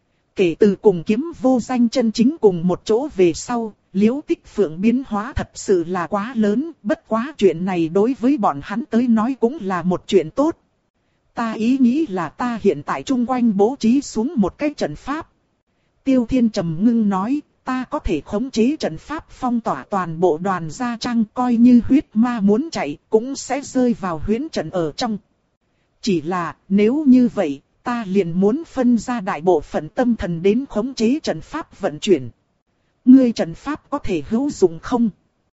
Kể từ cùng Kiếm Vô Danh chân chính cùng một chỗ về sau, Liễu Tích Phượng biến hóa thật sự là quá lớn, bất quá chuyện này đối với bọn hắn tới nói cũng là một chuyện tốt. Ta ý nghĩ là ta hiện tại chung quanh bố trí xuống một cái trận pháp. Tiêu Thiên trầm ngưng nói, ta có thể khống chế trận pháp phong tỏa toàn bộ đoàn gia trang, coi như huyết ma muốn chạy cũng sẽ rơi vào huyễn trận ở trong. Chỉ là nếu như vậy, ta liền muốn phân ra đại bộ phận tâm thần đến khống chế trận pháp vận chuyển. Ngươi trận pháp có thể hữu dụng không?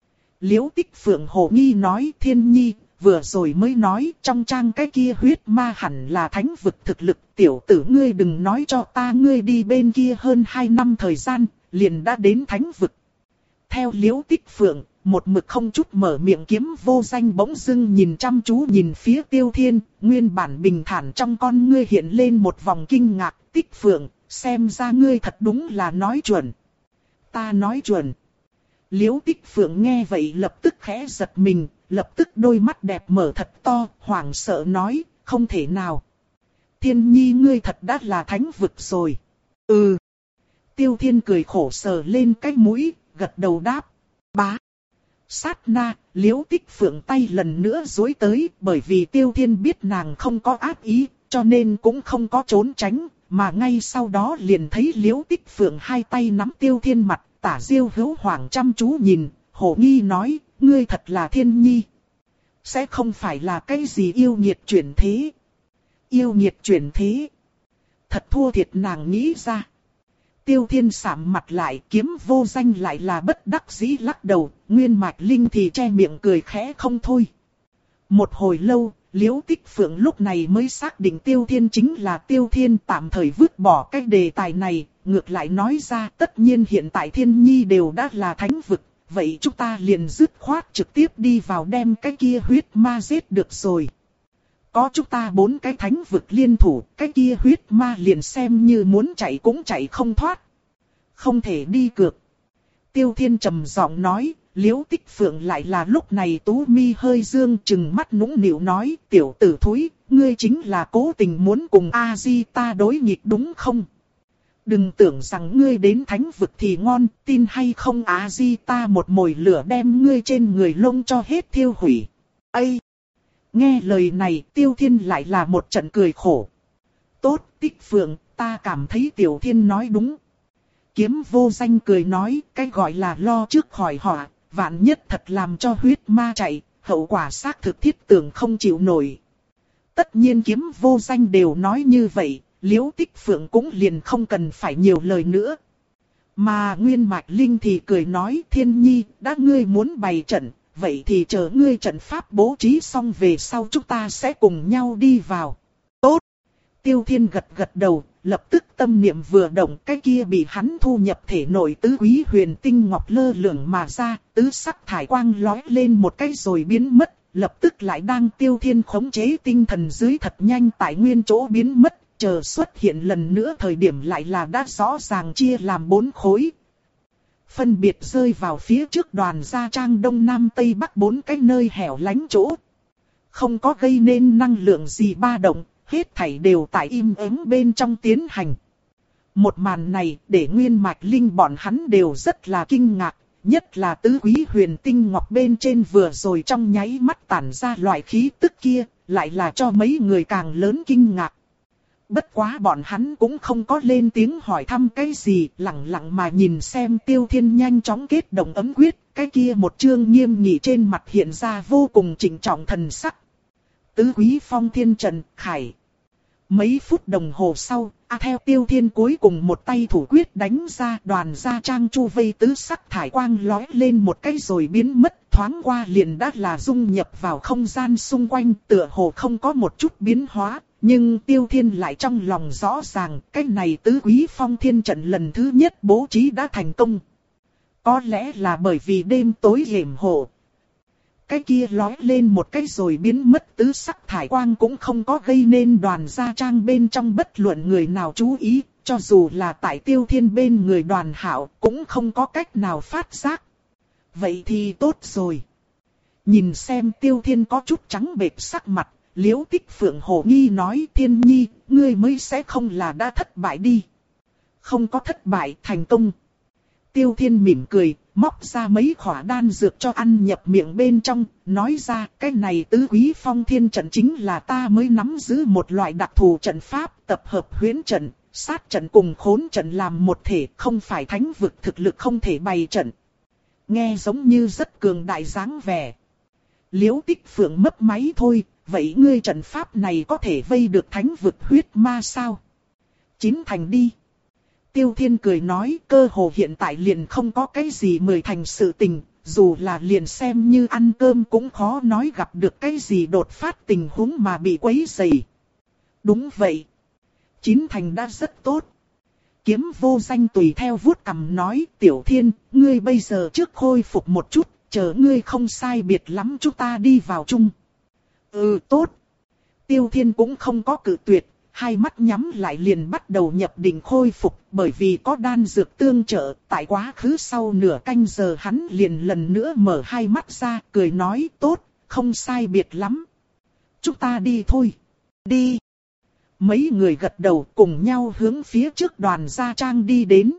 Liễu Tích Phượng hồ nghi nói, Thiên Nhi, vừa rồi mới nói trong trang cái kia huyết ma hẳn là thánh vực thực lực, tiểu tử ngươi đừng nói cho ta ngươi đi bên kia hơn hai năm thời gian, liền đã đến thánh vực. Theo Liễu Tích Phượng, một mực không chút mở miệng Kiếm Vô Danh bỗng dưng nhìn chăm chú nhìn phía Tiêu Thiên, nguyên bản bình thản trong con ngươi hiện lên một vòng kinh ngạc. Tích Phượng, xem ra ngươi thật đúng là nói chuẩn. Ta nói chuẩn. Liễu Tích Phượng nghe vậy lập tức khẽ giật mình, lập tức đôi mắt đẹp mở thật to, hoảng sợ nói, không thể nào. Thiên Nhi ngươi thật đã là thánh vực rồi. Ừ. Tiêu Thiên cười khổ sờ lên cái mũi, gật đầu đáp. Bá. Sát na, Liễu Tích Phượng tay lần nữa duỗi tới, bởi vì Tiêu Thiên biết nàng không có ác ý, cho nên cũng không có trốn tránh, mà ngay sau đó liền thấy Liễu Tích Phượng hai tay nắm Tiêu Thiên mặt, Tả Diêu Hữu Hoàng chăm chú nhìn, hồ nghi nói, ngươi thật là Thiên Nhi. Sẽ không phải là cái gì yêu nghiệt chuyển thế. Yêu nghiệt chuyển thế. Thật thua thiệt nàng nghĩ ra. Tiêu Thiên sạm mặt lại, Kiếm Vô Danh lại là bất đắc dĩ lắc đầu, Nguyên Mạch Linh thì che miệng cười khẽ không thôi. Một hồi lâu, Liễu Tích Phượng lúc này mới xác định Tiêu Thiên chính là Tiêu Thiên, tạm thời vứt bỏ cái đề tài này, ngược lại nói ra tất nhiên hiện tại Thiên Nhi đều đã là thánh vực, vậy chúng ta liền dứt khoát trực tiếp đi vào đem cái kia huyết ma giết được rồi. Có chúng ta bốn cái thánh vực liên thủ, cái kia huyết ma liền xem như muốn chạy cũng chạy không thoát. Không thể đi cược. Tiêu Thiên trầm giọng nói, Liễu Tích Phượng lại là lúc này tú mi hơi dương chừng mắt nũng nịu nói, tiểu tử thúi, ngươi chính là cố tình muốn cùng A-di ta đối nghịch đúng không? Đừng tưởng rằng ngươi đến thánh vực thì ngon, tin hay không A-di ta một mồi lửa đem ngươi trên người lông cho hết thiêu hủy. Ây! Nghe lời này, Tiêu Thiên lại là một trận cười khổ. Tốt, Tích Phượng, ta cảm thấy Tiểu Thiên nói đúng. Kiếm Vô Danh cười nói, cái gọi là lo trước khỏi họa, vạn nhất thật làm cho huyết ma chạy, hậu quả xác thực thiết tưởng không chịu nổi. Tất nhiên Kiếm Vô Danh đều nói như vậy, Liễu Tích Phượng cũng liền không cần phải nhiều lời nữa. Mà Nguyên Mạch Linh thì cười nói, Thiên Nhi, đã ngươi muốn bày trận, vậy thì chờ ngươi trận pháp bố trí xong về sau chúng ta sẽ cùng nhau đi vào. Tốt! Tiêu Thiên gật gật đầu, lập tức tâm niệm vừa động, cái kia bị hắn thu nhập thể nội tứ quý huyền tinh ngọc lơ lửng mà ra, tứ sắc thải quang lóe lên một cái rồi biến mất, lập tức lại đang Tiêu Thiên khống chế tinh thần dưới thật nhanh tại nguyên chỗ biến mất, chờ xuất hiện lần nữa thời điểm lại là đã rõ ràng chia làm bốn khối. Phân biệt rơi vào phía trước đoàn gia trang đông nam tây bắc bốn cái nơi hẻo lánh chỗ. Không có gây nên năng lượng gì ba động, hết thảy đều tại im ắng bên trong tiến hành. Một màn này để Nguyên Mạch Linh bọn hắn đều rất là kinh ngạc, nhất là tứ quý huyền tinh ngọc bên trên vừa rồi trong nháy mắt tản ra loại khí tức kia, lại là cho mấy người càng lớn kinh ngạc. Bất quá bọn hắn cũng không có lên tiếng hỏi thăm cái gì, lặng lặng mà nhìn xem Tiêu Thiên nhanh chóng kết động ấm quyết, cái kia một chương nghiêm nghị trên mặt hiện ra vô cùng trịnh trọng thần sắc. Tứ quý phong thiên trận, khải. Mấy phút đồng hồ sau, a theo Tiêu Thiên cuối cùng một tay thủ quyết đánh ra, đoàn gia trang chu vây tứ sắc thải quang lóe lên một cái rồi biến mất, thoáng qua liền đã là dung nhập vào không gian xung quanh, tựa hồ không có một chút biến hóa. Nhưng Tiêu Thiên lại trong lòng rõ ràng, cái này tứ quý phong thiên trận lần thứ nhất bố trí đã thành công. Có lẽ là bởi vì đêm tối hiểm hộ. Cái kia lói lên một cái rồi biến mất tứ sắc thải quang cũng không có gây nên đoàn gia trang bên trong bất luận người nào chú ý, cho dù là tại Tiêu Thiên bên người Đoàn Hạo cũng không có cách nào phát giác. Vậy thì tốt rồi. Nhìn xem Tiêu Thiên có chút trắng bệch sắc mặt, Liễu Tích Phượng hồ nghi nói, Thiên Nhi, ngươi mới sẽ không là đã thất bại đi. Không có thất bại, thành công. Tiêu Thiên mỉm cười, móc ra mấy khỏa đan dược cho ăn nhập miệng bên trong, nói ra, cái này tứ quý phong thiên trận chính là ta mới nắm giữ một loại đặc thù trận pháp, tập hợp huyễn trận, sát trận cùng khốn trận làm một thể, không phải thánh vực thực lực không thể bày trận. Nghe giống như rất cường đại dáng vẻ. Liễu Tích Phượng mấp máy thôi, vậy ngươi trận pháp này có thể vây được thánh vực huyết ma sao? Chín thành đi. Tiêu Thiên cười nói, cơ hồ hiện tại liền không có cái gì mười thành sự tình, dù là liền xem như ăn cơm cũng khó nói gặp được cái gì đột phát tình huống mà bị quấy rầy. Đúng vậy. Chín thành đã rất tốt. Kiếm Vô Danh tùy theo vuốt cằm nói, Tiểu Thiên, ngươi bây giờ trước khôi phục một chút, chờ ngươi không sai biệt lắm chúng ta đi vào chung. Ừ tốt. Tiêu Thiên cũng không có cự tuyệt. Hai mắt nhắm lại liền bắt đầu nhập định khôi phục, bởi vì có đan dược tương trợ, tại quá khứ sau nửa canh giờ hắn liền lần nữa mở hai mắt ra, cười nói, tốt, không sai biệt lắm. Chúng ta đi thôi. Đi. Mấy người gật đầu cùng nhau hướng phía trước đoàn gia trang đi đến.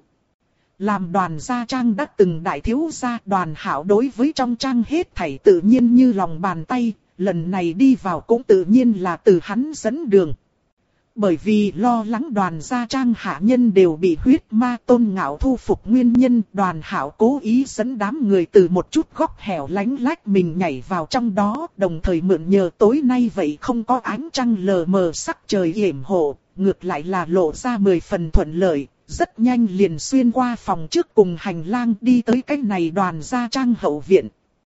Làm đoàn gia trang đã từng đại thiếu gia, Đoàn Hạo đối với trong trang hết thảy tự nhiên như lòng bàn tay, lần này đi vào cũng tự nhiên là từ hắn dẫn đường. Bởi vì lo lắng đoàn gia trang hạ nhân đều bị huyết ma Tôn Ngạo thu phục nguyên nhân, Đoàn Hạo cố ý dẫn đám người từ một chút góc hẻo lánh lách mình nhảy vào trong đó, đồng thời mượn nhờ tối nay vậy không có ánh trăng lờ mờ sắc trời yểm hộ, ngược lại là lộ ra mười phần thuận lợi, rất nhanh liền xuyên qua phòng trước cùng hành lang đi tới cái này đoàn gia trang hậu viện.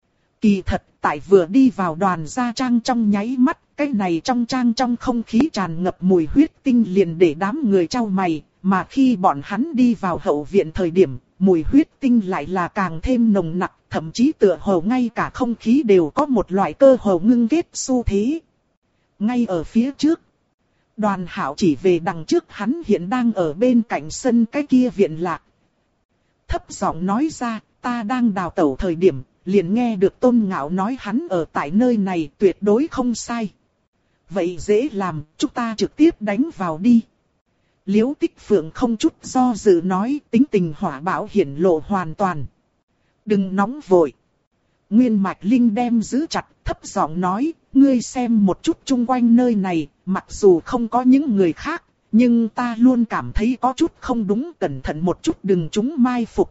Kỳ thật, tại vừa đi vào đoàn gia trang trong nháy mắt, cái này trong trang trong không khí tràn ngập mùi huyết tinh liền để đám người chau mày, mà khi bọn hắn đi vào hậu viện thời điểm, mùi huyết tinh lại là càng thêm nồng nặc, thậm chí tựa hồ ngay cả không khí đều có một loại cơ hồ ngưng kết xu thế. Ngay ở phía trước, Đoàn Hạo chỉ về đằng trước hắn hiện đang ở bên cạnh sân cái kia viện lạc. Thấp giọng nói ra, ta đang đào tẩu thời điểm, liền nghe được Tôn Ngạo nói hắn ở tại nơi này tuyệt đối không sai. Vậy dễ làm, chúng ta trực tiếp đánh vào đi. Liễu Tích Phượng không chút do dự nói, tính tình hỏa bạo hiển lộ hoàn toàn. Đừng nóng vội. Nguyên Mạch Linh đem giữ chặt, thấp giọng nói, ngươi xem một chút chung quanh nơi này, mặc dù không có những người khác, nhưng ta luôn cảm thấy có chút không đúng, cẩn thận một chút đừng chúng mai phục.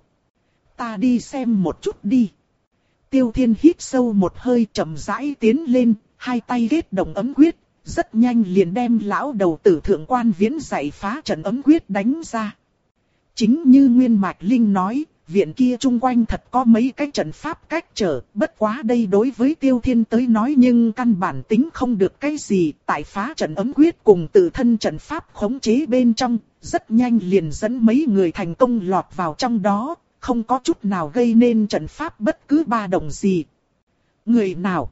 Ta đi xem một chút đi. Tiêu Thiên hít sâu một hơi chậm rãi tiến lên, hai tay kết động ấm quyết, rất nhanh liền đem lão đầu tử Thượng Quan Viễn dạy phá trận ấm quyết đánh ra. Chính như Nguyên Mạch Linh nói, viện kia chung quanh thật có mấy cái trận pháp cách trở, bất quá đây đối với Tiêu Thiên tới nói nhưng căn bản tính không được cái gì, tại phá trận ấm quyết cùng tự thân trận pháp khống chế bên trong, rất nhanh liền dẫn mấy người thành công lọt vào trong đó, không có chút nào gây nên trận pháp bất cứ ba động gì. Người nào?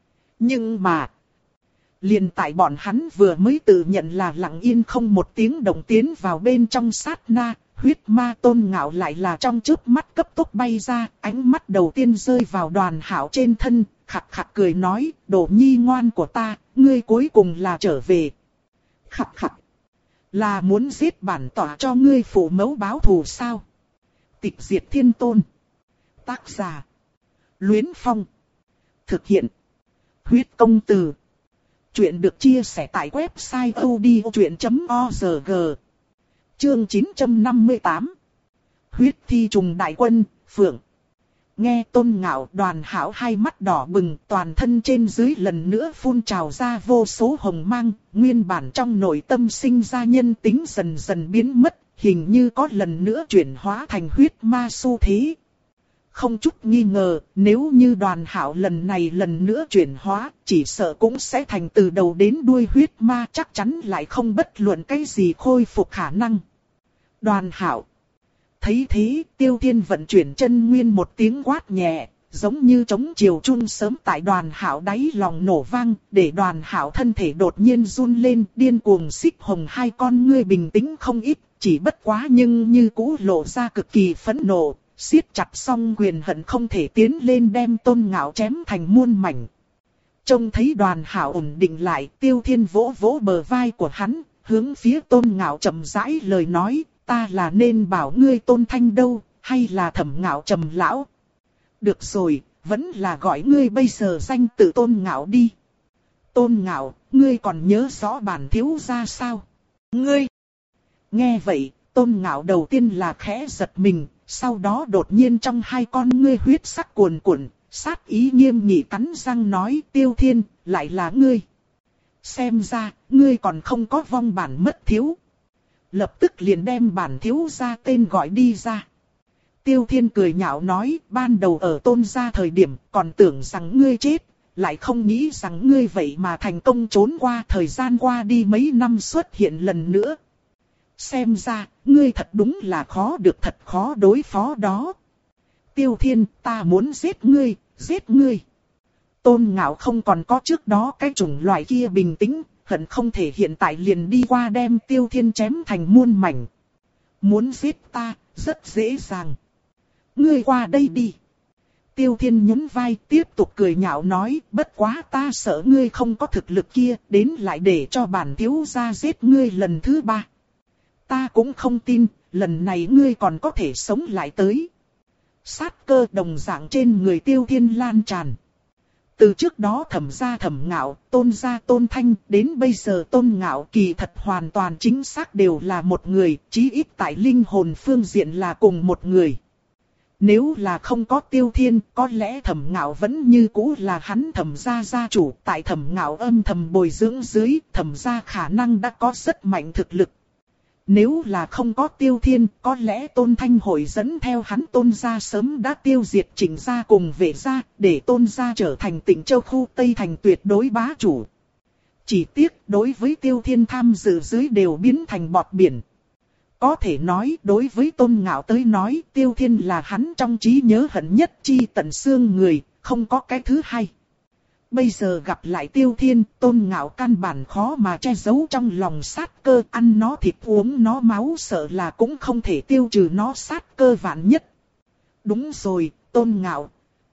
Nhưng mà, liền tại bọn hắn vừa mới tự nhận là lặng yên không một tiếng động tiến vào bên trong sát na, huyết ma Tôn Ngạo lại là trong chớp mắt cấp tốc bay ra, ánh mắt đầu tiên rơi vào Đoàn Hạo trên thân, khặt khặt cười nói, đồ nhi ngoan của ta, ngươi cuối cùng là trở về. Khặt khặt, là muốn giết bản tỏa cho ngươi phụ mẫu báo thù sao? Tịch diệt thiên tôn. Tác giả: Luyến Phong. Thực hiện: Huyết công từ. Chuyện được chia sẻ tại website audiochuyện chấm org. Chương chín trăm năm mươi tám. Huyết thi trùng đại quân, Phượng. Nghe Tôn Ngạo, Đoàn Hảo hai mắt đỏ bừng, toàn thân trên dưới lần nữa phun trào ra vô số hồng mang, nguyên bản trong nội tâm sinh ra nhân tính dần dần biến mất, hình như có lần nữa chuyển hóa thành huyết ma xu thế. Không chút nghi ngờ, nếu như Đoàn Hảo lần này lần nữa chuyển hóa, chỉ sợ cũng sẽ thành từ đầu đến đuôi huyết ma, chắc chắn lại không bất luận cái gì khôi phục khả năng. Đoàn Hảo. Thấy thế, Tiêu Thiên vận chuyển chân nguyên một tiếng quát nhẹ, giống như trống chiều chun sớm tại Đoàn Hảo đáy lòng nổ vang, để Đoàn Hảo thân thể đột nhiên run lên, điên cuồng xích hồng hai con ngươi bình tĩnh không ít, chỉ bất quá nhưng như cũ lộ ra cực kỳ phẫn nộ, siết chặt song quyền hận không thể tiến lên đem Tôn Ngạo chém thành muôn mảnh. Trông thấy Đoàn Hảo ổn định lại, Tiêu Thiên vỗ vỗ bờ vai của hắn, hướng phía Tôn Ngạo chậm rãi lời nói. Ta là nên bảo ngươi Tôn Thanh đâu, hay là Thẩm Ngạo Trầm lão? Được rồi, vẫn là gọi ngươi bây giờ danh tự Tôn Ngạo đi. Tôn Ngạo, ngươi còn nhớ rõ bản thiếu gia sao? Ngươi! Nghe vậy, Tôn Ngạo đầu tiên là khẽ giật mình, sau đó đột nhiên trong hai con ngươi huyết sắc cuồn cuộn, sát ý nghiêm nghị cắn răng nói Tiêu Thiên, lại là ngươi. Xem ra, ngươi còn không có vong bản mất thiếu. Lập tức liền đem bản thiếu gia tên gọi đi ra. Tiêu Thiên cười nhạo nói, ban đầu ở Tôn gia thời điểm còn tưởng rằng ngươi chết, lại không nghĩ rằng ngươi vậy mà thành công trốn qua, thời gian qua đi mấy năm xuất hiện lần nữa. Xem ra, ngươi thật đúng là khó được thật khó đối phó đó. Tiêu Thiên, ta muốn giết ngươi, giết ngươi. Tôn Ngạo không còn có trước đó cái chủng loại kia bình tĩnh, hận không thể hiện tại liền đi qua đem Tiêu Thiên chém thành muôn mảnh. Muốn giết ta, rất dễ dàng. Ngươi qua đây đi. Tiêu Thiên nhún vai tiếp tục cười nhạo nói, bất quá ta sợ ngươi không có thực lực kia, đến lại để cho bản thiếu gia giết ngươi lần thứ ba. Ta cũng không tin, lần này ngươi còn có thể sống lại tới. Sát cơ đồng dạng trên người Tiêu Thiên lan tràn. Từ trước đó Thẩm gia Thẩm Ngạo, Tôn gia Tôn Thanh, đến bây giờ Tôn Ngạo kỳ thật hoàn toàn chính xác đều là một người, chí ít tại linh hồn phương diện là cùng một người. Nếu là không có Tiêu Thiên, có lẽ Thẩm Ngạo vẫn như cũ là hắn Thẩm gia gia chủ, tại Thẩm Ngạo âm thầm bồi dưỡng dưới, Thẩm gia khả năng đã có rất mạnh thực lực. Nếu là không có Tiêu Thiên, có lẽ Tôn Thanh hội dẫn theo hắn Tôn gia sớm đã tiêu diệt Trịnh gia cùng Vệ gia, để Tôn gia trở thành Tịnh Châu khu Tây thành tuyệt đối bá chủ. Chỉ tiếc đối với Tiêu Thiên tham dự dưới đều biến thành bọt biển. Có thể nói đối với Tôn Ngạo tới nói Tiêu Thiên là hắn trong trí nhớ hận nhất chi tận xương người, không có cái thứ hai. Bây giờ gặp lại Tiêu Thiên, Tôn Ngạo căn bản khó mà che giấu trong lòng sát cơ, ăn nó thịt uống nó máu sợ là cũng không thể tiêu trừ nó sát cơ vạn nhất. Đúng rồi, Tôn Ngạo.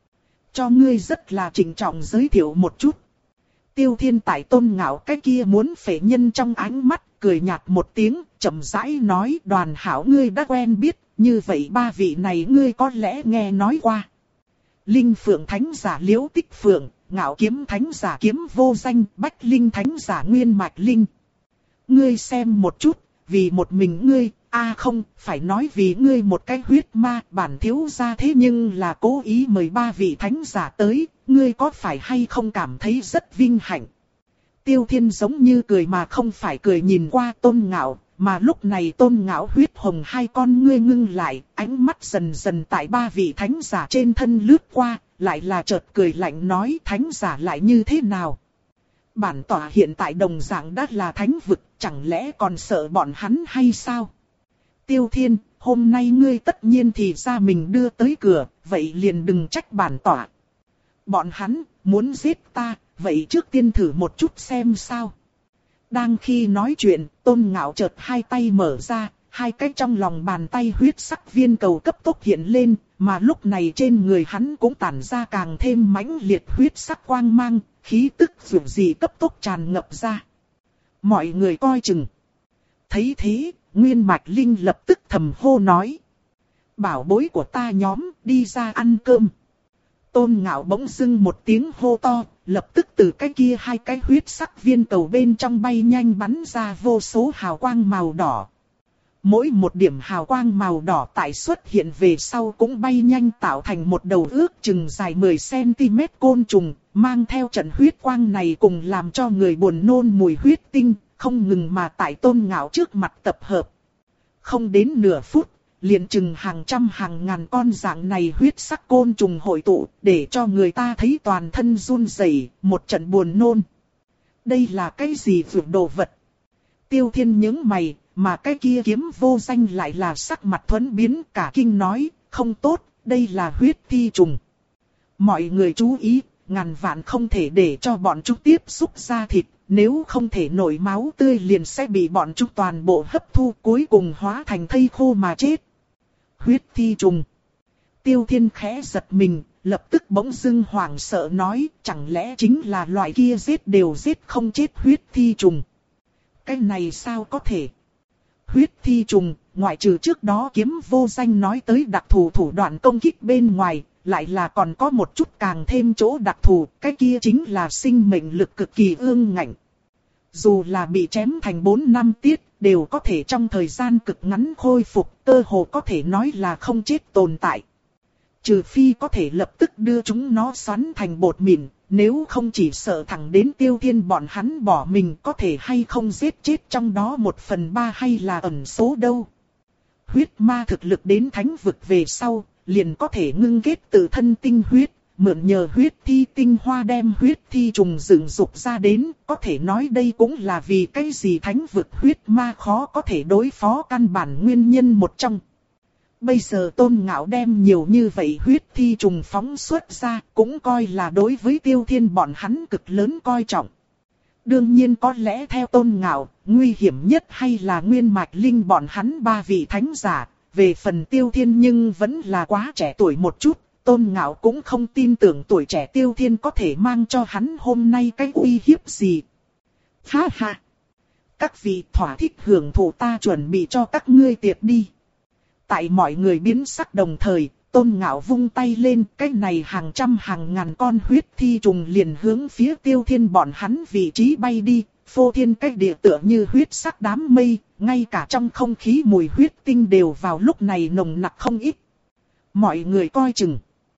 Cho ngươi rất là trịnh trọng giới thiệu một chút. Tiêu Thiên tại Tôn Ngạo cái kia muốn phệ nhân trong ánh mắt, cười nhạt một tiếng, chậm rãi nói Đoàn Hảo ngươi đã quen biết, như vậy ba vị này ngươi có lẽ nghe nói qua. Linh Phượng Thánh giả Liễu Tích Phượng, Ngạo Kiếm Thánh giả Kiếm Vô Danh, Bách Linh Thánh giả Nguyên Mạch Linh. Ngươi xem một chút, vì một mình ngươi, a à không, phải nói vì ngươi một cái huyết ma, bản thiếu gia thế nhưng là cố ý mời ba vị thánh giả tới, ngươi có phải hay không cảm thấy rất vinh hạnh. Tiêu Thiên giống như cười mà không phải cười nhìn qua Tôn Ngạo, mà lúc này Tôn Ngạo huyết hồng hai con ngươi ngưng lại, ánh mắt dần dần tại ba vị thánh giả trên thân lướt qua, lại là chợt cười lạnh nói thánh giả lại như thế nào. Bản tỏa hiện tại đồng dạng đã là thánh vực, chẳng lẽ còn sợ bọn hắn hay sao? Tiêu Thiên, hôm nay ngươi tất nhiên thì ra mình đưa tới cửa, vậy liền đừng trách bản tỏa. Bọn hắn, muốn giết ta, vậy trước tiên thử một chút xem sao. Đang khi nói chuyện, Tôn Ngạo chợt hai tay mở ra, hai cái trong lòng bàn tay huyết sắc viên cầu cấp tốc hiện lên, mà lúc này trên người hắn cũng tản ra càng thêm mãnh liệt huyết sắc quang mang, khí tức dường gì cấp tốc tràn ngập ra. Mọi người coi chừng. Thấy thế, Nguyên Mạch Linh lập tức thầm hô nói. Bảo bối của ta nhóm, đi ra ăn cơm. Tôn Ngạo bỗng dưng một tiếng hô to, lập tức từ cái kia hai cái huyết sắc viên cầu bên trong bay nhanh bắn ra vô số hào quang màu đỏ. Mỗi một điểm hào quang màu đỏ tại xuất hiện về sau cũng bay nhanh tạo thành một đầu ước chừng dài mười xăng-ti-mét côn trùng, mang theo trận huyết quang này cùng làm cho người buồn nôn mùi huyết tinh, không ngừng mà tại Tôn Ngạo trước mặt tập hợp. Không đến nửa phút, liền chừng hàng trăm hàng ngàn con dạng này huyết sắc côn trùng hội tụ, để cho người ta thấy toàn thân run rẩy, một trận buồn nôn. Đây là cái gì vượt đồ vật? Tiêu Thiên nhướng mày, mà cái kia kiếm vô danh lại là sắc mặt thuẫn biến, cả kinh nói, không tốt, đây là huyết thi trùng. Mọi người chú ý, ngàn vạn không thể để cho bọn chúng tiếp xúc da thịt, nếu không thể nổi máu tươi liền sẽ bị bọn chúng toàn bộ hấp thu, cuối cùng hóa thành thây khô mà chết. Huyết thi trùng. Tiêu Thiên khẽ giật mình, lập tức bỗng dưng hoảng sợ nói, chẳng lẽ chính là loại kia giết đều giết không chết huyết thi trùng. Cái này sao có thể? Huyết thi trùng, ngoại trừ trước đó kiếm vô danh nói tới đặc thù thủ đoạn công kích bên ngoài, lại là còn có một chút càng thêm chỗ đặc thù, cái kia chính là sinh mệnh lực cực kỳ ương ngạnh. Dù là bị chém thành bốn năm tiết, đều có thể trong thời gian cực ngắn khôi phục, cơ hồ có thể nói là không chết tồn tại. Trừ phi có thể lập tức đưa chúng nó xoắn thành bột mịn, nếu không chỉ sợ thẳng đến Tiêu Thiên bọn hắn bỏ mình có thể hay không giết chết trong đó một phần ba hay là ẩn số đâu. Huyết ma thực lực đến thánh vực về sau, liền có thể ngưng kết tự thân tinh huyết, mượn nhờ huyết thi tinh hoa đem huyết thi trùng dựng dục ra đến, có thể nói đây cũng là vì cái gì thánh vực huyết ma khó có thể đối phó căn bản nguyên nhân một trong. Bây giờ Tôn Ngạo đem nhiều như vậy huyết thi trùng phóng xuất ra, cũng coi là đối với Tiêu Thiên bọn hắn cực lớn coi trọng. Đương nhiên có lẽ theo Tôn Ngạo, nguy hiểm nhất hay là Nguyên Mạch Linh bọn hắn ba vị thánh giả, về phần Tiêu Thiên nhưng vẫn là quá trẻ tuổi một chút, Tôn Ngạo cũng không tin tưởng tuổi trẻ Tiêu Thiên có thể mang cho hắn hôm nay cái uy hiếp gì. Ha ha! Các vị thỏa thích hưởng thụ ta chuẩn bị cho các ngươi tiệc đi. Tại mọi người biến sắc đồng thời, Tôn Ngạo vung tay lên, cái này hàng trăm hàng ngàn con huyết thi trùng liền hướng phía Tiêu Thiên bọn hắn vị trí bay đi, phô thiên cách địa tựa như huyết sắc đám mây, ngay cả trong không khí mùi huyết tinh đều vào lúc này nồng nặc không ít. Mọi người coi chừng.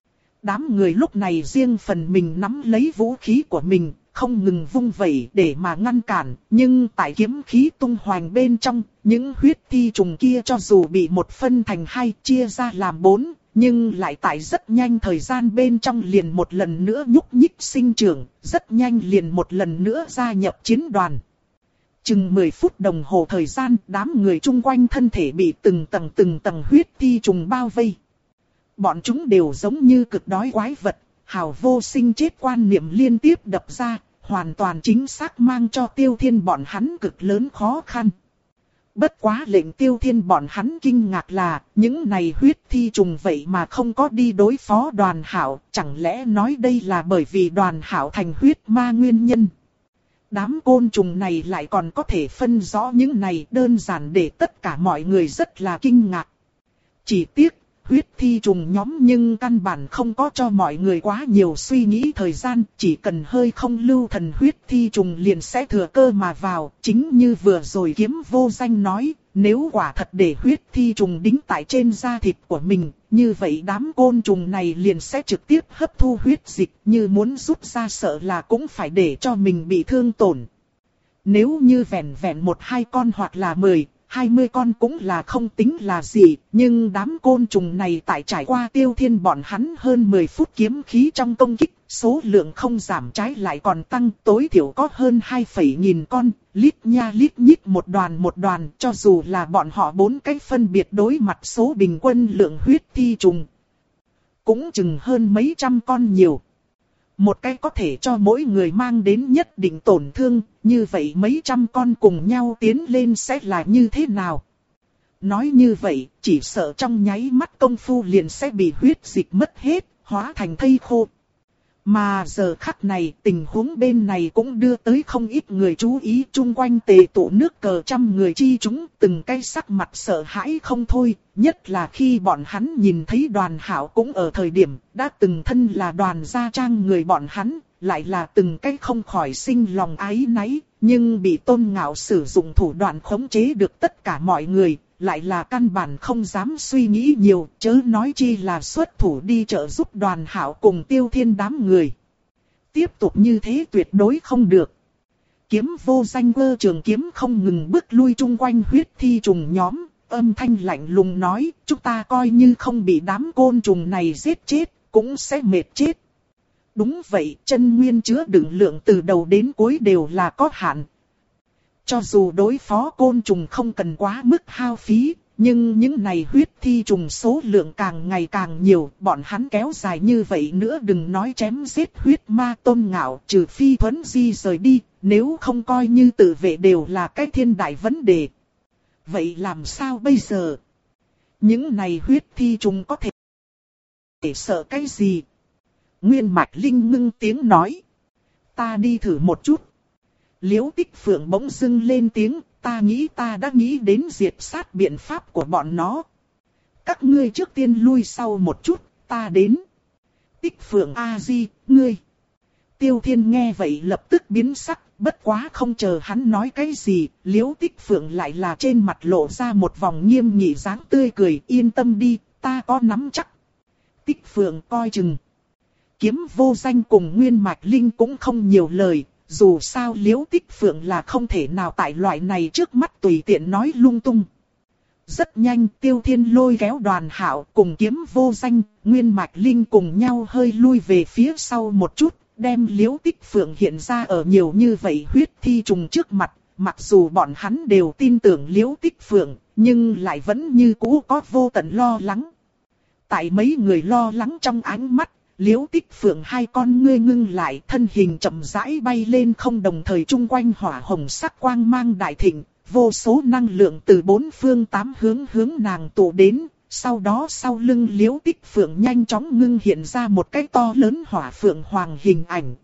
Đám người lúc này riêng phần mình nắm lấy vũ khí của mình, không ngừng vung vẩy để mà ngăn cản, nhưng tại kiếm khí tung hoành bên trong, những huyết thi trùng kia cho dù bị một phân thành hai chia ra làm bốn, nhưng lại tại rất nhanh thời gian bên trong liền một lần nữa nhúc nhích sinh trưởng, rất nhanh liền một lần nữa gia nhập chiến đoàn. Chừng mười phút đồng hồ thời gian, đám người chung quanh thân thể bị từng tầng từng tầng huyết thi trùng bao vây. Bọn chúng đều giống như cực đói quái vật, hào vô sinh chết quan niệm liên tiếp đập ra, hoàn toàn chính xác mang cho Tiêu Thiên bọn hắn cực lớn khó khăn. Bất quá lệnh Tiêu Thiên bọn hắn kinh ngạc là, những này huyết thi trùng vậy mà không có đi đối phó Đoàn Hạo, chẳng lẽ nói đây là bởi vì Đoàn Hạo thành huyết ma nguyên nhân. Đám côn trùng này lại còn có thể phân rõ những này, đơn giản để tất cả mọi người rất là kinh ngạc. Chỉ tiếc, huyết thi trùng nhóm nhưng căn bản không có cho mọi người quá nhiều suy nghĩ thời gian, chỉ cần hơi không lưu thần huyết thi trùng liền sẽ thừa cơ mà vào, chính như vừa rồi kiếm vô danh nói, nếu quả thật để huyết thi trùng đính tại trên da thịt của mình, như vậy đám côn trùng này liền sẽ trực tiếp hấp thu huyết dịch, như muốn rút ra sợ là cũng phải để cho mình bị thương tổn. Nếu như vẹn vẹn một hai con hoặc là mười, hai mươi con cũng là không tính là gì, nhưng đám côn trùng này tại trải qua Tiêu Thiên bọn hắn hơn mười phút kiếm khí trong công kích, số lượng không giảm trái lại còn tăng, tối thiểu có hơn hai phẩy nghìn con, lít nha lít nhít một đoàn một đoàn, cho dù là bọn họ bốn cách phân biệt đối mặt số bình quân lượng huyết thi trùng, cũng chừng hơn mấy trăm con nhiều. Một cái có thể cho mỗi người mang đến nhất định tổn thương, như vậy mấy trăm con cùng nhau tiến lên sẽ là như thế nào? Nói như vậy, chỉ sợ trong nháy mắt công phu liền sẽ bị huyết dịch mất hết, hóa thành thây khô. Mà giờ khắc này, tình huống bên này cũng đưa tới không ít người chú ý, chung quanh tề tụ nước cờ trăm người chi chúng, từng cái sắc mặt sợ hãi không thôi, nhất là khi bọn hắn nhìn thấy Đoàn Hạo cũng ở thời điểm, đã từng thân là Đoàn gia trang người bọn hắn, lại là từng cái không khỏi sinh lòng áy náy, nhưng bị Tôn Ngạo sử dụng thủ đoạn khống chế được tất cả mọi người, lại là căn bản không dám suy nghĩ nhiều, chớ nói chi là xuất thủ đi trợ giúp Đoàn Hạo cùng Tiêu Thiên đám người. Tiếp tục như thế tuyệt đối không được. Kiếm vô danh cơ trường kiếm không ngừng bước lui chung quanh huyết thi trùng nhóm, âm thanh lạnh lùng nói, chúng ta coi như không bị đám côn trùng này giết chết, cũng sẽ mệt chết. Đúng vậy, chân nguyên chứa đựng lượng từ đầu đến cuối đều là có hạn. Cho dù đối phó côn trùng không cần quá mức hao phí, nhưng những này huyết thi trùng số lượng càng ngày càng nhiều, bọn hắn kéo dài như vậy nữa đừng nói chém giết huyết ma Tôn Ngạo, trừ phi Thuấn Di rời đi, nếu không coi như tự vệ đều là cái thiên đại vấn đề. Vậy làm sao bây giờ? Những này huyết thi trùng có thể để sợ cái gì? Nguyên Mạch Linh ngưng tiếng nói. Ta đi thử một chút. Liễu Tích Phượng bỗng dưng lên tiếng, ta nghĩ ta đã nghĩ đến diệt sát biện pháp của bọn nó. Các ngươi trước tiên lui sau một chút, ta đến. Tích Phượng A-di, ngươi. Tiêu Thiên nghe vậy lập tức biến sắc, bất quá không chờ hắn nói cái gì, Liễu Tích Phượng lại là trên mặt lộ ra một vòng nghiêm nghị dáng tươi cười, yên tâm đi, ta có nắm chắc. Tích Phượng coi chừng. Kiếm vô danh cùng Nguyên Mạch Linh cũng không nhiều lời, dù sao Liễu Tích Phượng là không thể nào tại loại này trước mắt tùy tiện nói lung tung. Rất nhanh Tiêu Thiên lôi kéo Đoàn Hạo cùng Kiếm vô danh, Nguyên Mạch Linh cùng nhau hơi lui về phía sau một chút, đem Liễu Tích Phượng hiện ra ở nhiều như vậy huyết thi trùng trước mặt, mặc dù bọn hắn đều tin tưởng Liễu Tích Phượng, nhưng lại vẫn như cũ có vô tận lo lắng. Tại mấy người lo lắng trong ánh mắt, Liễu Tích Phượng hai con ngươi ngưng lại, thân hình chậm rãi bay lên không, đồng thời chung quanh hỏa hồng sắc quang mang đại thịnh, vô số năng lượng từ bốn phương tám hướng hướng nàng tụ đến, sau đó sau lưng Liễu Tích Phượng nhanh chóng ngưng hiện ra một cái to lớn hỏa phượng hoàng hình ảnh.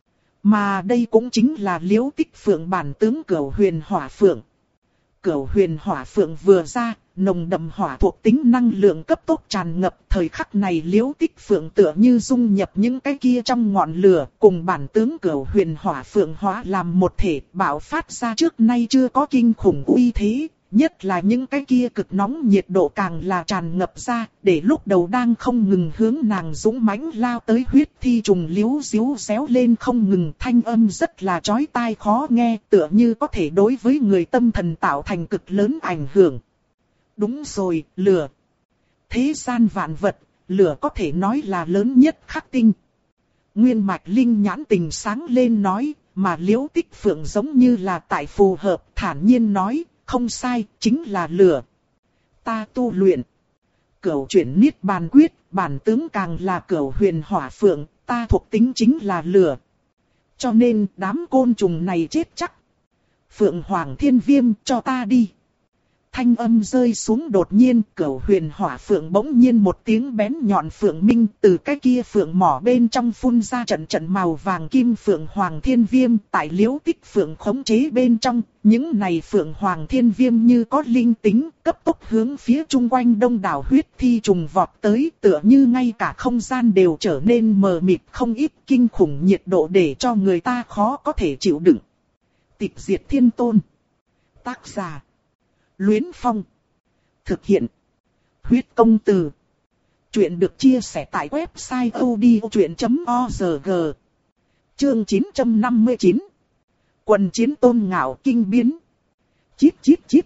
Mà đây cũng chính là Liễu Tích Phượng bản tướng Cửu Huyền Hỏa Phượng. Cửu Huyền Hỏa Phượng vừa ra, nồng đậm hỏa thuộc tính năng lượng cấp tốc tràn ngập, thời khắc này Liễu Tích Phượng tựa như dung nhập những cái kia trong ngọn lửa, cùng bản tướng Cửu Huyền Hỏa Phượng hóa làm một thể, bạo phát ra trước nay chưa có kinh khủng uy thế, nhất là những cái kia cực nóng nhiệt độ càng là tràn ngập ra, để lúc đầu đang không ngừng hướng nàng dũng mãnh lao tới huyết thi trùng liếu ríu réo lên không ngừng, thanh âm rất là chói tai khó nghe, tựa như có thể đối với người tâm thần tạo thành cực lớn ảnh hưởng. Đúng rồi, lửa. Thế gian vạn vật, lửa có thể nói là lớn nhất khắc tinh. Nguyên Mạch Linh nhãn tình sáng lên nói, mà Liễu Tích Phượng giống như là tại phù hợp, thản nhiên nói, không sai, chính là lửa. Ta tu luyện Cửu Chuyển Niết Bàn Quyết, bản tướng càng là Cửu Huyền Hỏa Phượng, ta thuộc tính chính là lửa. Cho nên đám côn trùng này chết chắc. Phượng Hoàng Thiên Viêm cho ta đi. Thanh âm rơi xuống đột nhiên, Cửu Huyền Hỏa Phượng bỗng nhiên một tiếng bén nhọn phượng minh, từ cái kia phượng mỏ bên trong phun ra trận trận màu vàng kim Phượng Hoàng Thiên Viêm, tại Liễu Tích Phượng khống chế bên trong, những này Phượng Hoàng Thiên Viêm như có linh tính, cấp tốc hướng phía chung quanh đông đảo huyết thi trùng vọt tới, tựa như ngay cả không gian đều trở nên mờ mịt, không ít kinh khủng nhiệt độ để cho người ta khó có thể chịu đựng. Tịch Diệt Thiên Tôn. Tác giả Luyến Phong. Thực hiện Huyết Công Từ. Chuyện được chia sẻ tại website odchuyện chấm org. Chương chín trăm năm mươi chín. Quần chiến Tôn Ngạo kinh biến. Chít chít chít.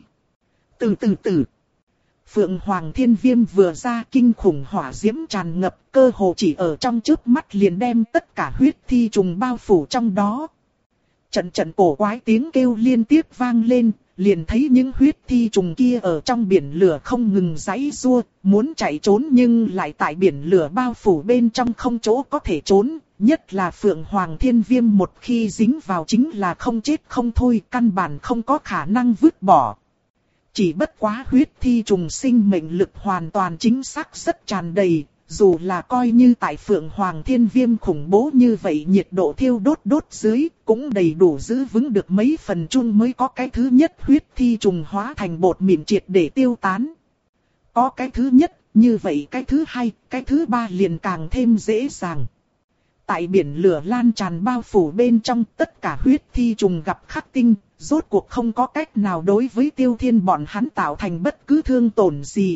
Từ từ từ. Phượng Hoàng Thiên Viêm vừa ra, kinh khủng hỏa diễm tràn ngập, cơ hồ chỉ ở trong chớp mắt liền đem tất cả huyết thi trùng bao phủ trong đó. Trận trận cổ quái tiếng kêu liên tiếp vang lên, liền thấy những huyết thi trùng kia ở trong biển lửa không ngừng giãy giụa, muốn chạy trốn nhưng lại tại biển lửa bao phủ bên trong không chỗ có thể trốn, nhất là Phượng Hoàng Thiên Viêm một khi dính vào chính là không chết không thôi, căn bản không có khả năng vứt bỏ. Chỉ bất quá huyết thi trùng sinh mệnh lực hoàn toàn chính xác rất tràn đầy, dù là coi như tại Phượng Hoàng Thiên Viêm khủng bố như vậy nhiệt độ thiêu đốt đốt dưới, cũng đầy đủ giữ vững được mấy phần chung mới có cái thứ nhất huyết thi trùng hóa thành bột mịn triệt để tiêu tán. Có cái thứ nhất, như vậy cái thứ hai, cái thứ ba liền càng thêm dễ dàng. Tại biển lửa lan tràn bao phủ bên trong, tất cả huyết thi trùng gặp khắc tinh, rốt cuộc không có cách nào đối với Tiêu Thiên bọn hắn tạo thành bất cứ thương tổn gì.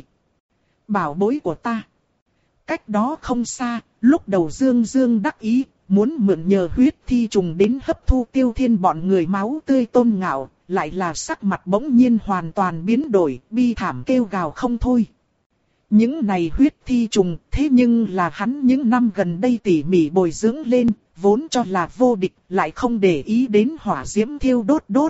Bảo bối của ta. Cách đó không xa, lúc đầu Dương Dương đắc ý, muốn mượn nhờ huyết thi trùng đến hấp thu Tiêu Thiên bọn người máu tươi Tôn Ngạo, lại là sắc mặt bỗng nhiên hoàn toàn biến đổi, bi thảm kêu gào không thôi. Những này huyết thi trùng, thế nhưng là hắn những năm gần đây tỉ mỉ bồi dưỡng lên, vốn cho là vô địch, lại không để ý đến hỏa diễm thiêu đốt đốt.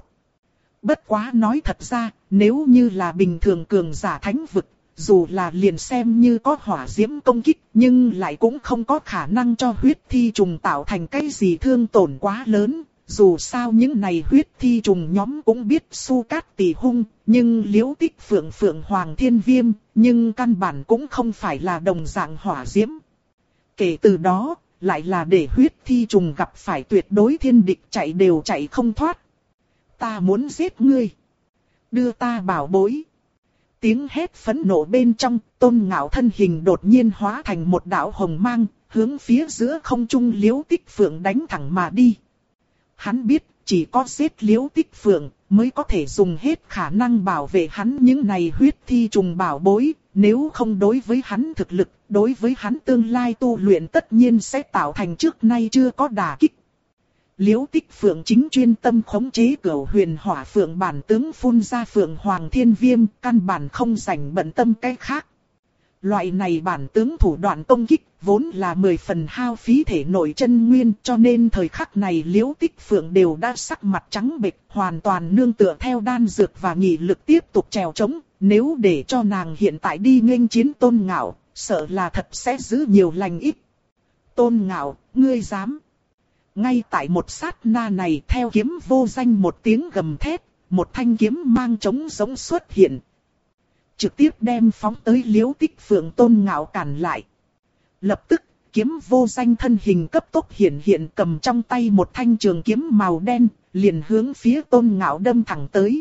Bất quá nói thật ra, nếu như là bình thường cường giả thánh vực, dù là liền xem như có hỏa diễm công kích, nhưng lại cũng không có khả năng cho huyết thi trùng tạo thành cái gì thương tổn quá lớn. Dù sao những này huyết thi trùng nhóm cũng biết Su Cát Tỷ hung, nhưng Liễu Tích Phượng Phượng Hoàng Thiên Viêm, nhưng căn bản cũng không phải là đồng dạng hỏa diễm. Kể từ đó, lại là để huyết thi trùng gặp phải tuyệt đối thiên địch chạy đều chạy không thoát. Ta muốn giết ngươi. Đưa ta bảo bối. Tiếng hét phẫn nộ bên trong, Tôn Ngạo thân hình đột nhiên hóa thành một đạo hồng mang, hướng phía giữa không trung Liễu Tích Phượng đánh thẳng mà đi. Hắn biết, chỉ có giết Liễu Tích Phượng, mới có thể dùng hết khả năng bảo vệ hắn những này huyết thi trùng bảo bối, nếu không đối với hắn thực lực, đối với hắn tương lai tu luyện tất nhiên sẽ tạo thành trước nay chưa có đả kích. Liễu Tích Phượng chính chuyên tâm khống chế Cửu Huyền Hỏa Phượng bản tướng phun ra Phượng Hoàng Thiên Viêm, căn bản không rảnh bận tâm cái khác. Loại này bản tướng thủ đoạn công kích, vốn là mười phần hao phí thể nội chân nguyên, cho nên thời khắc này Liễu Tích Phượng đều đã sắc mặt trắng bệch, hoàn toàn nương tựa theo đan dược và nghị lực tiếp tục trèo trống. Nếu để cho nàng hiện tại đi nghênh chiến Tôn Ngạo, sợ là thật sẽ giữ nhiều lành ít. Tôn Ngạo, ngươi dám? Ngay tại một sát na này, theo kiếm vô danh một tiếng gầm thét, một thanh kiếm mang trống giống xuất hiện. Trực tiếp đem phóng tới Liễu Tích Phượng Tôn Ngạo cản lại. Lập tức, kiếm vô danh thân hình cấp tốc hiện hiện cầm trong tay một thanh trường kiếm màu đen, liền hướng phía Tôn Ngạo đâm thẳng tới.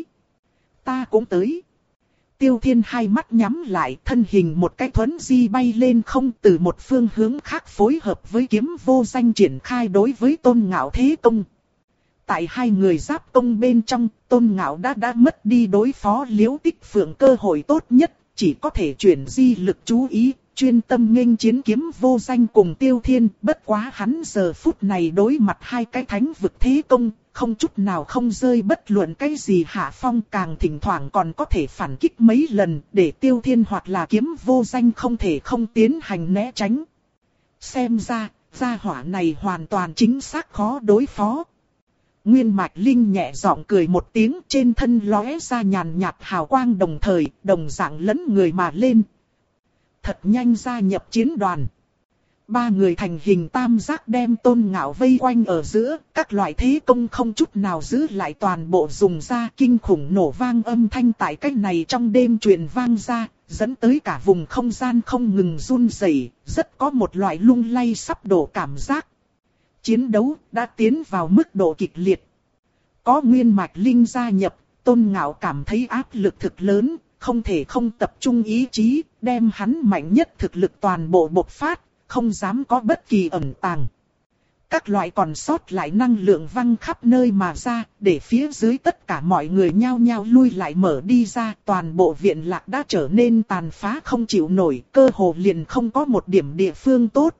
Ta cũng tới. Tiêu Thiên hai mắt nhắm lại, thân hình một cái thuấn di bay lên không, từ một phương hướng khác phối hợp với kiếm vô danh triển khai đối với Tôn Ngạo thế công. Tại hai người giáp công bên trong, Tôn Ngạo đã đã mất đi đối phó Liễu Tích Phượng cơ hội tốt nhất, chỉ có thể chuyển di lực chú ý, chuyên tâm nghênh chiến kiếm vô danh cùng Tiêu Thiên. Bất quá hắn giờ phút này đối mặt hai cái thánh vực thế công, không chút nào không rơi bất luận cái gì hạ phong, càng thỉnh thoảng còn có thể phản kích mấy lần, để Tiêu Thiên hoặc là kiếm vô danh không thể không tiến hành né tránh. Xem ra, gia hỏa này hoàn toàn chính xác khó đối phó. Nguyên Mạch Linh nhẹ giọng cười một tiếng, trên thân lóe ra nhàn nhạt hào quang, đồng thời đồng dạng lấn người mà lên. Thật nhanh gia nhập chiến đoàn. Ba người thành hình tam giác đem Tôn Ngạo vây quanh ở giữa, các loại thế công không chút nào giữ lại toàn bộ dùng ra, kinh khủng nổ vang âm thanh tại cách này trong đêm truyền vang ra, dẫn tới cả vùng không gian không ngừng run rẩy, rất có một loại lung lay sắp đổ cảm giác. Chiến đấu đã tiến vào mức độ kịch liệt. Có Nguyên Mạch Linh gia nhập, Tôn Ngạo cảm thấy áp lực thực lớn, không thể không tập trung ý chí, đem hắn mạnh nhất thực lực toàn bộ bộc phát, không dám có bất kỳ ẩn tàng. Các loại còn sót lại năng lượng văng khắp nơi mà ra, để phía dưới tất cả mọi người nhao nhao lui lại mở đi ra, toàn bộ viện lạc đã trở nên tàn phá không chịu nổi, cơ hồ liền không có một điểm địa phương tốt.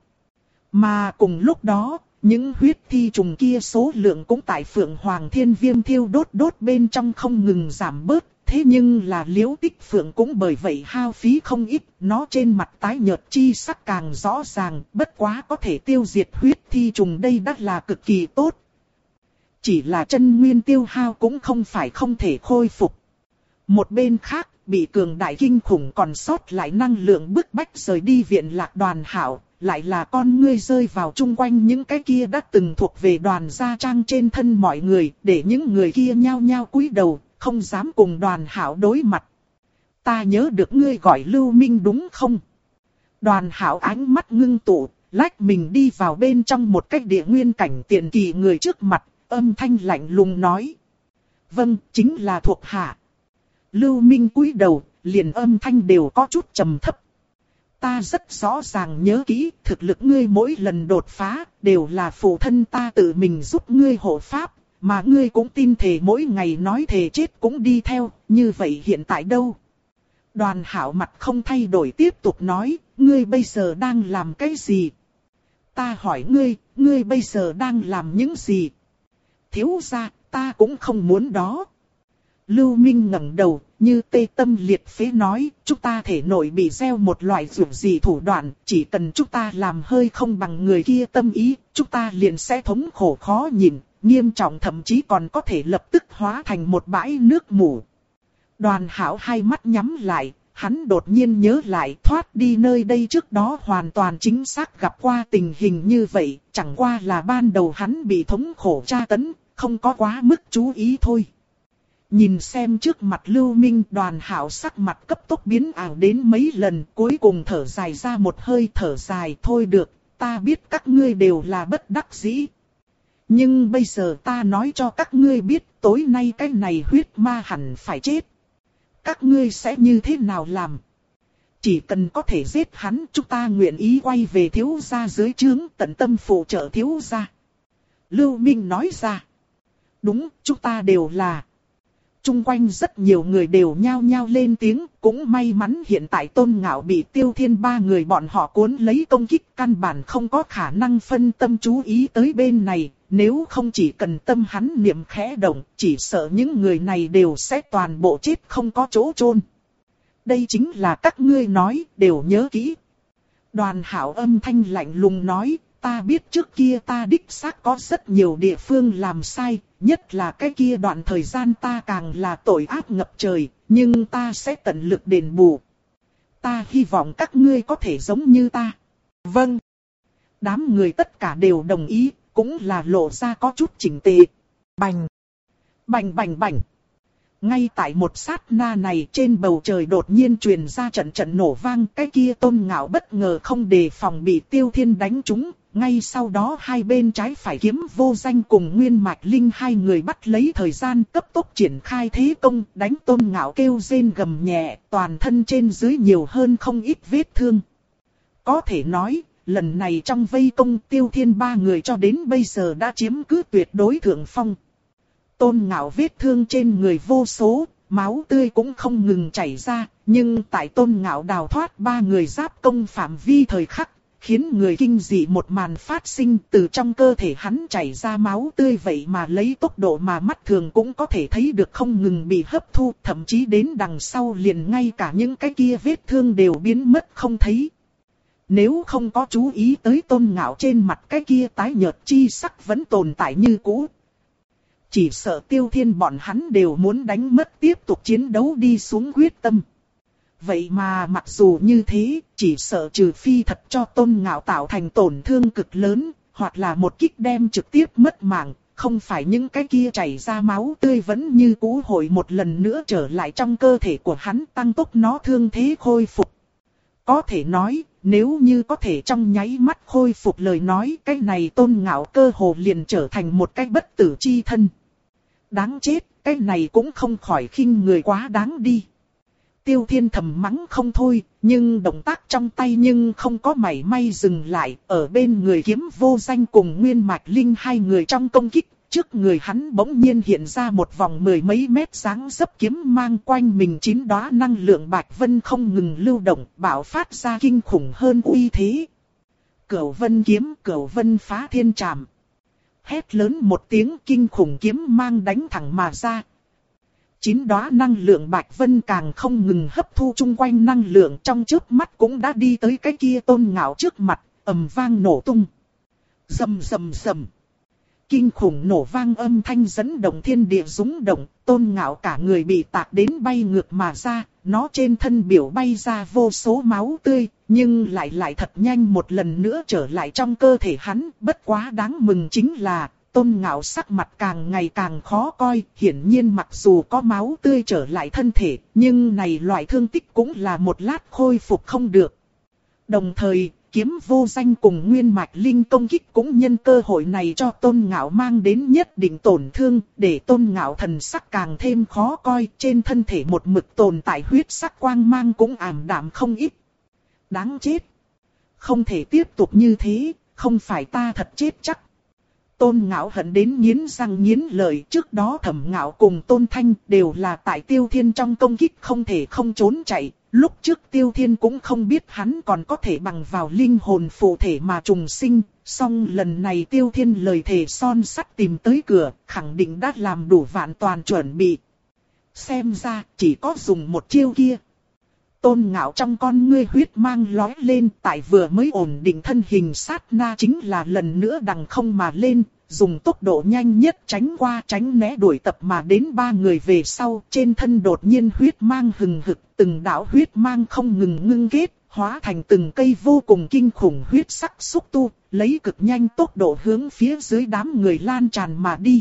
Mà cùng lúc đó, những huyết thi trùng kia số lượng cũng tại Phượng Hoàng Thiên Viêm thiêu đốt đốt bên trong không ngừng giảm bớt. Thế nhưng là Liễu Tích Phượng cũng bởi vậy hao phí không ít, nó trên mặt tái nhợt chi sắc càng rõ ràng, bất quá có thể tiêu diệt huyết thi trùng đây đã là cực kỳ tốt. Chỉ là chân nguyên tiêu hao cũng không phải không thể khôi phục. Một bên khác, bị cường đại kinh khủng còn sót lại năng lượng bức bách rời đi viện lạc Đoàn Hảo, lại là con ngươi rơi vào chung quanh những cái kia đã từng thuộc về Đoàn Gia Trang trên thân mọi người, để những người kia nhao nhao cúi đầu, không dám cùng Đoàn Hảo đối mặt. Ta nhớ được ngươi gọi Lưu Minh đúng không? Đoàn Hảo ánh mắt ngưng tụ, lách mình đi vào bên trong một cách địa nguyên cảnh tiền kỳ người trước mặt, âm thanh lạnh lùng nói. Vâng, chính là thuộc hạ. Lưu Minh cúi đầu, liền âm thanh đều có chút trầm thấp. Ta rất rõ ràng nhớ kỹ, thực lực ngươi mỗi lần đột phá, đều là phụ thân ta tự mình giúp ngươi hộ pháp, mà ngươi cũng tin thề mỗi ngày nói thề chết cũng đi theo, như vậy hiện tại đâu? Đoàn Hảo mặt không thay đổi tiếp tục nói, ngươi bây giờ đang làm cái gì? Ta hỏi ngươi, ngươi bây giờ đang làm những gì? Thiếu gia, ta cũng không muốn đó. Lưu Minh ngẩng đầu, như tê tâm liệt phế nói, chúng ta thể nội bị gieo một loại dược gì thủ đoạn, chỉ cần chúng ta làm hơi không bằng người kia tâm ý, chúng ta liền sẽ thống khổ khó nhìn, nghiêm trọng thậm chí còn có thể lập tức hóa thành một bãi nước mù. Đoàn Hảo hai mắt nhắm lại, hắn đột nhiên nhớ lại thoát đi nơi đây trước đó hoàn toàn chính xác gặp qua tình hình như vậy, chẳng qua là ban đầu hắn bị thống khổ tra tấn, không có quá mức chú ý thôi. Nhìn xem trước mặt Lưu Minh, Đoàn Hảo sắc mặt cấp tốc biến ảo đến mấy lần, cuối cùng thở dài ra một hơi thở dài, thôi được, ta biết các ngươi đều là bất đắc dĩ. Nhưng bây giờ ta nói cho các ngươi biết, tối nay cái này huyết ma hẳn phải chết. Các ngươi sẽ như thế nào làm? Chỉ cần có thể giết hắn, chúng ta nguyện ý quay về thiếu gia dưới trướng, tận tâm phụ trợ thiếu gia. Lưu Minh nói ra. Đúng, chúng ta đều là. Trung quanh rất nhiều người đều nhao nhao lên tiếng, cũng may mắn hiện tại Tôn Ngạo bị Tiêu Thiên ba người bọn họ cuốn lấy công kích, căn bản không có khả năng phân tâm chú ý tới bên này, nếu không chỉ cần tâm hắn niệm khẽ động, chỉ sợ những người này đều sẽ toàn bộ chết không có chỗ chôn. Đây chính là các ngươi nói, đều nhớ kỹ. Đoàn Hảo âm thanh lạnh lùng nói, ta biết trước kia ta đích xác có rất nhiều địa phương làm sai, nhất là cái kia đoạn thời gian ta càng là tội ác ngập trời, nhưng ta sẽ tận lực đền bù. Ta hy vọng các ngươi có thể giống như ta. Vâng. Đám người tất cả đều đồng ý, cũng là lộ ra có chút chỉnh tề. Bành. Bành bành bành. Ngay tại một sát na này trên bầu trời đột nhiên truyền ra trận trận nổ vang, cái kia Tôn Ngạo bất ngờ không đề phòng bị Tiêu Thiên đánh trúng. Ngay sau đó hai bên trái phải Kiếm Vô Danh cùng Nguyên Mạch Linh hai người bắt lấy thời gian cấp tốc triển khai thế công, đánh Tôn Ngạo kêu rên gầm nhẹ, toàn thân trên dưới nhiều hơn không ít vết thương. Có thể nói, lần này trong vây công Tiêu Thiên ba người cho đến bây giờ đã chiếm cứ tuyệt đối thượng phong. Tôn Ngạo vết thương trên người vô số, máu tươi cũng không ngừng chảy ra, nhưng tại Tôn Ngạo đào thoát ba người giáp công phạm vi thời khắc, khiến người kinh dị một màn phát sinh, từ trong cơ thể hắn chảy ra máu tươi vậy mà lấy tốc độ mà mắt thường cũng có thể thấy được không ngừng bị hấp thu, thậm chí đến đằng sau liền ngay cả những cái kia vết thương đều biến mất không thấy. Nếu không có chú ý tới Tôn Ngạo trên mặt cái kia tái nhợt chi sắc vẫn tồn tại như cũ, chỉ sợ Tiêu Thiên bọn hắn đều muốn đánh mất tiếp tục chiến đấu đi xuống quyết tâm. Vậy mà mặc dù như thế, chỉ sợ trừ phi thật cho Tôn Ngạo tạo thành tổn thương cực lớn, hoặc là một kích đem trực tiếp mất mạng, không phải những cái kia chảy ra máu tươi vẫn như cũ hội một lần nữa trở lại trong cơ thể của hắn, tăng tốc nó thương thế khôi phục. Có thể nói, nếu như có thể trong nháy mắt khôi phục lời nói, cái này Tôn Ngạo cơ hồ liền trở thành một cái bất tử chi thân. Đáng chết, cái này cũng không khỏi khinh người quá đáng đi. Tiêu Thiên thầm mắng không thôi, nhưng động tác trong tay nhưng không có mảy may dừng lại, ở bên người Kiếm Vô Danh cùng Nguyên Mạch Linh hai người trong công kích, trước người hắn bỗng nhiên hiện ra một vòng mười mấy mét dáng dấp kiếm mang, quanh mình chín đóa năng lượng bạch vân không ngừng lưu động, bạo phát ra kinh khủng hơn uy thế. Cửu Vân kiếm, Cửu Vân phá thiên trảm. Hét lớn một tiếng, kinh khủng kiếm mang đánh thẳng mà ra. Chín đóa năng lượng bạch vân càng không ngừng hấp thu chung quanh năng lượng, trong chớp mắt cũng đã đi tới cái kia Tôn Ngạo trước mặt, ầm vang nổ tung. Rầm rầm rầm. Kinh khủng nổ vang âm thanh dẫn động thiên địa rung động, Tôn Ngạo cả người bị tạc đến bay ngược mà ra, nó trên thân biểu bay ra vô số máu tươi, nhưng lại lại thật nhanh một lần nữa trở lại trong cơ thể hắn. Bất quá đáng mừng chính là, Tôn Ngạo sắc mặt càng ngày càng khó coi, hiển nhiên mặc dù có máu tươi trở lại thân thể, nhưng này loại thương tích cũng là một lát khôi phục không được. Đồng thời, Kiếm Vô Danh cùng Nguyên Mạch Linh công kích cũng nhân cơ hội này cho Tôn Ngạo mang đến nhất định tổn thương, để Tôn Ngạo thần sắc càng thêm khó coi, trên thân thể một mực tồn tại huyết sắc quang mang cũng ảm đạm không ít. Đáng chết. Không thể tiếp tục như thế, không phải ta thật chết chắc. Tôn Ngạo hận đến nghiến răng nghiến lợi, trước đó Thẩm Ngạo cùng Tôn Thanh đều là tại Tiêu Thiên trong công kích không thể không trốn chạy. Lúc trước Tiêu Thiên cũng không biết hắn còn có thể bằng vào linh hồn phụ thể mà trùng sinh, song lần này Tiêu Thiên lời thề son sắt tìm tới cửa, khẳng định đã làm đủ vạn toàn chuẩn bị. Xem ra chỉ có dùng một chiêu kia. Tôn Ngạo trong con ngươi huyết mang lóe lên, tại vừa mới ổn định thân hình sát na chính là lần nữa đằng không mà lên, dùng tốc độ nhanh nhất tránh qua tránh né đuổi tập mà đến ba người về sau, trên thân đột nhiên huyết mang hừng hực, từng đạo huyết mang không ngừng ngưng kết, hóa thành từng cây vô cùng kinh khủng huyết sắc xúc tu, lấy cực nhanh tốc độ hướng phía dưới đám người lan tràn mà đi.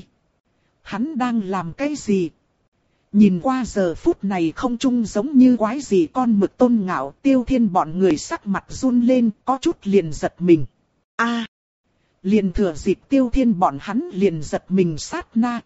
Hắn đang làm cái gì? Nhìn qua giờ phút này không trung giống như quái gì con mực Tôn Ngạo, Tiêu Thiên bọn người sắc mặt run lên, có chút liền giật mình. A, liền thừa dịp Tiêu Thiên bọn hắn liền giật mình sát na.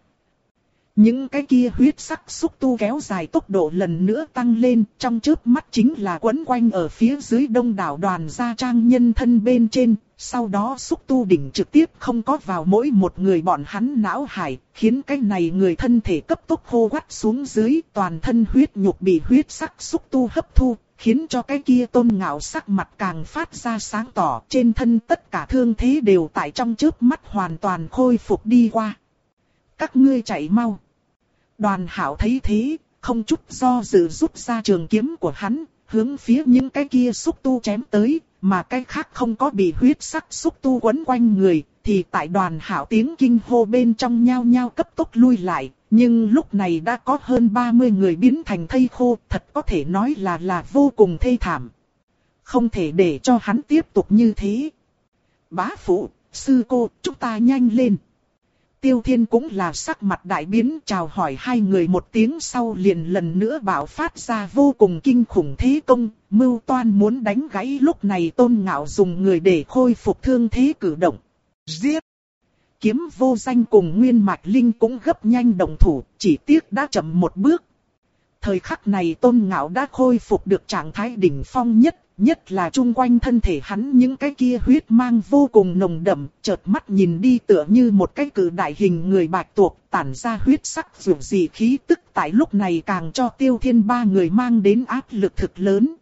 Những cái kia huyết sắc xúc tu kéo dài tốc độ lần nữa tăng lên, trong chớp mắt chính là quấn quanh ở phía dưới đông đảo đoàn gia trang nhân thân bên trên, sau đó xúc tu đỉnh trực tiếp không có vào mỗi một người bọn hắn não hải, khiến cái này người thân thể cấp tốc khô quắt xuống dưới, toàn thân huyết nhục bị huyết sắc xúc tu hấp thu, khiến cho cái kia Tôn Ngạo sắc mặt càng phát ra sáng tỏ, trên thân tất cả thương thế đều tại trong chớp mắt hoàn toàn khôi phục đi qua. Các ngươi chạy mau. Đoàn Hảo thấy thế, không chút do dự rút ra trường kiếm của hắn, hướng phía những cái kia xúc tu chém tới, mà cái khác không có bị huyết sắc xúc tu quấn quanh người, thì tại Đoàn Hảo tiếng kinh hô bên trong nhao nhao cấp tốc lui lại, nhưng lúc này đã có hơn ba mươi người biến thành thây khô, thật có thể nói là là vô cùng thê thảm. Không thể để cho hắn tiếp tục như thế. Bá phụ, sư cô, chúng ta nhanh lên. Tiêu Thiên cũng là sắc mặt đại biến, chào hỏi hai người một tiếng sau liền lần nữa bạo phát ra vô cùng kinh khủng thế công, mưu toan muốn đánh gãy lúc này Tôn Ngạo dùng người để khôi phục thương thế cử động. Giết! Kiếm Vô Danh cùng Nguyên Mạch Linh cũng gấp nhanh động thủ, chỉ tiếc đã chậm một bước. Thời khắc này Tôn Ngạo đã khôi phục được trạng thái đỉnh phong nhất. Nhất là chung quanh thân thể hắn những cái kia huyết mang vô cùng nồng đậm, chợt mắt nhìn đi tựa như một cái cự đại hình người bạch tuộc, tản ra huyết sắc dù gì khí tức tại lúc này càng cho Tiêu Thiên ba người mang đến áp lực thực lớn.